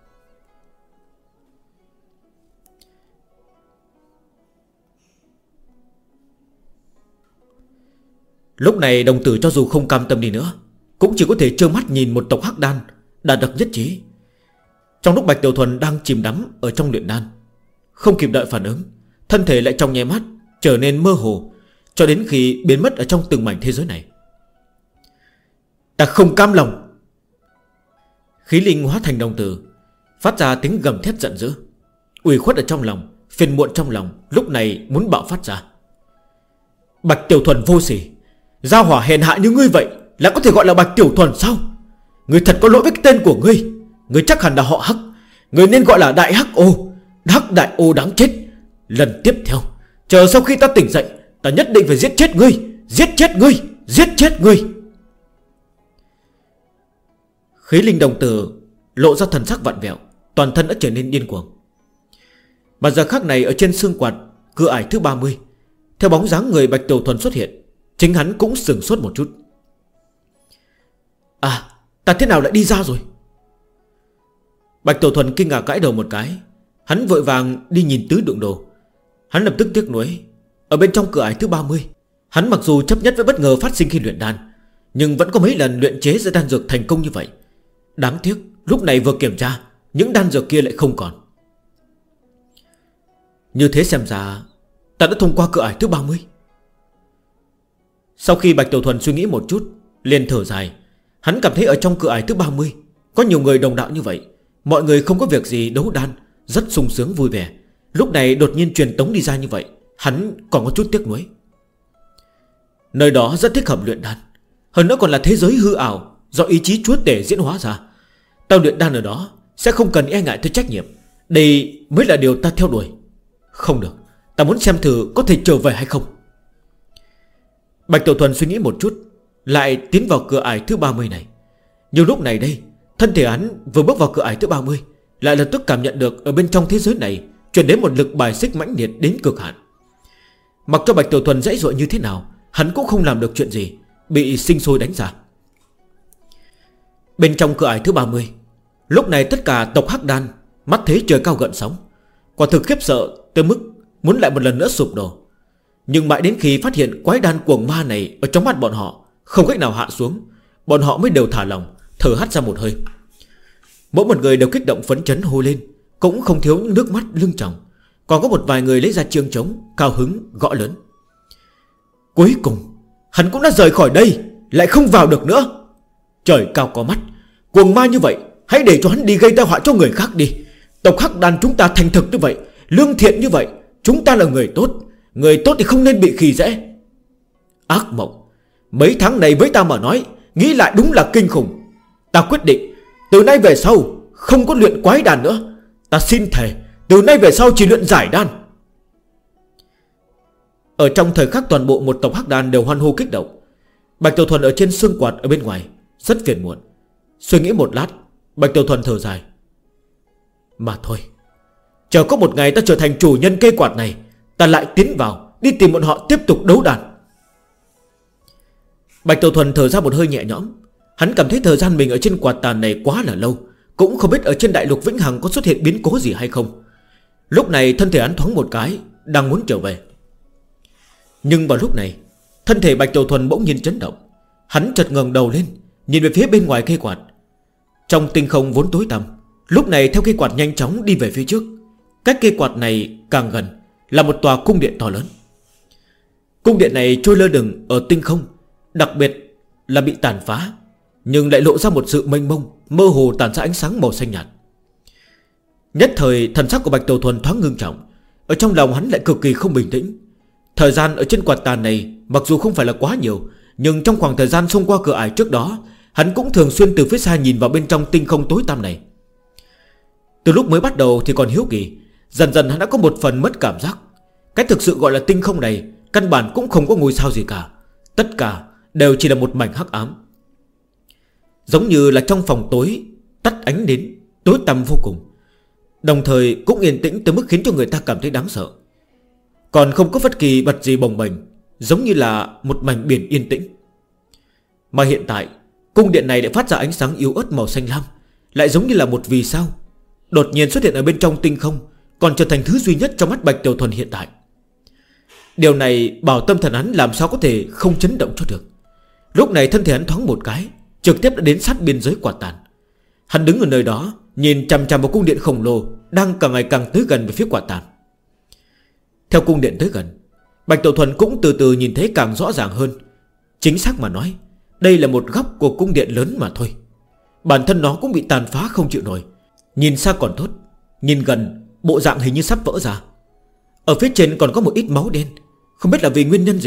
S1: Lúc này đồng tử cho dù không cam tâm đi nữa, cũng chỉ có thể trơ mắt nhìn một tộc Hắc Đan đạt được nhất trí. Trong lúc Bạch Tiểu Thuần đang chìm đắm ở trong luyện đan, không kịp đợi phản ứng, thân thể lại trong nháy mắt trở nên mơ hồ, cho đến khi biến mất ở trong từng mảnh thế giới này. Ta không cam lòng. Khí linh hóa thành đồng tử, phát ra tiếng gầm thét giận dữ. Ủy khuất ở trong lòng, phiền muộn trong lòng lúc này muốn bạo phát ra. Bạch Tiểu Thuần vô sỉ, gia hỏa hèn hạ như ngươi vậy lại có thể gọi là Bạch Tiểu Thuần sao? Ngươi thật có lỗi với cái tên của ngươi. Ngươi chắc hẳn là họ Hắc. Ngươi nên gọi là Đại Hắc Ô. Hắc Đại Ô đáng chết. Lần tiếp theo, chờ sau khi ta tỉnh dậy, ta nhất định phải giết chết ngươi. Giết chết ngươi. Giết chết ngươi. Khí linh đồng tử lộ ra thần sắc vặn vẹo, toàn thân đã trở nên điên cuồng. Mà giờ khắc này ở trên xương quạt cửa ải thứ 30, theo bóng dáng người Bạch Tiểu Thuần xuất hiện, chính hắn cũng sửng sốt một chút. À, ta thế nào lại đi ra rồi? Bạch Tiểu Thuần kinh ngạc gãi đầu một cái. Hắn vội vàng đi nhìn tứ đựng đồ. Hắn lập tức tiếc nuối. Ở bên trong cửa ải thứ 30, hắn mặc dù chấp nhất với bất ngờ phát sinh khi luyện đan, nhưng vẫn có mấy lần luyện chế ra đan dược thành công như vậy. Đáng tiếc lúc này vừa kiểm tra, những đan dược kia lại không còn. Như thế xem ra ta đã thông qua cửa ải thứ 30. Sau khi Bạch Tiểu Thuần suy nghĩ một chút, liền thở dài. Hắn cảm thấy ở trong cửa ải thứ 30 có nhiều người đồng đạo như vậy. Mọi người không có việc gì đấu đan, rất sung sướng vui vẻ. Lúc này đột nhiên truyền tống đi ra như vậy, hắn còn có chút tiếc nuối. Nơi đó rất thích hợp luyện đan, hơn nữa còn là thế giới hư ảo do ý chí chúa tể diễn hóa ra. Ta luyện đan ở đó sẽ không cần e ngại tới trách nhiệm. Đây mới là điều ta theo đuổi. Không được, ta muốn xem thử có thể trở về hay không. Bạch Tiểu Thuần suy nghĩ một chút, lại tiến vào cửa ải thứ 30 này. Nhưng lúc này đây, thân thể hắn vừa bước vào cửa ải thứ 30, lại lập tức cảm nhận được ở bên trong thế giới này truyền đến một lực bài xích mãnh liệt đến cực hạn. Mặc cho Bạch Tiểu Thuần dãy dội như thế nào, hắn cũng không làm được chuyện gì, bị sinh sôi đánh ra. Bên trong cửa ải thứ 30, lúc này tất cả tộc Hắc Đan mắt thấy trời cao gợn sóng, quả thực khiếp sợ tới mức muốn lại một lần nữa sụp đổ. Nhưng mãi đến khi phát hiện quái đan cuồng ma này ở trong mắt bọn họ không cách nào hạ xuống, bọn họ mới đều thả lòng, thở hắt ra một hơi. Mỗi một người đều kích động phấn chấn hô lên, cũng không thiếu những nước mắt lưng tròng. Còn có một vài người lấy ra chiêng trống, cao hứng gõ lớn. Cuối cùng hắn cũng đã rời khỏi đây, lại không vào được nữa. Trời cao có mắt, cuồng ma như vậy, hãy để cho hắn đi gây tai họa cho người khác đi. Tộc Hắc Đan chúng ta thành thực như vậy, lương thiện như vậy, chúng ta là người tốt. Người tốt thì không nên bị khi dễ. Ác mộng, mấy tháng này với ta mà nói, nghĩ lại đúng là kinh khủng. Ta quyết định từ nay về sau không có luyện quái đàn nữa. Ta xin thề từ nay về sau chỉ luyện giải đan. Ở trong thời khắc toàn bộ một tộc Hắc Đan đều hoan hô kích động. Bạch Tiểu Thuần ở trên xương quạt ở bên ngoài rất phiền muộn. Suy nghĩ một lát, Bạch Tiểu Thuần thở dài. Mà thôi, chờ có một ngày ta trở thành chủ nhân cây quạt này, ta lại tiến vào, đi tìm bọn họ tiếp tục đấu đàn. Bạch Tiểu Thuần thở ra một hơi nhẹ nhõm. Hắn cảm thấy thời gian mình ở trên quạt tàn này quá là lâu, cũng không biết ở trên đại lục Vĩnh Hằng có xuất hiện biến cố gì hay không. Lúc này thân thể hắn thoáng một cái, đang muốn trở về. Nhưng vào lúc này, thân thể Bạch Tiểu Thuần bỗng nhiên chấn động. Hắn chợt ngẩng đầu lên, nhìn về phía bên ngoài cây quạt. Trong tinh không vốn tối tăm, lúc này theo cây quạt nhanh chóng đi về phía trước. Cách cây quạt này càng gần là một tòa cung điện to lớn. Cung điện này trôi lơ lửng ở tinh không, đặc biệt là bị tàn phá, nhưng lại lộ ra một sự mênh mông, mơ hồ tàn ra ánh sáng màu xanh nhạt. Nhất thời thần sắc của Bạch Tiểu Thuần thoáng ngưng trọng. Ở trong lòng hắn lại cực kỳ không bình tĩnh. Thời gian ở trên quạt tàn này mặc dù không phải là quá nhiều, nhưng trong khoảng thời gian xông qua cửa ải trước đó, hắn cũng thường xuyên từ phía xa nhìn vào bên trong tinh không tối tăm này. Từ lúc mới bắt đầu thì còn hiếu kỳ, dần dần hắn đã có một phần mất cảm giác. Cái thực sự gọi là tinh không này căn bản cũng không có ngôi sao gì cả. Tất cả đều chỉ là một mảnh hắc ám, giống như là trong phòng tối tắt ánh đến, tối tăm vô cùng. Đồng thời cũng yên tĩnh tới mức khiến cho người ta cảm thấy đáng sợ. Còn không có bất kỳ vật gì bồng bềnh, giống như là một mảnh biển yên tĩnh. Mà hiện tại cung điện này lại phát ra ánh sáng yếu ớt màu xanh lam, lại giống như là một vì sao đột nhiên xuất hiện ở bên trong tinh không, còn trở thành thứ duy nhất trong mắt Bạch Tiểu Thuần hiện tại. Điều này bảo tâm thần hắn làm sao có thể không chấn động cho được. Lúc này thân thể hắn thoáng một cái, trực tiếp đã đến sát biên giới quạt tàn. Hắn đứng ở nơi đó, nhìn chằm chằm vào cung điện khổng lồ đang càng ngày càng tới gần về phía quạt tàn. Theo cung điện tới gần, Bạch Tiểu Thuần cũng từ từ nhìn thấy càng rõ ràng hơn. Chính xác mà nói, đây là một góc của cung điện lớn mà thôi. Bản thân nó cũng bị tàn phá không chịu nổi. Nhìn xa còn tốt, nhìn gần bộ dạng hình như sắp vỡ ra. Ở phía trên còn có một ít máu đen. Không biết là vì nguyên nhân gì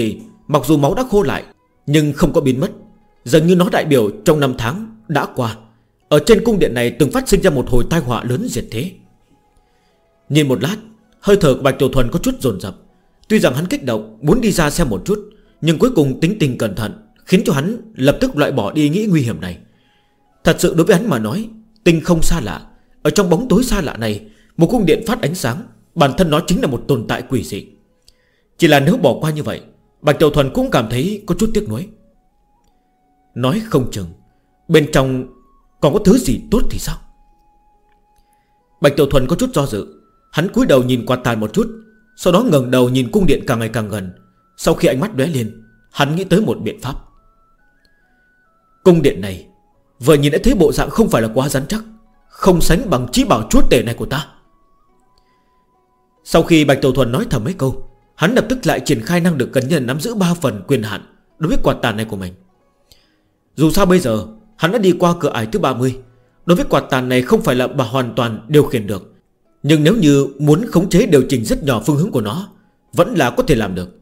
S1: mặc dù máu đã khô lại nhưng không có biến mất, dường như nó đại biểu trong năm tháng đã qua, ở trên cung điện này từng phát sinh ra một hồi tai họa lớn diệt thế. Nhìn một lát, hơi thở của Bạch Tiểu Thuần có chút dồn dập. Tuy rằng hắn kích động muốn đi ra xem một chút, nhưng cuối cùng tính tình cẩn thận khiến cho hắn lập tức loại bỏ đi ý nghĩ nguy hiểm này. Thật sự đối với hắn mà nói, tinh không xa lạ, ở trong bóng tối xa lạ này, một cung điện phát ánh sáng, bản thân nó chính là một tồn tại quỷ dị. Chỉ là nếu bỏ qua như vậy, Bạch Tiểu Thuần cũng cảm thấy có chút tiếc nuối. Nói không chừng bên trong còn có thứ gì tốt thì sao? Bạch Tiểu Thuần có chút do dự. Hắn cúi đầu nhìn quạt tàn một chút, sau đó ngẩng đầu nhìn cung điện càng ngày càng gần. Sau khi ánh mắt lóe lên, hắn nghĩ tới một biện pháp. Cung điện này vừa nhìn đã thấy bộ dạng không phải là quá rắn chắc, không sánh bằng chí bảo chúa tể này của ta. Sau khi Bạch Tiểu Thuần nói thầm mấy câu, hắn lập tức lại triển khai năng lực cẩn nhận nắm giữ 3 phần quyền hạn đối với quạt tàn này của mình. Dù sao bây giờ hắn đã đi qua cửa ải thứ 30, đối với quạt tàn này không phải là bà hoàn toàn điều khiển được, nhưng nếu như muốn khống chế điều chỉnh rất nhỏ phương hướng của nó, vẫn là có thể làm được.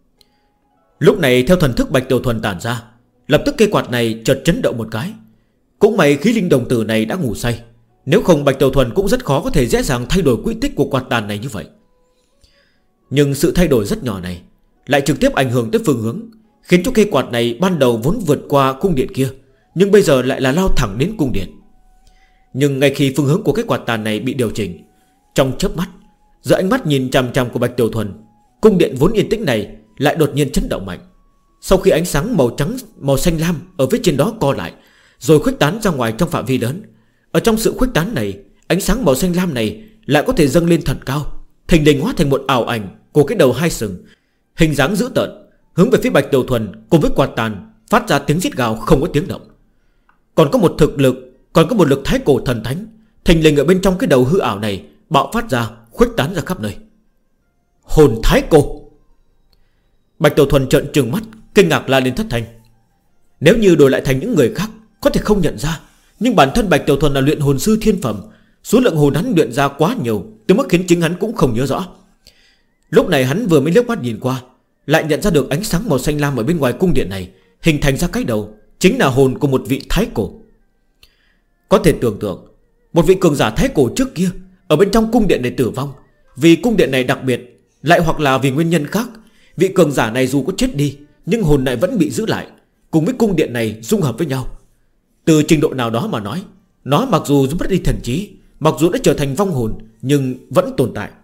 S1: Lúc này theo thần thức Bạch Tiểu Thuần tản ra, lập tức cây quạt này chợt chấn động một cái. Cũng may khí linh đồng tử này đã ngủ say, nếu không Bạch Tiểu Thuần cũng rất khó có thể dễ dàng thay đổi quỹ tích của quạt tàn này như vậy. Nhưng sự thay đổi rất nhỏ này lại trực tiếp ảnh hưởng tới phương hướng, khiến cho cây quạt này ban đầu vốn vượt qua cung điện kia, nhưng bây giờ lại là lao thẳng đến cung điện. Nhưng ngay khi phương hướng của cái quạt tàn này bị điều chỉnh, trong chớp mắt, giữa ánh mắt nhìn chằm chằm của Bạch Tiểu Thuần, cung điện vốn yên tĩnh này lại đột nhiên chấn động mạnh. Sau khi ánh sáng màu trắng, màu xanh lam ở phía trên đó co lại, rồi khuếch tán ra ngoài trong phạm vi lớn. Ở trong sự khuếch tán này, ánh sáng màu xanh lam này lại có thể dâng lên thật cao, thình lình hóa thành một ảo ảnh của cái đầu hai sừng, hình dáng dữ tợn, hướng về phía Bạch Tiểu Thuần cùng với quạt tàn phát ra tiếng rít gào không có tiếng động. Còn có một lực thái cổ thần thánh thình lình ở bên trong cái đầu hư ảo này bạo phát ra, khuếch tán ra khắp nơi. Hồn thái cổ! Bạch Tiểu Thuần trợn trừng mắt, kinh ngạc la lên thất thanh. Nếu như đổi lại thành những người khác có thể không nhận ra, nhưng bản thân Bạch Tiểu Thuần là luyện hồn sư thiên phẩm, số lượng hồn hắn luyện ra quá nhiều tới mức khiến chính hắn cũng không nhớ rõ. Lúc này hắn vừa mới liếc mắt nhìn qua, lại nhận ra được ánh sáng màu xanh lam ở bên ngoài cung điện này hình thành ra cái đầu, chính là hồn của một vị thái cổ. Có thể tưởng tượng, một vị cường giả thái cổ trước kia ở bên trong cung điện này tử vong, vì cung điện này đặc biệt, lại hoặc là vì nguyên nhân khác, vị cường giả này dù có chết đi nhưng hồn này vẫn bị giữ lại, cùng với cung điện này dung hợp với nhau. Từ trình độ nào đó mà nói, nó mặc dù mất đi thần trí, mặc dù đã trở thành vong hồn, nhưng vẫn tồn tại.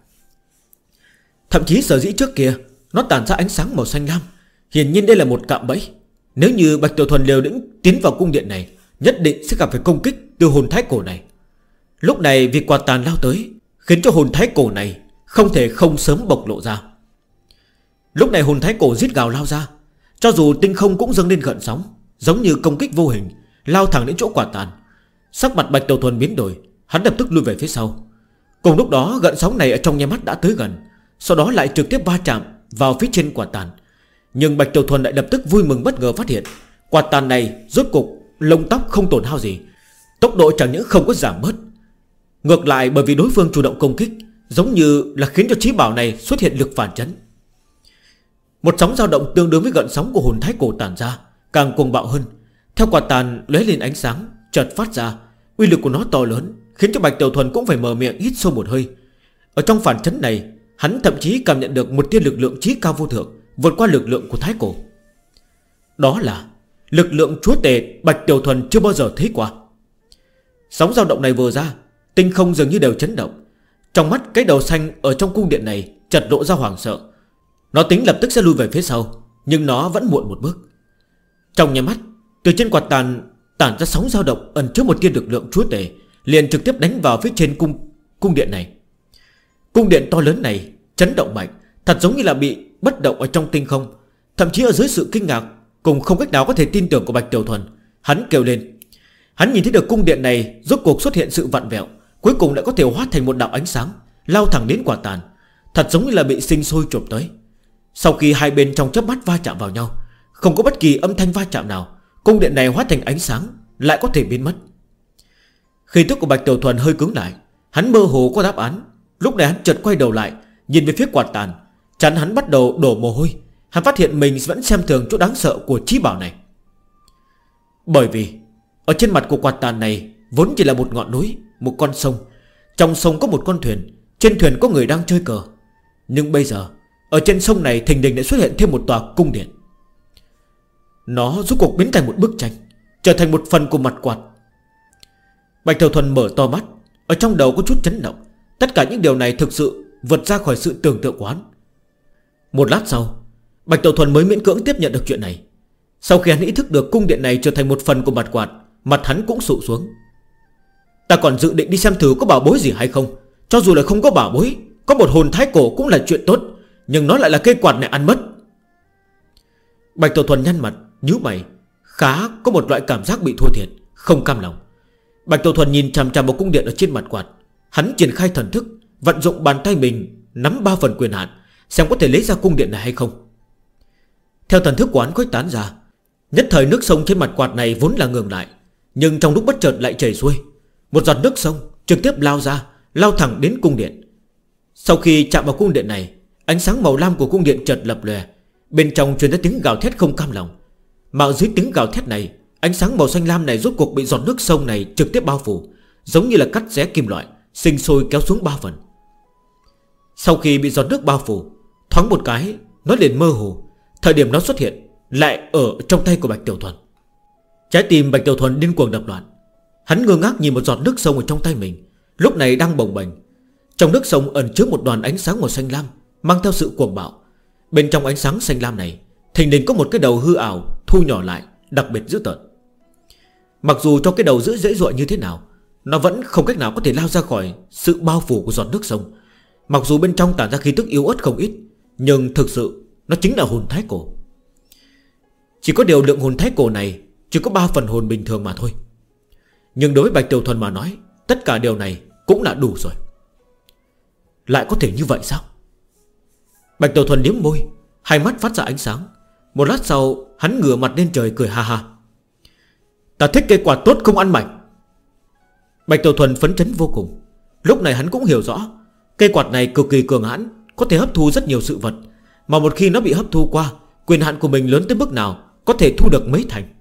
S1: Thậm chí sở dĩ trước kia nó tản ra ánh sáng màu xanh lam, hiển nhiên đây là một cạm bẫy. Nếu như Bạch Tiểu Thuần liều lĩnh tiến vào cung điện này, nhất định sẽ gặp phải công kích từ hồn thái cổ này. Lúc này vì quạt tàn lao tới, khiến cho hồn thái cổ này không thể không sớm bộc lộ ra. Lúc này hồn thái cổ rít gào lao ra, cho dù tinh không cũng dâng lên gợn sóng, giống như công kích vô hình, lao thẳng đến chỗ quạt tàn. Sắc mặt Bạch Tiểu Thuần biến đổi, hắn lập tức lui về phía sau. Cùng lúc đó gợn sóng này ở trong nháy mắt đã tới gần, sau đó lại trực tiếp va chạm vào phía trên quạt tàn. Nhưng Bạch Tiểu Thuần lại lập tức vui mừng bất ngờ phát hiện quạt tàn này rốt cục lông tóc không tổn hao gì, tốc độ chẳng những không có giảm bớt, ngược lại bởi vì đối phương chủ động công kích, giống như là khiến cho chí bảo này xuất hiện lực phản chấn. Một sóng dao động tương đương với gợn sóng của hồn thái cổ tản ra, càng cuồng bạo hơn. Theo quạt tàn lóe lên ánh sáng chợt phát ra, uy lực của nó to lớn, khiến cho Bạch Tiểu Thuần cũng phải mở miệng hít sâu một hơi. Ở trong phản chấn này, hắn thậm chí cảm nhận được một tia lực lượng chí cao vô thượng, vượt qua lực lượng của thái cổ. Đó là lực lượng chúa tể Bạch Tiểu Thuần chưa bao giờ thấy qua. Sóng dao động này vừa ra, tinh không dường như đều chấn động. Trong mắt cái đầu xanh ở trong cung điện này chợt lộ ra hoảng sợ. Nó tính lập tức sẽ lui về phía sau, nhưng nó vẫn muộn một bước. Trong nháy mắt, từ trên quạt tàn tản ra sóng dao động ẩn chứa một tia lực lượng chúa tể, liền trực tiếp đánh vào phía trên cung điện này. Cung điện to lớn này chấn động mạnh, thật giống như là bị bất động ở trong tinh không. Thậm chí ở dưới sự kinh ngạc cùng không cách nào có thể tin tưởng của Bạch Tiểu Thuần, hắn kêu lên. Hắn nhìn thấy được cung điện này rốt cuộc xuất hiện sự vặn vẹo, cuối cùng lại có thể hóa thành một đạo ánh sáng lao thẳng đến quả tàn, thật giống như là bị sinh sôi chộp tới. Sau khi hai bên trong chớp mắt va chạm vào nhau, không có bất kỳ âm thanh va chạm nào, cung điện này hóa thành ánh sáng lại có thể biến mất. Khí tức của Bạch Tiểu Thuần hơi cứng lại, hắn mơ hồ có đáp án. Lúc này hắn chợt quay đầu lại, nhìn về phía quạt tàn, chắn hắn bắt đầu đổ mồ hôi, hắn phát hiện mình vẫn xem thường chỗ đáng sợ của trí bảo này. Bởi vì ở trên mặt của quạt tàn này vốn chỉ là một ngọn núi, một con sông. Trong sông có một con thuyền, trên thuyền có người đang chơi cờ. Nhưng bây giờ ở trên sông này thình lình lại xuất hiện thêm một tòa cung điện. Nó rốt cuộc biến thành một bức tranh, trở thành một phần của mặt quạt. Bạch Tiểu Thuần mở to mắt, ở trong đầu có chút chấn động. Tất cả những điều này thực sự vượt ra khỏi sự tưởng tượng của hắn. Một lát sau, Bạch Tiểu Thuần mới miễn cưỡng tiếp nhận được chuyện này. Sau khi hắn ý thức được cung điện này trở thành một phần của mặt quạt, mặt hắn cũng sụ xuống. Ta còn dự định đi xem thử có bảo bối gì hay không. Cho dù là không có bảo bối, có một hồn thái cổ cũng là chuyện tốt, nhưng nó lại là cây quạt này ăn mất. Bạch Tiểu Thuần nhăn mặt, nhíu mày, khá có một loại cảm giác bị thua thiệt, không cam lòng. Bạch Tiểu Thuần nhìn chằm chằm vào cung điện ở trên mặt quạt. Hắn triển khai thần thức, vận dụng bàn tay mình nắm 3 phần quyền hạn, xem có thể lấy ra cung điện này hay không. Theo thần thức của hắn khuếch tán ra, nhất thời nước sông trên mặt quạt này vốn là ngừng lại, nhưng trong lúc bất chợt lại chảy xuôi. Một giọt nước sông trực tiếp lao ra, lao thẳng đến cung điện. Sau khi chạm vào cung điện này, ánh sáng màu lam của cung điện chợt lập lòe, bên trong truyền ra tiếng gào thét không cam lòng. Mà dưới tiếng gào thét này, ánh sáng màu xanh lam này rốt cuộc bị giọt nước sông này trực tiếp bao phủ, giống như là cắt xé kim loại, sinh sôi kéo xuống 3 phần. Sau khi bị giọt nước bao phủ, thoáng một cái nó liền mơ hồ. Thời điểm nó xuất hiện lại ở trong tay của Bạch Tiểu Thuần. Trái tim Bạch Tiểu Thuần điên cuồng đập loạn. Hắn ngơ ngác nhìn một giọt nước sông ở trong tay mình, lúc này đang bồng bềnh. Trong nước sông ẩn chứa một đoàn ánh sáng màu xanh lam, mang theo sự cuồng bạo. Bên trong ánh sáng xanh lam này thình lình có một cái đầu hư ảo thu nhỏ lại, đặc biệt dữ tợn. Mặc dù cho cái đầu giữ dễ dội như thế nào, nó vẫn không cách nào có thể lao ra khỏi sự bao phủ của giọt nước sông. Mặc dù bên trong tản ra khí tức yếu ớt không ít, nhưng thực sự nó chính là hồn thái cổ. Chỉ có điều lượng hồn thái cổ này chỉ có 3 phần hồn bình thường mà thôi. Nhưng đối với Bạch Tiểu Thuần mà nói, tất cả điều này cũng là đủ rồi. Lại có thể như vậy sao? Bạch Tiểu Thuần liếm môi, hai mắt phát ra ánh sáng. Một lát sau hắn ngửa mặt lên trời cười ha ha. Ta thích cây quạt tốt không ăn mảnh. Bạch Tiểu Thuần phấn chấn vô cùng. Lúc này hắn cũng hiểu rõ, cây quạt này cực kỳ cường hãn, có thể hấp thu rất nhiều sự vật. Mà một khi nó bị hấp thu qua, quyền hạn của mình lớn tới mức nào, có thể thu được mấy thành.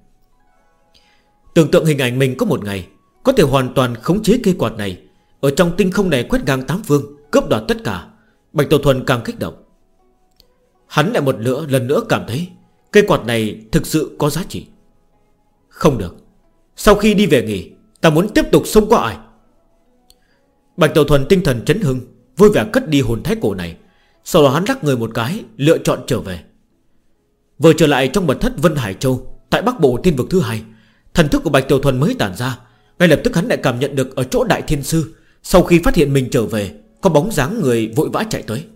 S1: Tưởng tượng hình ảnh mình có một ngày có thể hoàn toàn khống chế cây quạt này, ở trong tinh không này quét ngang 8 phương, cướp đoạt tất cả. Bạch Tiểu Thuần càng kích động. Hắn lại lần nữa cảm thấy cây quạt này thực sự có giá trị. Không được, sau khi đi về nghỉ, ta muốn tiếp tục xông qua ải. Bạch Tiểu Thuần tinh thần chấn hưng, vui vẻ cất đi hồn thái cổ này. Sau đó hắn lắc người một cái, lựa chọn trở về. Vừa trở lại trong mật thất Vân Hải Châu, tại Bắc Bộ Tiên vực thứ 2, thần thức của Bạch Tiểu Thuần mới tản ra. Ngay lập tức hắn lại cảm nhận được ở chỗ Đại Thiên Sư, sau khi phát hiện mình trở về, có bóng dáng người vội vã chạy tới.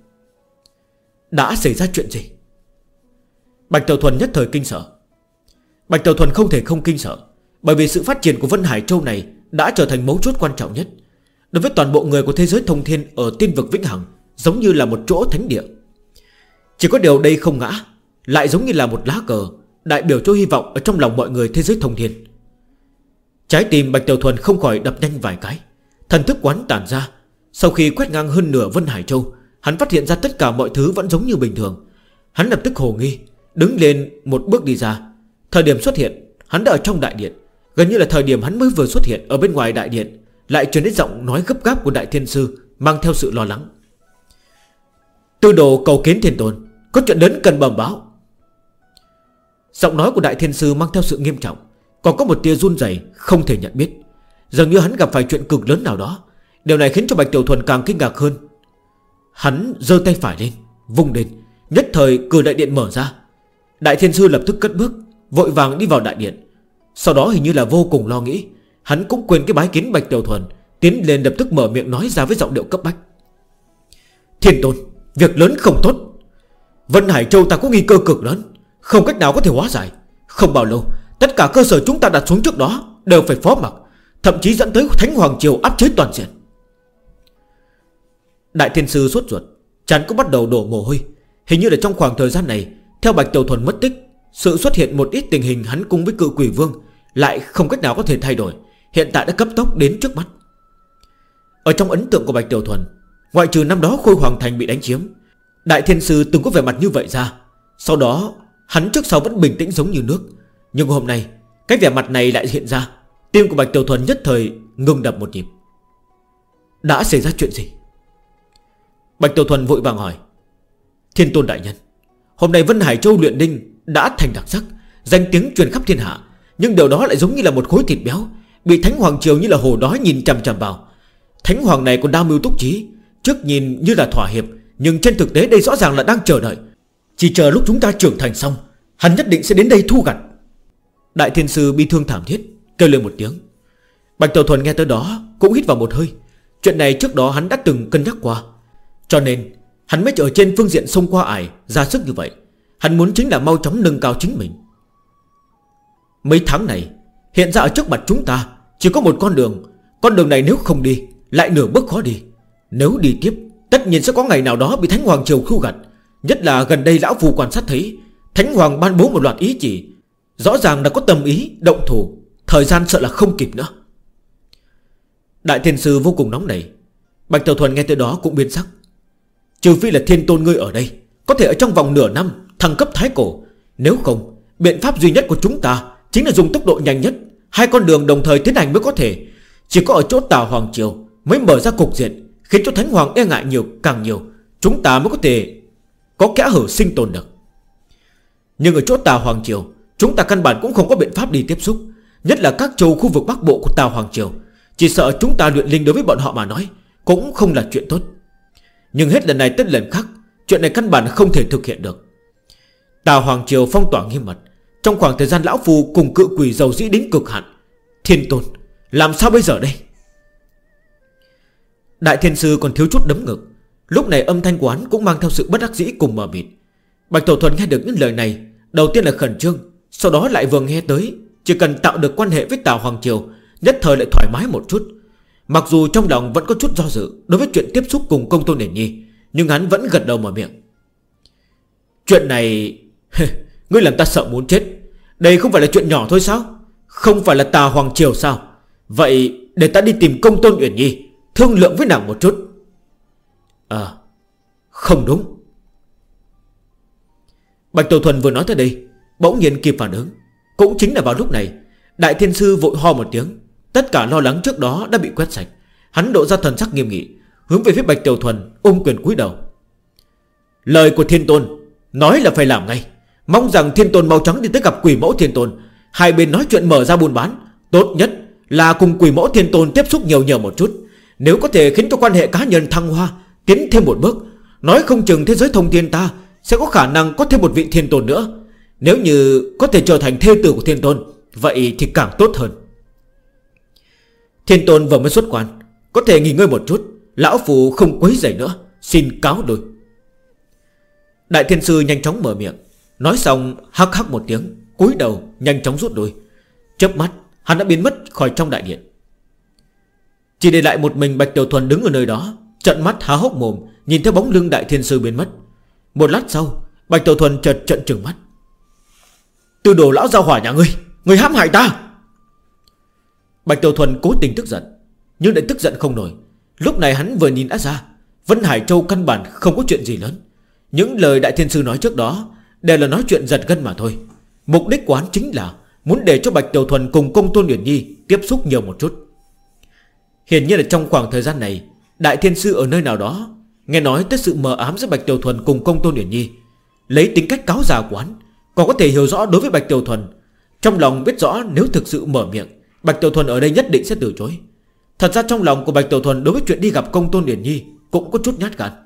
S1: Đã xảy ra chuyện gì? Bạch Tiểu Thuần nhất thời kinh sợ. Bạch Tiểu Thuần không thể không kinh sợ, bởi vì sự phát triển của Vân Hải Châu này đã trở thành mấu chốt quan trọng nhất. Đối với toàn bộ người của thế giới thông thiên ở Tiên vực Vĩnh Hằng, giống như là một chỗ thánh địa. Chỉ có điều đây không ngã, lại giống như là một lá cờ, đại biểu cho hy vọng ở trong lòng mọi người thế giới thông thiên. Trái tim Bạch Tiểu Thuần không khỏi đập nhanh vài cái. Thần thức quán tản ra. Sau khi quét ngang hơn nửa Vân Hải Châu, hắn phát hiện ra tất cả mọi thứ vẫn giống như bình thường. Hắn lập tức hồ nghi, đứng lên một bước đi ra. Thời điểm xuất hiện, hắn đã ở trong đại điện. Gần như là thời điểm hắn mới vừa xuất hiện ở bên ngoài đại điện, lại truyền đến giọng nói gấp gáp của Đại Thiên Sư, mang theo sự lo lắng. Tư đồ cầu kiến Thiên Tôn, có chuyện lớn cần bẩm báo. Giọng nói của Đại Thiên Sư mang theo sự nghiêm trọng, còn có một tia run rẩy không thể nhận biết. Dường như hắn gặp phải chuyện cực lớn nào đó. Điều này khiến cho Bạch Tiểu Thuần càng kinh ngạc hơn. Hắn giơ tay phải lên, vung lên, nhất thời cửa đại điện mở ra. Đại Thiên Sư lập tức cất bước, vội vàng đi vào đại điện. Sau đó hình như là vô cùng lo nghĩ, hắn cũng quên cái bái kiến Bạch Tiểu Thuần, tiến lên lập tức mở miệng nói ra với giọng điệu cấp bách. Thiên Tôn, việc lớn không tốt. Vân Hải Châu ta có nghi cơ cực lớn, không cách nào có thể hóa giải. Không bao lâu, tất cả cơ sở chúng ta đặt xuống trước đó đều phải phó mặc, thậm chí dẫn tới Thánh Hoàng Triều áp chế toàn diện. Đại Thiên Sư sốt ruột, chán cũng bắt đầu đổ mồ hôi. Hình như là trong khoảng thời gian này, theo Bạch Tiểu Thuần mất tích, sự xuất hiện một ít tình hình hắn cùng với Cự Quỷ Vương lại không cách nào có thể thay đổi, hiện tại đã cấp tốc đến trước mắt. Ở trong ấn tượng của Bạch Tiểu Thuần, ngoại trừ năm đó Khôi Hoàng Thành bị đánh chiếm, Đại Thiên Sư từng có vẻ mặt như vậy ra, Sau đó hắn trước sau vẫn bình tĩnh giống như nước. Nhưng hôm nay cái vẻ mặt này lại hiện ra. Tim của Bạch Tiểu Thuần nhất thời ngừng đập một nhịp. Đã xảy ra chuyện gì? Bạch Tiểu Thuần vội vàng hỏi. Thiên Tôn đại nhân, hôm nay Vân Hải Châu luyện đinh đã thành đặc sắc, danh tiếng truyền khắp thiên hạ. Nhưng điều đó lại giống như là một khối thịt béo, bị Thánh Hoàng Triều như là hổ đói nhìn chằm chằm vào. Thánh Hoàng này còn đa mưu túc trí, trước nhìn như là thỏa hiệp, nhưng trên thực tế đây rõ ràng là đang chờ đợi. Chỉ chờ lúc chúng ta trưởng thành xong, hắn nhất định sẽ đến đây thu gặt. Đại Thiên Sư bi thương thảm thiết kêu lên một tiếng. Bạch Tiểu Thuần nghe tới đó cũng hít vào một hơi. Chuyện này trước đó hắn đã từng cân nhắc qua, cho nên hắn mới ở trên phương diện xông qua ải ra sức như vậy. Hắn muốn chính là mau chóng nâng cao chính mình. Mấy tháng này hiện ra ở trước mặt chúng ta chỉ có một con đường. Con đường này nếu không đi lại nửa bước khó đi. Nếu đi tiếp tất nhiên sẽ có ngày nào đó bị Thánh Hoàng Triều thu gặt. Nhất là gần đây lão phù quan sát thấy Thánh Hoàng ban bố một loạt ý chỉ, rõ ràng đã có tâm ý động thủ. Thời gian sợ là không kịp nữa. Đại Thiên Sư vô cùng nóng nảy. Bạch Tiểu Thuần nghe tới đó cũng biến sắc. Trừ phi là Thiên Tôn ngươi ở đây có thể ở trong vòng nửa năm thăng cấp thái cổ. Nếu không, biện pháp duy nhất của chúng ta chính là dùng tốc độ nhanh nhất, hai con đường đồng thời tiến hành mới có thể. Chỉ có ở chỗ Tà Hoàng Triều mới mở ra cục diện, khiến cho Thánh Hoàng e ngại nhiều càng nhiều, chúng ta mới có thể có kẽ hở sinh tồn được. Nhưng ở chỗ Tà Hoàng Triều chúng ta căn bản cũng không có biện pháp đi tiếp xúc. Nhất là các châu khu vực Bắc Bộ của Tà Hoàng Triều, chỉ sợ chúng ta luyện linh đối với bọn họ mà nói cũng không là chuyện tốt. Nhưng hết lần này tới lần khác, chuyện này căn bản không thể thực hiện được. Tà Hoàng Triều phong tỏa nghiêm mật. Trong khoảng thời gian lão phu cùng cự quỷ dầu dĩ đến cực hạn. Thiên Tôn, làm sao bây giờ đây? Đại Thiên Sư còn thiếu chút đấm ngực. Lúc này âm thanh của hắn cũng mang theo sự bất đắc dĩ cùng mờ mịt. Bạch Tiểu Thuần nghe được những lời này, đầu tiên là khẩn trương, sau đó lại vừa nghe tới chỉ cần tạo được quan hệ với Tà Hoàng Triều, nhất thời lại thoải mái một chút. Mặc dù trong lòng vẫn có chút do dự đối với chuyện tiếp xúc cùng Công Tôn Điển Nhi, nhưng hắn vẫn gật đầu mở miệng. Chuyện này ngươi làm ta sợ muốn chết. Đây không phải là chuyện nhỏ thôi sao? Không phải là Tà Hoàng Triều sao? Vậy để ta đi tìm Công Tôn Uyển Nhi, thương lượng với nàng một chút. Không đúng. Bạch Tiểu Thuần vừa nói tới đây, bỗng nhiên kịp phản ứng. Cũng chính là vào lúc này, Đại Thiên Sư vội ho một tiếng. Tất cả lo lắng trước đó đã bị quét sạch. Hắn độ ra thần sắc nghiêm nghị, hướng về phía Bạch Tiểu Thuần ôm quyền cúi đầu. Lời của Thiên Tôn nói là phải làm ngay. Mong rằng Thiên Tôn mau chóng đi tới gặp Quỷ Mẫu Thiên Tôn, hai bên nói chuyện mở ra buôn bán. Tốt nhất là cùng Quỷ Mẫu Thiên Tôn tiếp xúc nhiều một chút. Nếu có thể khiến cho quan hệ cá nhân thăng hoa, tiến thêm một bước, nói không chừng thế giới thông thiên ta sẽ có khả năng có thêm một vị Thiên Tôn nữa. Nếu như có thể trở thành thê tử của Thiên Tôn, vậy thì càng tốt hơn. Thiên Tôn vừa mới xuất quan, có thể nghỉ ngơi một chút. Lão Phù không quấy rầy nữa, xin cáo đôi. Đại Thiên Sư nhanh chóng mở miệng. Nói xong hắc hắc một tiếng, cúi đầu nhanh chóng rút đuôi. Chớp mắt hắn đã biến mất khỏi trong đại điện. Chỉ để lại một mình Bạch Tiểu Thuần đứng ở nơi đó, trợn mắt há hốc mồm nhìn theo bóng lưng Đại Thiên Sư biến mất. Một lát sau, Bạch Tiểu Thuần chợt trợn trừng mắt. Tư đồ lão gia hỏa nhà ngươi, ngươi hãm hại ta! Bạch Tiểu Thuần cố tình tức giận, nhưng lại tức giận không nổi. Lúc này hắn vừa nhìn đã ra Vân Hải Châu căn bản không có chuyện gì lớn. Những lời Đại Thiên Sư nói trước đó đều là nói chuyện giật gân mà thôi. Mục đích của hắn chính là muốn để cho Bạch Tiểu Thuần cùng Công Tôn Uyển Nhi tiếp xúc nhiều một chút. Hiển nhiên là trong khoảng thời gian này, Đại Thiên Sư ở nơi nào đó nghe nói tới sự mờ ám giữa Bạch Tiểu Thuần cùng Công Tôn Uyển Nhi. Lấy tính cách cáo già của hắn, còn có thể hiểu rõ đối với Bạch Tiểu Thuần. Trong lòng biết rõ nếu thực sự mở miệng, Bạch Tiểu Thuần ở đây nhất định sẽ từ chối. Thật ra trong lòng của Bạch Tiểu Thuần đối với chuyện đi gặp Công Tôn Uyển Nhi cũng có chút nhát gan.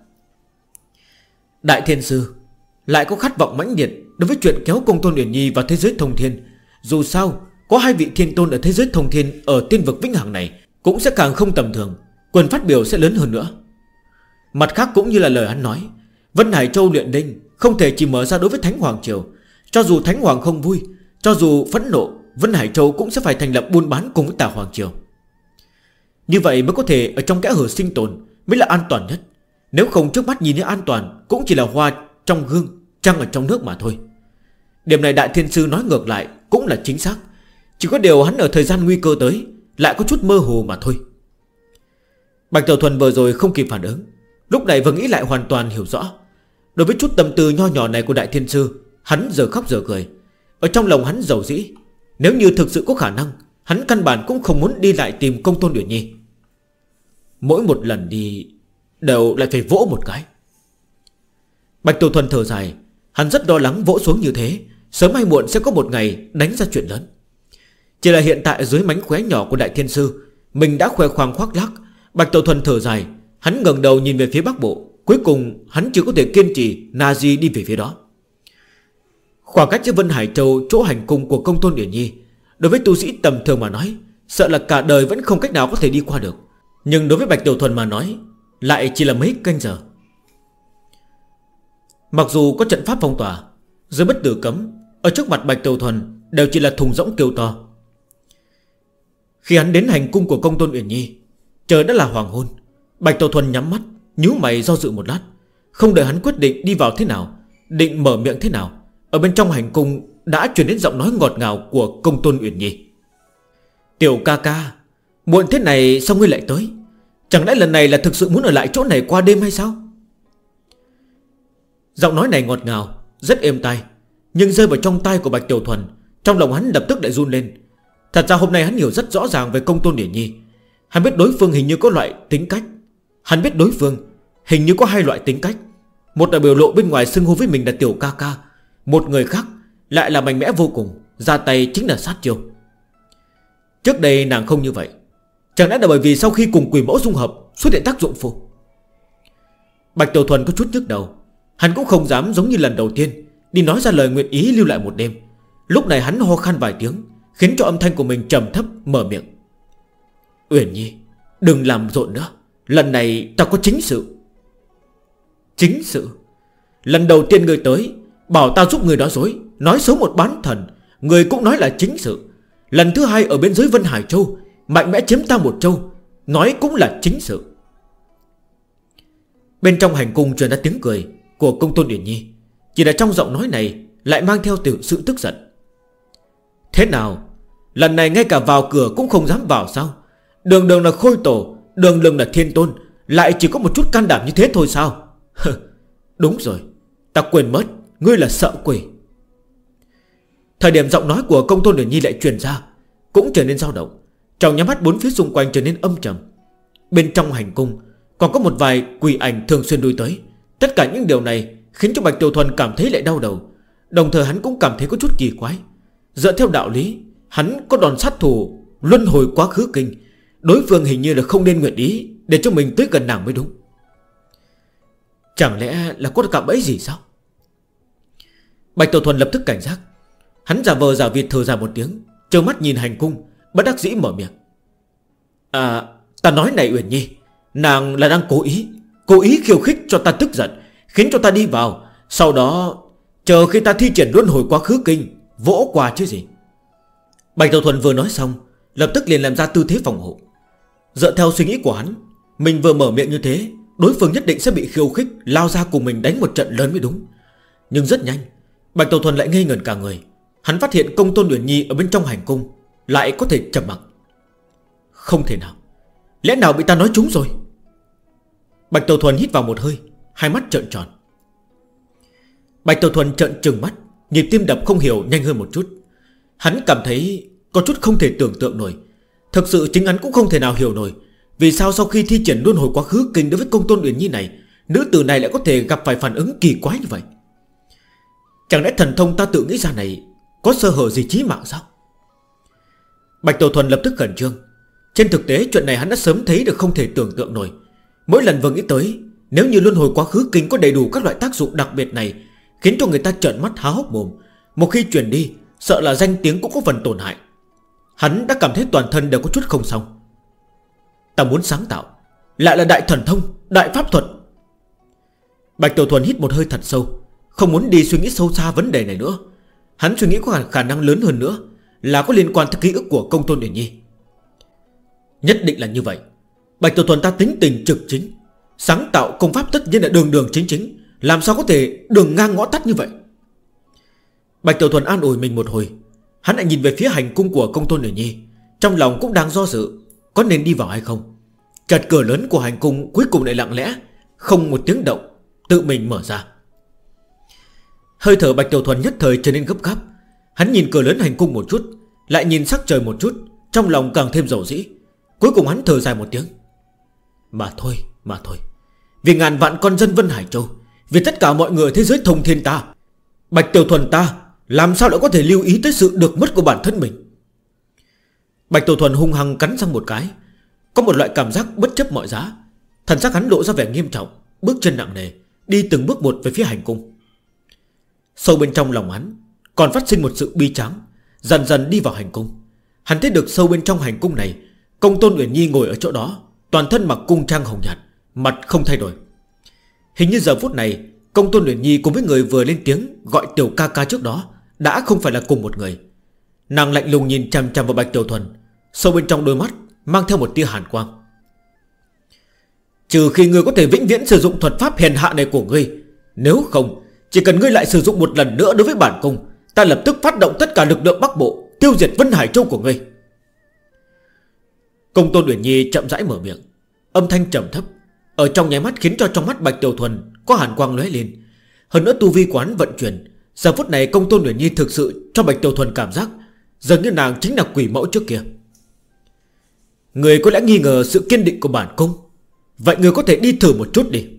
S1: Đại Thiên Sư lại có khát vọng mãnh liệt đối với chuyện kéo Công Tôn Uyển Nhi vào thế giới thông thiên. Dù sao có hai vị Thiên Tôn ở thế giới thông thiên, ở tiên vực vĩnh hằng này cũng sẽ càng không tầm thường, quyền phát biểu sẽ lớn hơn nữa. Mặt khác cũng như là lời hắn nói, Vân Hải Châu luyện đinh không thể chỉ mở ra đối với Thánh Hoàng Triều. Cho dù Thánh Hoàng không vui, cho dù phẫn nộ, Vân Hải Châu cũng sẽ phải thành lập buôn bán cùng với Tà Hoàng Triều. Như vậy mới có thể ở trong kẽ hở sinh tồn, mới là an toàn nhất. Nếu không trước mắt nhìn thấy an toàn cũng chỉ là hoa trong gương, trăng ở trong nước mà thôi. Điểm này Đại Thiên Sư nói ngược lại cũng là chính xác. Chỉ có điều hắn ở thời gian nguy cơ tới lại có chút mơ hồ mà thôi. Bạch Tiểu Thuần vừa rồi không kịp phản ứng, lúc này vừa nghĩ lại hoàn toàn hiểu rõ. Đối với chút tâm tư nho nhỏ này của Đại Thiên Sư, Hắn giờ khóc giờ cười. Ở trong lòng hắn dầu dĩ, nếu như thực sự có khả năng, hắn căn bản cũng không muốn đi lại tìm Công Tôn Uyển Nhi. Mỗi một lần đi đều lại phải vỗ một cái. Bạch Tiểu Thuần thở dài. Hắn rất lo lắng vỗ xuống như thế sớm hay muộn sẽ có một ngày đánh ra chuyện lớn. Chỉ là hiện tại dưới mánh khóe nhỏ của Đại Thiên Sư, mình đã khoe khoang khoác lác. Bạch Tiểu Thuần thở dài. Hắn ngẩng đầu nhìn về phía Bắc Bộ. Cuối cùng hắn chỉ có thể kiên trì Nazi đi về phía đó. Khoảng cách giữa Vân Hải Châu, chỗ hành cung của Công Tôn Uyển Nhi, đối với tu sĩ tầm thường mà nói, sợ là cả đời vẫn không cách nào có thể đi qua được. Nhưng đối với Bạch Tiểu Thuần mà nói, lại chỉ là mấy canh giờ. Mặc dù có trận pháp phong tỏa, dưới bất tử cấm, ở trước mặt Bạch Tiểu Thuần đều chỉ là thùng rỗng kêu to. Khi hắn đến hành cung của Công Tôn Uyển Nhi, trời đã là hoàng hôn. Bạch Tiểu Thuần nhắm mắt, nhíu mày do dự một lát. Không đợi hắn quyết định đi vào thế nào, định mở miệng thế nào, ở bên trong hành cung đã truyền đến giọng nói ngọt ngào của Công Tôn Uyển Nhi. Tiểu ca ca, muộn thế này sao ngươi lại tới? Chẳng lẽ lần này là thực sự muốn ở lại chỗ này qua đêm hay sao? Giọng nói này ngọt ngào, rất êm tai, nhưng rơi vào trong tai của Bạch Tiểu Thuần, trong lòng hắn lập tức lại run lên. Thật ra hôm nay hắn hiểu rất rõ ràng về Công Tôn Uyển Nhi. Hắn biết đối phương hình như có loại tính cách. Hắn biết đối phương hình như có hai loại tính cách. Một là biểu lộ bên ngoài xưng hô với mình là tiểu ca ca, một người khác lại là mạnh mẽ vô cùng, ra tay chính là sát chiêu. Trước đây nàng không như vậy. Chẳng lẽ là bởi vì sau khi cùng quỷ mẫu dung hợp xuất hiện tác dụng phụ? Bạch Tiểu Thuần có chút nhức đầu. Hắn cũng không dám giống như lần đầu tiên đi nói ra lời nguyện ý lưu lại một đêm. Lúc này hắn ho khan vài tiếng, khiến cho âm thanh của mình trầm thấp mở miệng. Uyển Nhi, đừng làm rộn nữa. Lần này ta có chính sự. Chính sự? Lần đầu tiên người tới bảo ta giúp người nói dối, nói xấu một bán thần, người cũng nói là chính sự. Lần thứ hai ở bên dưới Vân Hải Châu, mạnh mẽ chiếm ta một châu, nói cũng là chính sự. Bên trong hành cung truyền ra tiếng cười của Công Tôn Uyển Nhi. Chỉ là trong giọng nói này lại mang theo từ sự tức giận. Thế nào, lần này ngay cả vào cửa cũng không dám vào sao? Đường đường là khôi tổ, đường đường là thiên tôn, lại chỉ có một chút can đảm như thế thôi sao? Đúng rồi, ta quên mất, ngươi là sợ quỷ. Thời điểm giọng nói của Công Tôn Uyển Nhi lại truyền ra, cũng trở nên dao động. Trong nhắm mắt bốn phía xung quanh trở nên âm trầm. Bên trong hành cung còn có một vài quỷ ảnh thường xuyên lui tới. Tất cả những điều này khiến cho Bạch Tiểu Thuần cảm thấy lại đau đầu. Đồng thời hắn cũng cảm thấy có chút kỳ quái. Dựa theo đạo lý, hắn có đòn sát thủ luân hồi quá khứ kinh, đối phương hình như là không nên nguyện ý để cho mình tới gần nàng mới đúng. Chẳng lẽ là có cạm bẫy gì sao? Bạch Tiểu Thuần lập tức cảnh giác. Hắn giả vờ giả vịt thở dài một tiếng, trơ mắt nhìn hành cung, bất đắc dĩ mở miệng. Ta nói này Uyển Nhi, nàng là đang cố ý khiêu khích cho ta tức giận, khiến cho ta đi vào, sau đó chờ khi ta thi triển luân hồi quá khứ kinh, vỗ qua chứ gì. Bạch Tiểu Thuần vừa nói xong, lập tức liền làm ra tư thế phòng hộ. Dựa theo suy nghĩ của hắn, mình vừa mở miệng như thế, đối phương nhất định sẽ bị khiêu khích, lao ra cùng mình đánh một trận lớn mới đúng. Nhưng rất nhanh, Bạch Tiểu Thuần lại ngây ngẩn cả người. Hắn phát hiện Công Tôn Uyển Nhi ở bên trong hành cung lại có thể trầm mặc. Không thể nào, lẽ nào bị ta nói trúng rồi? Bạch Tiểu Thuần hít vào một hơi, hai mắt trợn tròn. Bạch Tiểu Thuần trợn trừng mắt, nhịp tim đập không hiểu nhanh hơn một chút. Hắn cảm thấy có chút không thể tưởng tượng nổi. Thực sự chính hắn cũng không thể nào hiểu nổi vì sao sau khi thi triển luân hồi quá khứ kinh đối với Công Tôn Uyển Nhi này, nữ tử này lại có thể gặp phải phản ứng kỳ quái như vậy. Chẳng lẽ thần thông ta tự nghĩ ra này có sơ hở gì chí mạng sao? Bạch Tiểu Thuần lập tức khẩn trương. Trên thực tế chuyện này hắn đã sớm thấy được không thể tưởng tượng nổi. Mỗi lần vừa nghĩ tới, nếu như luân hồi quá khứ kinh có đầy đủ các loại tác dụng đặc biệt này, khiến cho người ta trợn mắt há hốc mồm, một khi truyền đi, sợ là danh tiếng cũng có phần tổn hại. Hắn đã cảm thấy toàn thân đều có chút không xong. Ta muốn sáng tạo, lại là đại thần thông, đại pháp thuật. Bạch Tiểu Thuần hít một hơi thật sâu, không muốn đi suy nghĩ sâu xa vấn đề này nữa. Hắn suy nghĩ có khả năng lớn hơn nữa là có liên quan tới ký ức của Công Tôn Uyển Nhi. Nhất định là như vậy. Bạch Tiểu Thuần ta tính tình trực chính, sáng tạo công pháp tất nhiên là đường đường chính chính, làm sao có thể đường ngang ngõ tắt như vậy? Bạch Tiểu Thuần an ủi mình một hồi. Hắn lại nhìn về phía hành cung của Công Tôn Uyển Nhi, trong lòng cũng đang do dự có nên đi vào hay không. Chợt cửa lớn của hành cung cuối cùng lại lặng lẽ, không một tiếng động, tự mình mở ra. Hơi thở Bạch Tiểu Thuần nhất thời trở nên gấp gáp. Hắn nhìn cửa lớn hành cung một chút, lại nhìn sắc trời một chút, trong lòng càng thêm dầu dĩ. Cuối cùng hắn thở dài một tiếng. Mà thôi, vì ngàn vạn con dân Vân Hải Châu, vì tất cả mọi người thế giới thông thiên ta, Bạch Tiểu Thuần ta làm sao lại có thể lưu ý tới sự được mất của bản thân mình. Bạch Tiểu Thuần hung hăng cắn răng một cái, có một loại cảm giác bất chấp mọi giá. Thần sắc hắn lộ ra vẻ nghiêm trọng, bước chân nặng nề, đi từng bước một về phía hành cung. Sâu bên trong lòng hắn còn phát sinh một sự bi tráng. Dần dần đi vào hành cung, hắn thấy được sâu bên trong hành cung này, Công Tôn Uyển Nhi ngồi ở chỗ đó, toàn thân mặc cung trang hồng nhạt, mặt không thay đổi. Hình như giờ phút này Công Tôn Uyển Nhi cùng với người vừa lên tiếng gọi tiểu ca ca trước đó đã không phải là cùng một người. Nàng lạnh lùng nhìn chằm chằm vào Bạch Tiểu Thuần, sâu bên trong đôi mắt mang theo một tia hàn quang. Trừ khi ngươi có thể vĩnh viễn sử dụng thuật pháp hèn hạ này của ngươi, nếu không, chỉ cần ngươi lại sử dụng một lần nữa đối với bản cung, ta lập tức phát động tất cả lực lượng Bắc Bộ, tiêu diệt Vân Hải Châu của ngươi. Công Tôn Uyển Nhi chậm rãi mở miệng, âm thanh trầm thấp, ở trong nháy mắt khiến cho trong mắt Bạch Tiểu Thuần có hàn quang lóe lên. Hơn nữa tu vi quán vận chuyển, giờ phút này Công Tôn Uyển Nhi thực sự cho Bạch Tiểu Thuần cảm giác dường như nàng chính là quỷ mẫu trước kia. Người có lẽ nghi ngờ sự kiên định của bản cung, vậy người có thể đi thử một chút đi.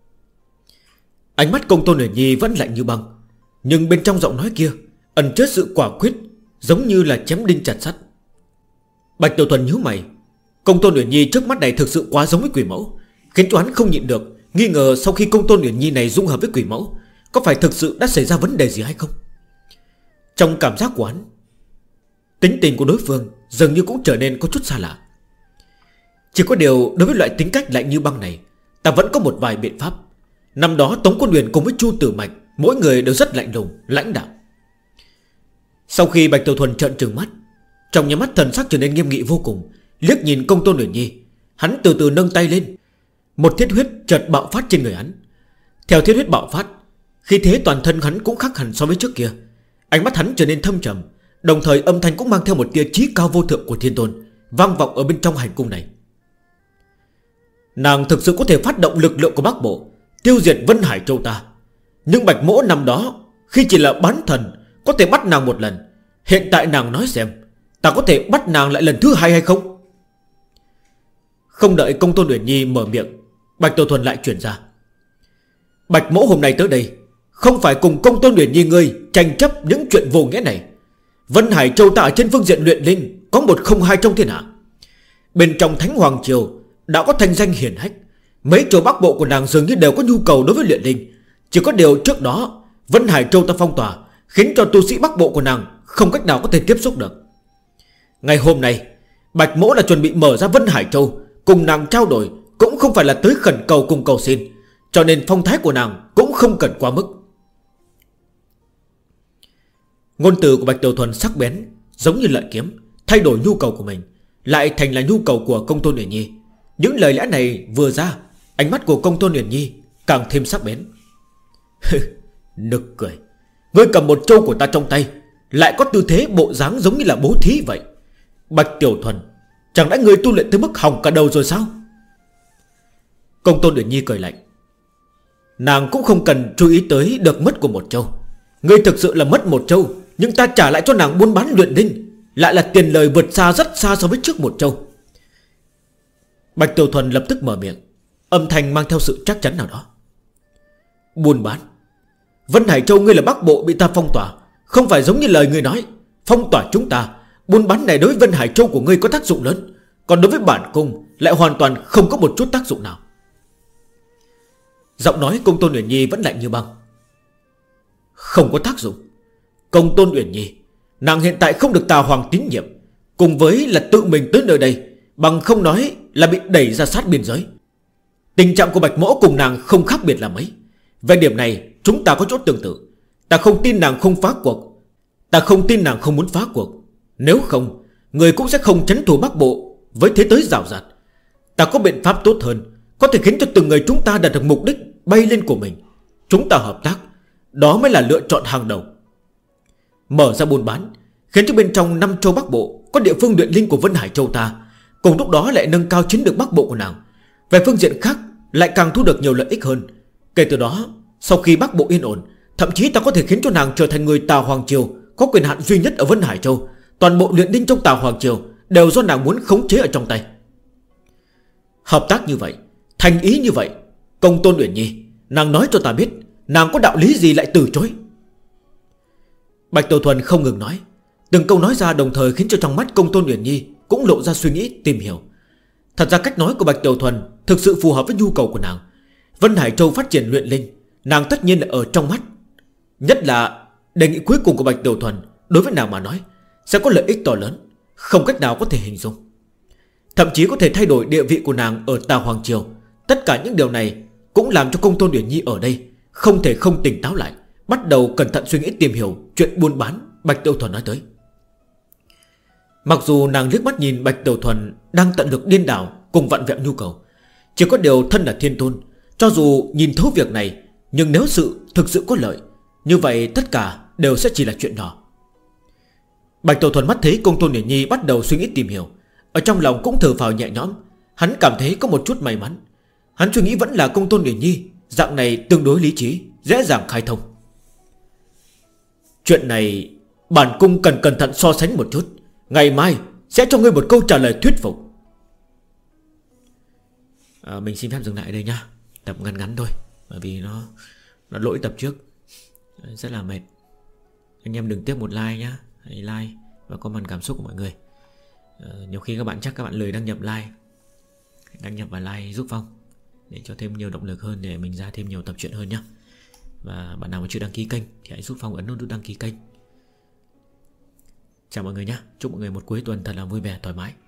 S1: Ánh mắt Công Tôn Uyển Nhi vẫn lạnh như băng, nhưng bên trong giọng nói kia ẩn chứa sự quả quyết, giống như là chém đinh chặt sắt. Bạch Tiểu Thuần nhíu mày. Công Tôn Uyển Nhi trước mắt này thực sự quá giống với quỷ mẫu, khiến cho hắn không nhịn được nghi ngờ sau khi Công Tôn Uyển Nhi này dung hợp với quỷ mẫu, có phải thực sự đã xảy ra vấn đề gì hay không. Trong cảm giác của hắn, tính tình của đối phương dường như cũng trở nên có chút xa lạ. Chỉ có điều đối với loại tính cách lạnh như băng này, ta vẫn có một vài biện pháp. Năm đó Tống Quân Huyền cùng với Chu Tử Mạch, mỗi người đều rất lạnh lùng, lãnh đạm. Sau khi Bạch Tiểu Thuần trợn trừng mắt, trong nhà mắt thần sắc trở nên nghiêm nghị vô cùng, liếc nhìn Công Tôn Uyển Nhi, hắn từ từ nâng tay lên. Một thiết huyết chợt bạo phát trên người hắn. Theo thiết huyết bạo phát, khí thế toàn thân hắn cũng khác hẳn so với trước kia. Ánh mắt hắn trở nên thâm trầm, đồng thời âm thanh cũng mang theo một tia chí cao vô thượng của Thiên Tôn, vang vọng ở bên trong hành cung này. Nàng thực sự có thể phát động lực lượng của Bắc Bộ, tiêu diệt Vân Hải Châu ta. Nhưng Bạch Mỗ năm đó khi chỉ là bán thần có thể bắt nàng một lần, hiện tại nàng nói xem, ta có thể bắt nàng lại lần thứ hai hay không? Không đợi Công Tôn Uyển Nhi mở miệng, Bạch Tiểu Thuần lại chuyển ra. Bạch Mỗ hôm nay tới đây không phải cùng Công Tôn Uyển Nhi ngươi tranh chấp những chuyện vô nghĩa này. Vân Hải Châu ta ở trên phương diện luyện linh có một không hai trong thiên hạ. Bên trong Thánh Hoàng Triều đã có thanh danh hiển hách, mấy châu Bắc Bộ của nàng dường như đều có nhu cầu đối với luyện linh. Chỉ có điều trước đó Vân Hải Châu ta phong tỏa, khiến cho tu sĩ Bắc Bộ của nàng không cách nào có thể tiếp xúc được. Ngày hôm nay Bạch Mỗ là chuẩn bị mở ra Vân Hải Châu, cùng nàng trao đổi, cũng không phải là tới khẩn cầu cùng cầu xin, cho nên phong thái của nàng cũng không cần quá mức. Ngôn từ của Bạch Tiểu Thuần sắc bén, giống như lợi kiếm, thay đổi nhu cầu của mình lại thành là nhu cầu của Công Tôn Uyển Nhi. Những lời lẽ này vừa ra, ánh mắt của Công Tôn Uyển Nhi càng thêm sắc bén. Nực cười, ngươi cầm một châu của ta trong tay, lại có tư thế bộ dáng giống như là bố thí vậy. Bạch Tiểu Thuần, chẳng lẽ ngươi tu luyện tới mức hỏng cả đầu rồi sao? Công Tôn Uyển Nhi cười lạnh. Nàng cũng không cần chú ý tới được mất của một châu. Ngươi thực sự là mất một châu, nhưng ta trả lại cho nàng buôn bán luyện linh, lại là tiền lời vượt xa rất xa so với trước một châu. Bạch Tiểu Thuần lập tức mở miệng, âm thanh mang theo sự chắc chắn nào đó. Buôn bán? Vân Hải Châu ngươi là Bắc Bộ bị ta phong tỏa, không phải giống như lời ngươi nói. Phong tỏa chúng ta, buôn bán này đối với Vân Hải Châu của ngươi có tác dụng lớn, còn đối với bản cung lại hoàn toàn không có một chút tác dụng nào. Giọng nói Công Tôn Uyển Nhi vẫn lạnh như băng. Không có tác dụng? Công Tôn Uyển Nhi, nàng hiện tại không được Tà Hoàng tín nhiệm, cùng với là tự mình tới nơi đây, bằng không nói là bị đẩy ra sát biên giới. Tình trạng của Bạch Mỗ cùng nàng không khác biệt là mấy. Về điểm này chúng ta có chỗ tương tự. Ta không tin nàng không phá cuộc, ta không tin nàng không muốn phá cuộc. Nếu không, người cũng sẽ không trấn thủ Bắc Bộ với thế tới rào rạt. Ta có biện pháp tốt hơn, có thể khiến cho từng người chúng ta đạt được mục đích bay lên của mình. Chúng ta hợp tác, đó mới là lựa chọn hàng đầu. Mở ra buôn bán, khiến cho bên trong 5 châu Bắc Bộ có địa phương luyện linh của Vân Hải Châu ta, cùng lúc đó lại nâng cao chiến lược Bắc Bộ của nàng. Về phương diện khác lại càng thu được nhiều lợi ích hơn. Kể từ đó, sau khi Bắc Bộ yên ổn, Thậm chí ta có thể khiến cho nàng trở thành người Tà Hoàng Triều có quyền hạn duy nhất ở Vân Hải Châu. Toàn bộ luyện đinh trong Tà Hoàng Triều đều do nàng muốn khống chế ở trong tay. Hợp tác như vậy, thành ý như vậy, Công Tôn Uyển Nhi, nàng nói cho ta biết, nàng có đạo lý gì lại từ chối? Bạch Tiểu Thuần không ngừng nói. Từng câu nói ra đồng thời khiến cho trong mắt Công Tôn Uyển Nhi cũng lộ ra suy nghĩ tìm hiểu. Thật ra cách nói của Bạch Tiểu Thuần thực sự phù hợp với nhu cầu của nàng. Vân Hải Châu phát triển luyện linh, nàng tất nhiên là ở trong mắt. Nhất là đề nghị cuối cùng của Bạch Tiểu Thuần đối với nàng mà nói sẽ có lợi ích to lớn, không cách nào có thể hình dung. Thậm chí có thể thay đổi địa vị của nàng ở Tà Hoàng Triều. Tất cả những điều này cũng làm cho Công Tôn Uyển Nhi ở đây không thể không tỉnh táo lại, bắt đầu cẩn thận suy nghĩ tìm hiểu chuyện buôn bán Bạch Tiểu Thuần nói tới. Mặc dù nàng liếc mắt nhìn Bạch Tiểu Thuần đang tận lực điên đảo cùng vặn vẹo nhu cầu, chỉ có điều thân là thiên tôn, cho dù nhìn thấu việc này, nhưng nếu sự thực sự có lợi, như vậy tất cả đều sẽ chỉ là chuyện nhỏ. Bạch Tiểu Thuần mắt thấy Công Tôn Uyển Nhi bắt đầu suy nghĩ tìm hiểu, ở trong lòng cũng thở phào nhẹ nhõm. Hắn cảm thấy có một chút may mắn. Hắn suy nghĩ vẫn là Công Tôn Uyển Nhi dạng này tương đối lý trí, dễ dàng khai thông. Chuyện này bản cung cần cẩn thận so sánh một chút, ngày mai sẽ cho ngươi một câu trả lời thuyết phục. Mình xin phép dừng lại đây nhá. Tập ngắn ngắn thôi, bởi vì nó lỗi tập trước rất là mệt. Anh em đừng tiếp một like nhá. Hãy like và comment cảm xúc của mọi người. Nhiều khi các bạn chắc các bạn lười đăng nhập like. Đăng nhập và like giúp Phong để cho thêm nhiều động lực hơn, để mình ra thêm nhiều tập truyện hơn nhá. Và bạn nào mà chưa đăng ký kênh thì hãy giúp Phong ấn nút đăng ký kênh. Chào mọi người nhé. Chúc mọi người một cuối tuần thật là vui vẻ thoải mái.